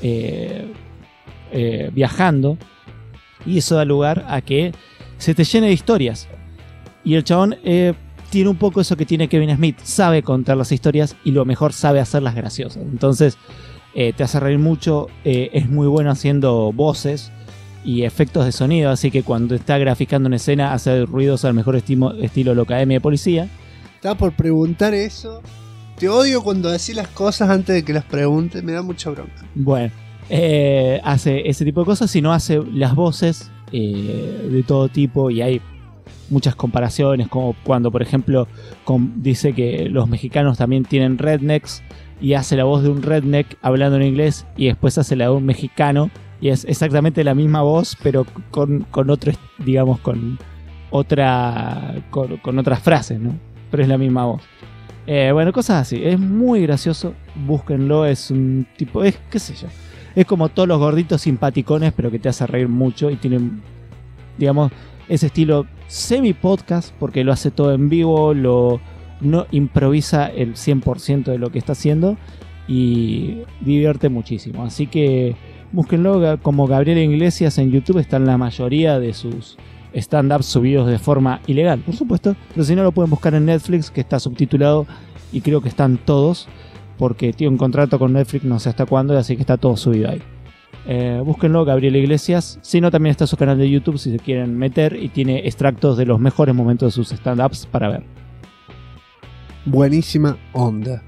S3: viajando, y eso da lugar a que se te llene de historias. Y el chabón tiene un poco eso que tiene Kevin Smith, sabe contar las historias y lo mejor sabe hacerlas graciosas. Entonces te hace reír mucho, es muy bueno haciendo voces y efectos de sonido, así que cuando está graficando una escena hace ruidos al mejor estilo la Academia de Policía.
S2: Estaba por preguntar eso. Te odio cuando decís las cosas antes de que las preguntes, me da mucha bronca.
S3: Bueno, hace ese tipo de cosas, sino hace las voces de todo tipo, y hay muchas comparaciones, como cuando por ejemplo dice que los mexicanos también tienen rednecks, y hace la voz de un redneck hablando en inglés, y después hace la de un mexicano, y es exactamente la misma voz, pero con otro, digamos, con otras frases, ¿no? Pero es la misma voz. Bueno, cosas así. Es muy gracioso. Búsquenlo. Es un tipo, qué sé yo. Es como todos los gorditos simpaticones, pero que te hace reír mucho, y tiene, digamos, ese estilo semi-podcast, porque lo hace todo en vivo, no improvisa el 100% de lo que está haciendo, y divierte muchísimo. Así que búsquenlo como Gabriel Iglesias en YouTube. Están la mayoría de sus stand-ups subidos de forma ilegal, por supuesto, pero si no lo pueden buscar en Netflix, que está subtitulado, y creo que están todos, porque tiene un contrato con Netflix no sé hasta cuándo, así que está todo subido ahí. Búsquenlo, Gabriel Iglesias. Si no, también está su canal de YouTube si se quieren meter, y tiene extractos de los mejores momentos de sus stand-ups para ver.
S2: Buenísima onda.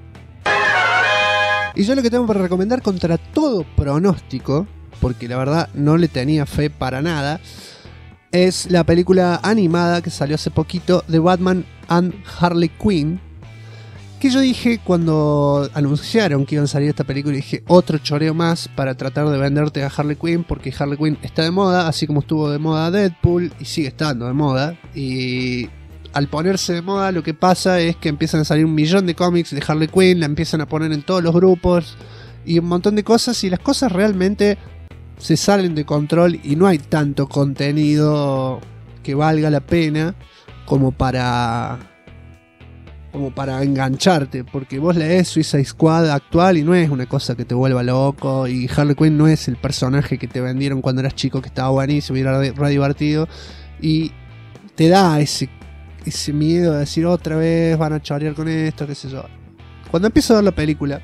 S2: Y yo lo que tengo para recomendar, contra todo pronóstico, porque la verdad no le tenía fe para nada, es la película animada que salió hace poquito, de Batman and Harley Quinn. Que yo dije cuando anunciaron que iban a salir esta película, dije, otro choreo más para tratar de venderte a Harley Quinn, porque Harley Quinn está de moda, así como estuvo de moda Deadpool, y sigue estando de moda. Y al ponerse de moda lo que pasa es que empiezan a salir un millón de cómics de Harley Quinn, la empiezan a poner en todos los grupos y un montón de cosas, y las cosas realmente se salen de control y no hay tanto contenido que valga la pena como para engancharte, porque vos lees Suicide Squad actual y no es una cosa que te vuelva loco, y Harley Quinn no es el personaje que te vendieron cuando eras chico, que estaba buenísimo y era re divertido, y te da ese miedo de decir otra vez van a chorear con esto, qué sé yo. Cuando empiezo a ver la película,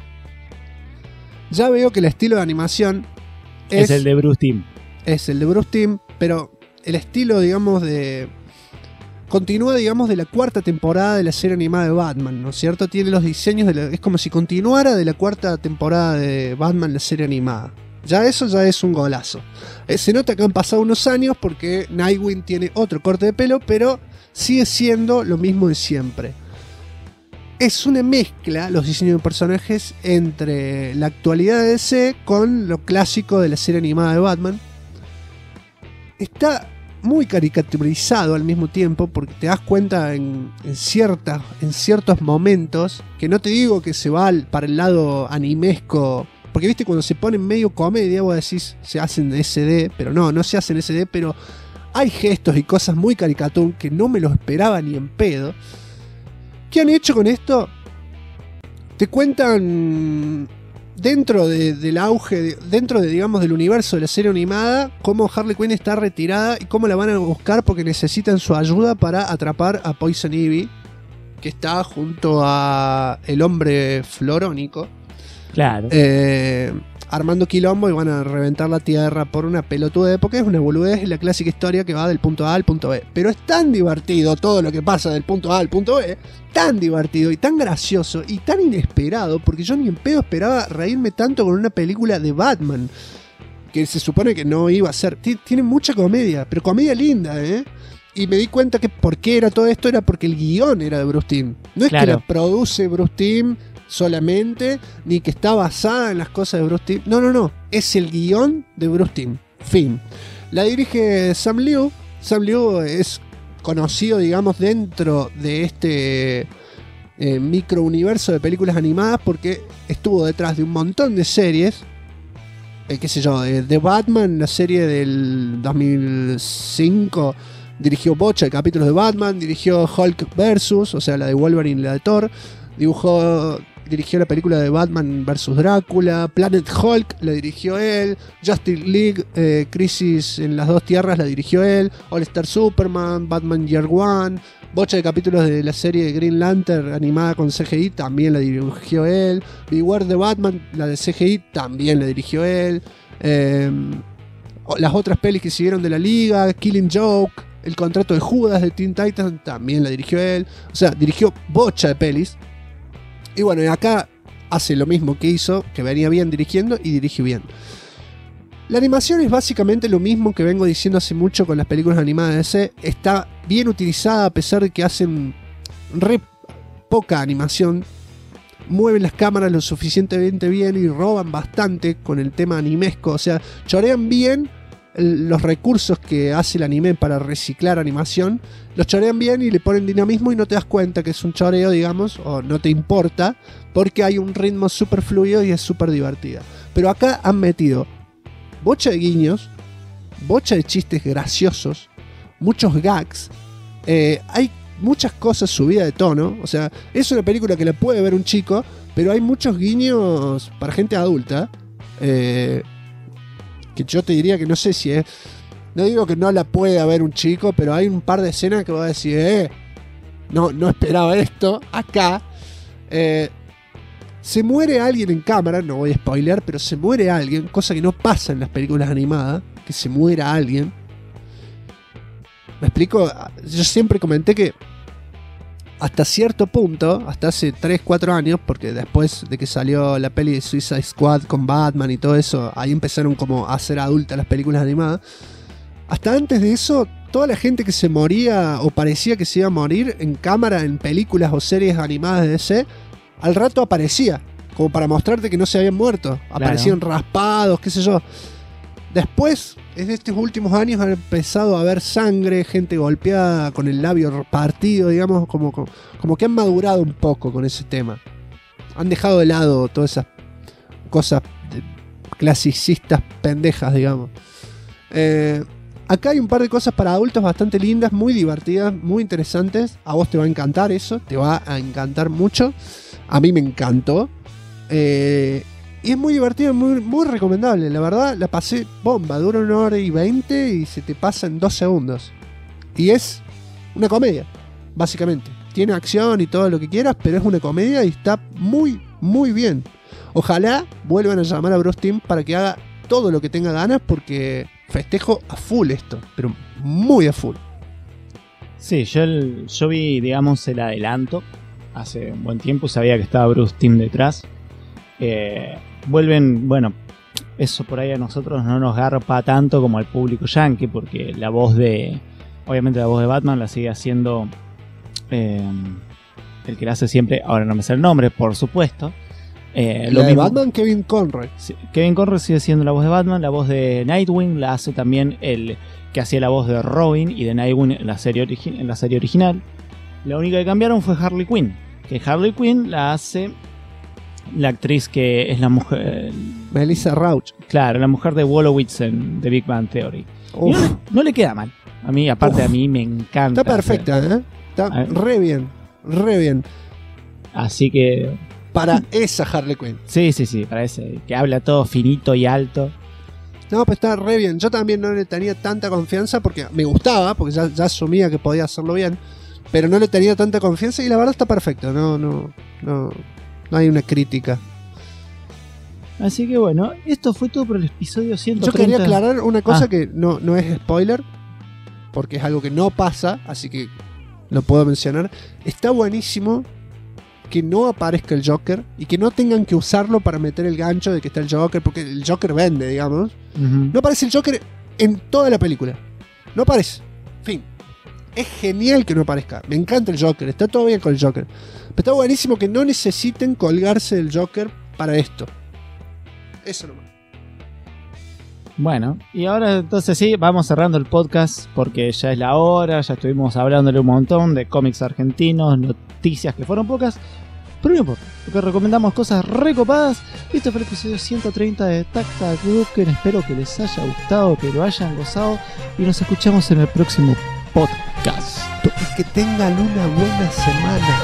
S2: ya veo que el estilo de animación
S3: es el de Bruce Timm.
S2: Es el de Bruce Timm, pero el estilo, digamos, continúa, digamos, de la cuarta temporada de la serie animada de Batman, ¿no es cierto? Tiene los diseños es como si continuara de la cuarta temporada de Batman, la serie animada. Eso ya es un golazo. Se nota que han pasado unos años porque Nightwing tiene otro corte de pelo, pero sigue siendo lo mismo de siempre. Es una mezcla, los diseños de personajes, entre la actualidad de DC con lo clásico de la serie animada de Batman. Está muy caricaturizado al mismo tiempo, porque te das cuenta en ciertos momentos, que no te digo que se va para el lado animesco, porque viste cuando se ponen medio comedia vos decís se hacen SD, pero no se hacen SD, pero hay gestos y cosas muy caricatún que no me los esperaba ni en pedo. ¿Qué han hecho con esto? Te cuentan dentro del auge, dentro de, digamos, del universo de la serie animada, cómo Harley Quinn está retirada y cómo la van a buscar porque necesitan su ayuda para atrapar a Poison Ivy, que está junto a el hombre florónico.
S3: Claro.
S2: Armando quilombo y van a reventar la tierra por una pelotudez, porque es una boludez, es la clásica historia que va del punto A al punto B. Pero es tan divertido todo lo que pasa del punto A al punto B, tan divertido y tan gracioso y tan inesperado, porque yo ni en pedo esperaba reírme tanto con una película de Batman, que se supone que no iba a ser. Tiene mucha comedia, pero comedia linda, ¿eh? Y me di cuenta que por qué era todo esto, era porque el guión era de Bruce Timm. No es que la produce Bruce Timm solamente, ni que está basada en las cosas de Bruce Timm. No. Es el guión de Bruce Timm. Fin. La dirige Sam Liu. Sam Liu es conocido, digamos, dentro de este microuniverso de películas animadas porque estuvo detrás de un montón de series. Qué sé yo, de Batman, la serie del 2005. Dirigió bocha de capítulos de Batman. Dirigió Hulk vs., o sea, la de Wolverine y la de Thor. Dirigió la película de Batman vs. Drácula. Planet Hulk la dirigió él. Justice League, Crisis en las Dos Tierras la dirigió él. All Star Superman, Batman Year One. Bocha de capítulos de la serie de Green Lantern animada con CGI también la dirigió él. Beware the Batman, la de CGI, también la dirigió él. Las otras pelis que siguieron de la Liga, Killing Joke, El contrato de Judas de Teen Titans, también la dirigió él. O sea, dirigió bocha de pelis. Y bueno, acá hace lo mismo que hizo, que venía bien dirigiendo y dirige bien. La animación es básicamente lo mismo que vengo diciendo hace mucho con las películas animadas de DC. Está bien utilizada a pesar de que hacen re poca animación. Mueven las cámaras lo suficientemente bien y roban bastante con el tema animesco. O sea, chorean bien los recursos que hace el anime para reciclar animación. Los chorean bien y le ponen dinamismo y no te das cuenta que es un choreo, digamos, o no te importa, porque hay un ritmo súper fluido y es súper divertida. Pero acá han metido bocha de guiños, bocha de chistes graciosos, muchos gags, hay muchas cosas subidas de tono. O sea, es una película que la puede ver un chico, pero hay muchos guiños para gente adulta, que yo te diría que no sé si es... No digo que no la pueda ver un chico, pero hay un par de escenas que voy a decir, no esperaba esto acá. Se muere alguien en cámara, no voy a spoilear, pero se muere alguien, cosa que no pasa en las películas animadas, que se muera alguien. ¿Me explico? Yo siempre comenté que hasta cierto punto, hasta hace 3-4 años, porque después de que salió la peli de Suicide Squad con Batman y todo eso, ahí empezaron como a ser adultas las películas animadas. Hasta antes de eso, toda la gente que se moría o parecía que se iba a morir en cámara, en películas o series animadas de DC, al rato aparecía, como para mostrarte que no se habían muerto. Aparecían raspados, qué sé yo. Después, en estos últimos años han empezado a haber sangre, gente golpeada con el labio partido, digamos, como que han madurado un poco con ese tema. Han dejado de lado todas esas cosas clasicistas pendejas, digamos. Acá hay un par de cosas para adultos bastante lindas, muy divertidas, muy interesantes. A vos te va a encantar eso, te va a encantar mucho. A mí me encantó. Y es muy divertido, muy, muy recomendable. La verdad, la pasé bomba. Dura 1 hora y 20 y se te pasa en 2 segundos. Y es una comedia, básicamente. Tiene acción y todo lo que quieras, pero es una comedia y está muy, muy bien. Ojalá vuelvan a llamar a Bruce Timm para que haga todo lo que tenga ganas, porque festejo a full esto, pero muy a full.
S3: Sí, yo vi, digamos, el adelanto hace un buen tiempo, sabía que estaba Bruce Timm detrás. Vuelven, bueno, eso por ahí a nosotros no nos garpa tanto como al público yankee, porque obviamente la voz de Batman la sigue haciendo el que la hace siempre, ahora no me sé el nombre, por supuesto.
S2: Lo de Batman, Kevin Conroy.
S3: Sí, Kevin Conroy sigue siendo la voz de Batman. La voz de Nightwing la hace también el que hacía la voz de Robin y de Nightwing en la serie original. La única que cambiaron fue Harley Quinn, que Harley Quinn la hace la actriz que es la mujer,
S2: Melissa Rauch.
S3: Claro, la mujer de Wolowitz en The Big Bang Theory. Y no le queda mal. A mí, aparte, a mí me encanta.
S2: Está perfecta, ¿eh? Está re bien, re bien.
S3: Así que...
S2: Para esa Harley Quinn.
S3: Sí, para ese, que habla todo finito y alto.
S2: No, pues está re bien. Yo también no le tenía tanta confianza porque me gustaba, porque ya asumía que podía hacerlo bien, pero no le tenía tanta confianza y la verdad está perfecto. No hay una crítica.
S3: Así que bueno, esto fue todo por el episodio 130.
S2: Yo quería aclarar una cosa que no es spoiler, porque es algo que no pasa, así que lo puedo mencionar. Está buenísimo que no aparezca el Joker y que no tengan que usarlo para meter el gancho de que está el Joker, porque el Joker vende, digamos. No aparece el Joker en toda la película. No aparece. Fin. Es genial que no aparezca. Me encanta el Joker. Está todo bien con el Joker. Pero está buenísimo que no necesiten colgarse del Joker para esto. Eso nomás.
S3: Bueno, y ahora entonces sí, vamos cerrando el podcast porque ya es la hora, ya estuvimos hablándole un montón de cómics argentinos, noticias que fueron pocas, pero no importa, porque recomendamos cosas recopadas. Este fue el episodio 130 de Tac Tac Duken, espero que les haya gustado, que lo hayan gozado y nos escuchamos en el próximo podcast.
S2: Y que tengan una buena semana.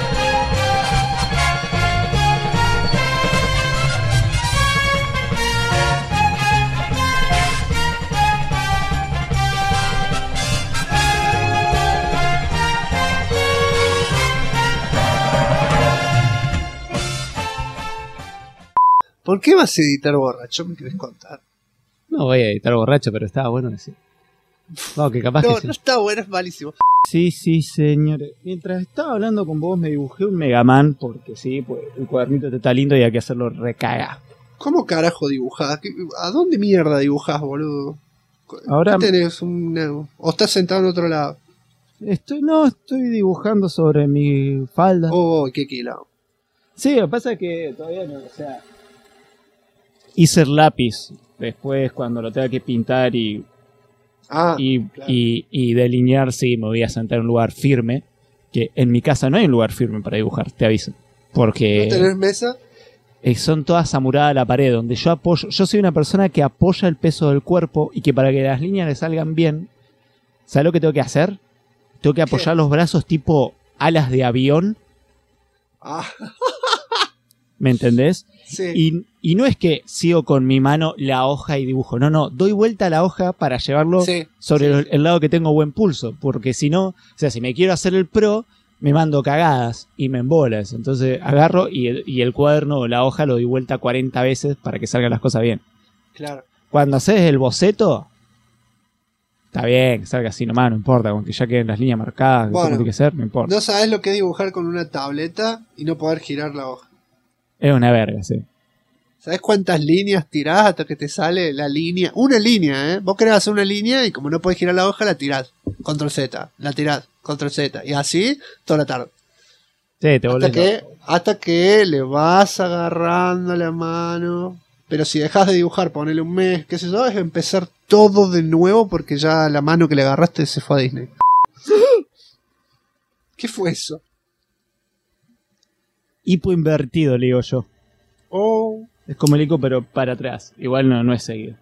S2: ¿Por qué vas a editar borracho? ¿Me querés contar?
S3: No voy a editar borracho, pero estaba bueno decir. No, que capaz que sí.
S2: No está bueno, es malísimo.
S3: Sí, señores. Mientras estaba hablando con vos me dibujé un Mega Man, porque sí, pues el cuadernito te está lindo y hay que hacerlo recaga.
S2: ¿Cómo carajo dibujás? ¿A dónde mierda dibujás, boludo?
S3: Ahora
S2: tenés ¿O estás sentado en otro lado?
S3: Estoy dibujando sobre mi falda.
S2: Oh, qué quilao.
S3: Sí, lo que pasa es que todavía no, o sea... Hice el lápiz, después cuando lo tenga que pintar y delinear, sí, me voy a sentar en un lugar firme, que en mi casa no hay un lugar firme para dibujar, te aviso. Porque...
S2: ¿No tenés mesa?
S3: Son todas amuradas a la pared, donde yo apoyo, yo soy una persona que apoya el peso del cuerpo y que para que las líneas le salgan bien, ¿sabes lo que tengo que hacer? Tengo que apoyar los brazos tipo alas de avión. ¿Me entendés?
S2: Sí.
S3: Y no es que sigo con mi mano la hoja y dibujo. No, doy vuelta a la hoja para llevarlo sobre el lado que tengo buen pulso. Porque si no, o sea, si me quiero hacer el pro, me mando cagadas y me embolas. Entonces agarro y el cuaderno o la hoja lo doy vuelta 40 veces para que salgan las cosas bien.
S2: Claro.
S3: Cuando haces el boceto, está bien, que salga así nomás, no importa. Aunque ya queden las líneas marcadas, como tiene que ser, no importa.
S2: No sabes lo que es dibujar con una tableta y no poder girar la hoja.
S3: Es una verga, sí.
S2: ¿Sabes cuántas líneas tirás hasta que te sale la línea? Una línea, ¿eh? Vos querés hacer una línea y como no podés girar la hoja, la tirás. Control Z. La tirás. Control Z. Y así toda la tarde.
S3: Sí, te volvés
S2: hasta que le vas agarrando la mano. Pero si dejas de dibujar, ponele un mes, qué sé yo, es empezar todo de nuevo porque ya la mano que le agarraste se fue a Disney. ¿Qué fue eso?
S3: Hipo invertido, le digo yo.
S2: Oh.
S3: Es como el hipo, pero para atrás. Igual no es seguido.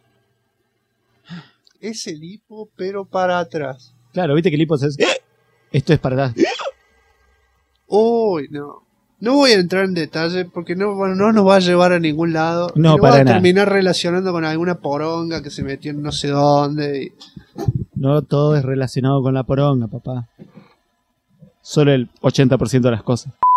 S2: Es el hipo, pero para atrás.
S3: Claro, viste que el hipo es... Esto es para atrás.
S2: Uy, no. No voy a entrar en detalle porque no nos va a llevar a ningún lado.
S3: No,
S2: para
S3: para
S2: nada.
S3: nada.
S2: Terminar relacionando con alguna poronga que se metió en no sé dónde. Y...
S3: No todo es relacionado con la poronga, papá. Solo el 80% de las cosas.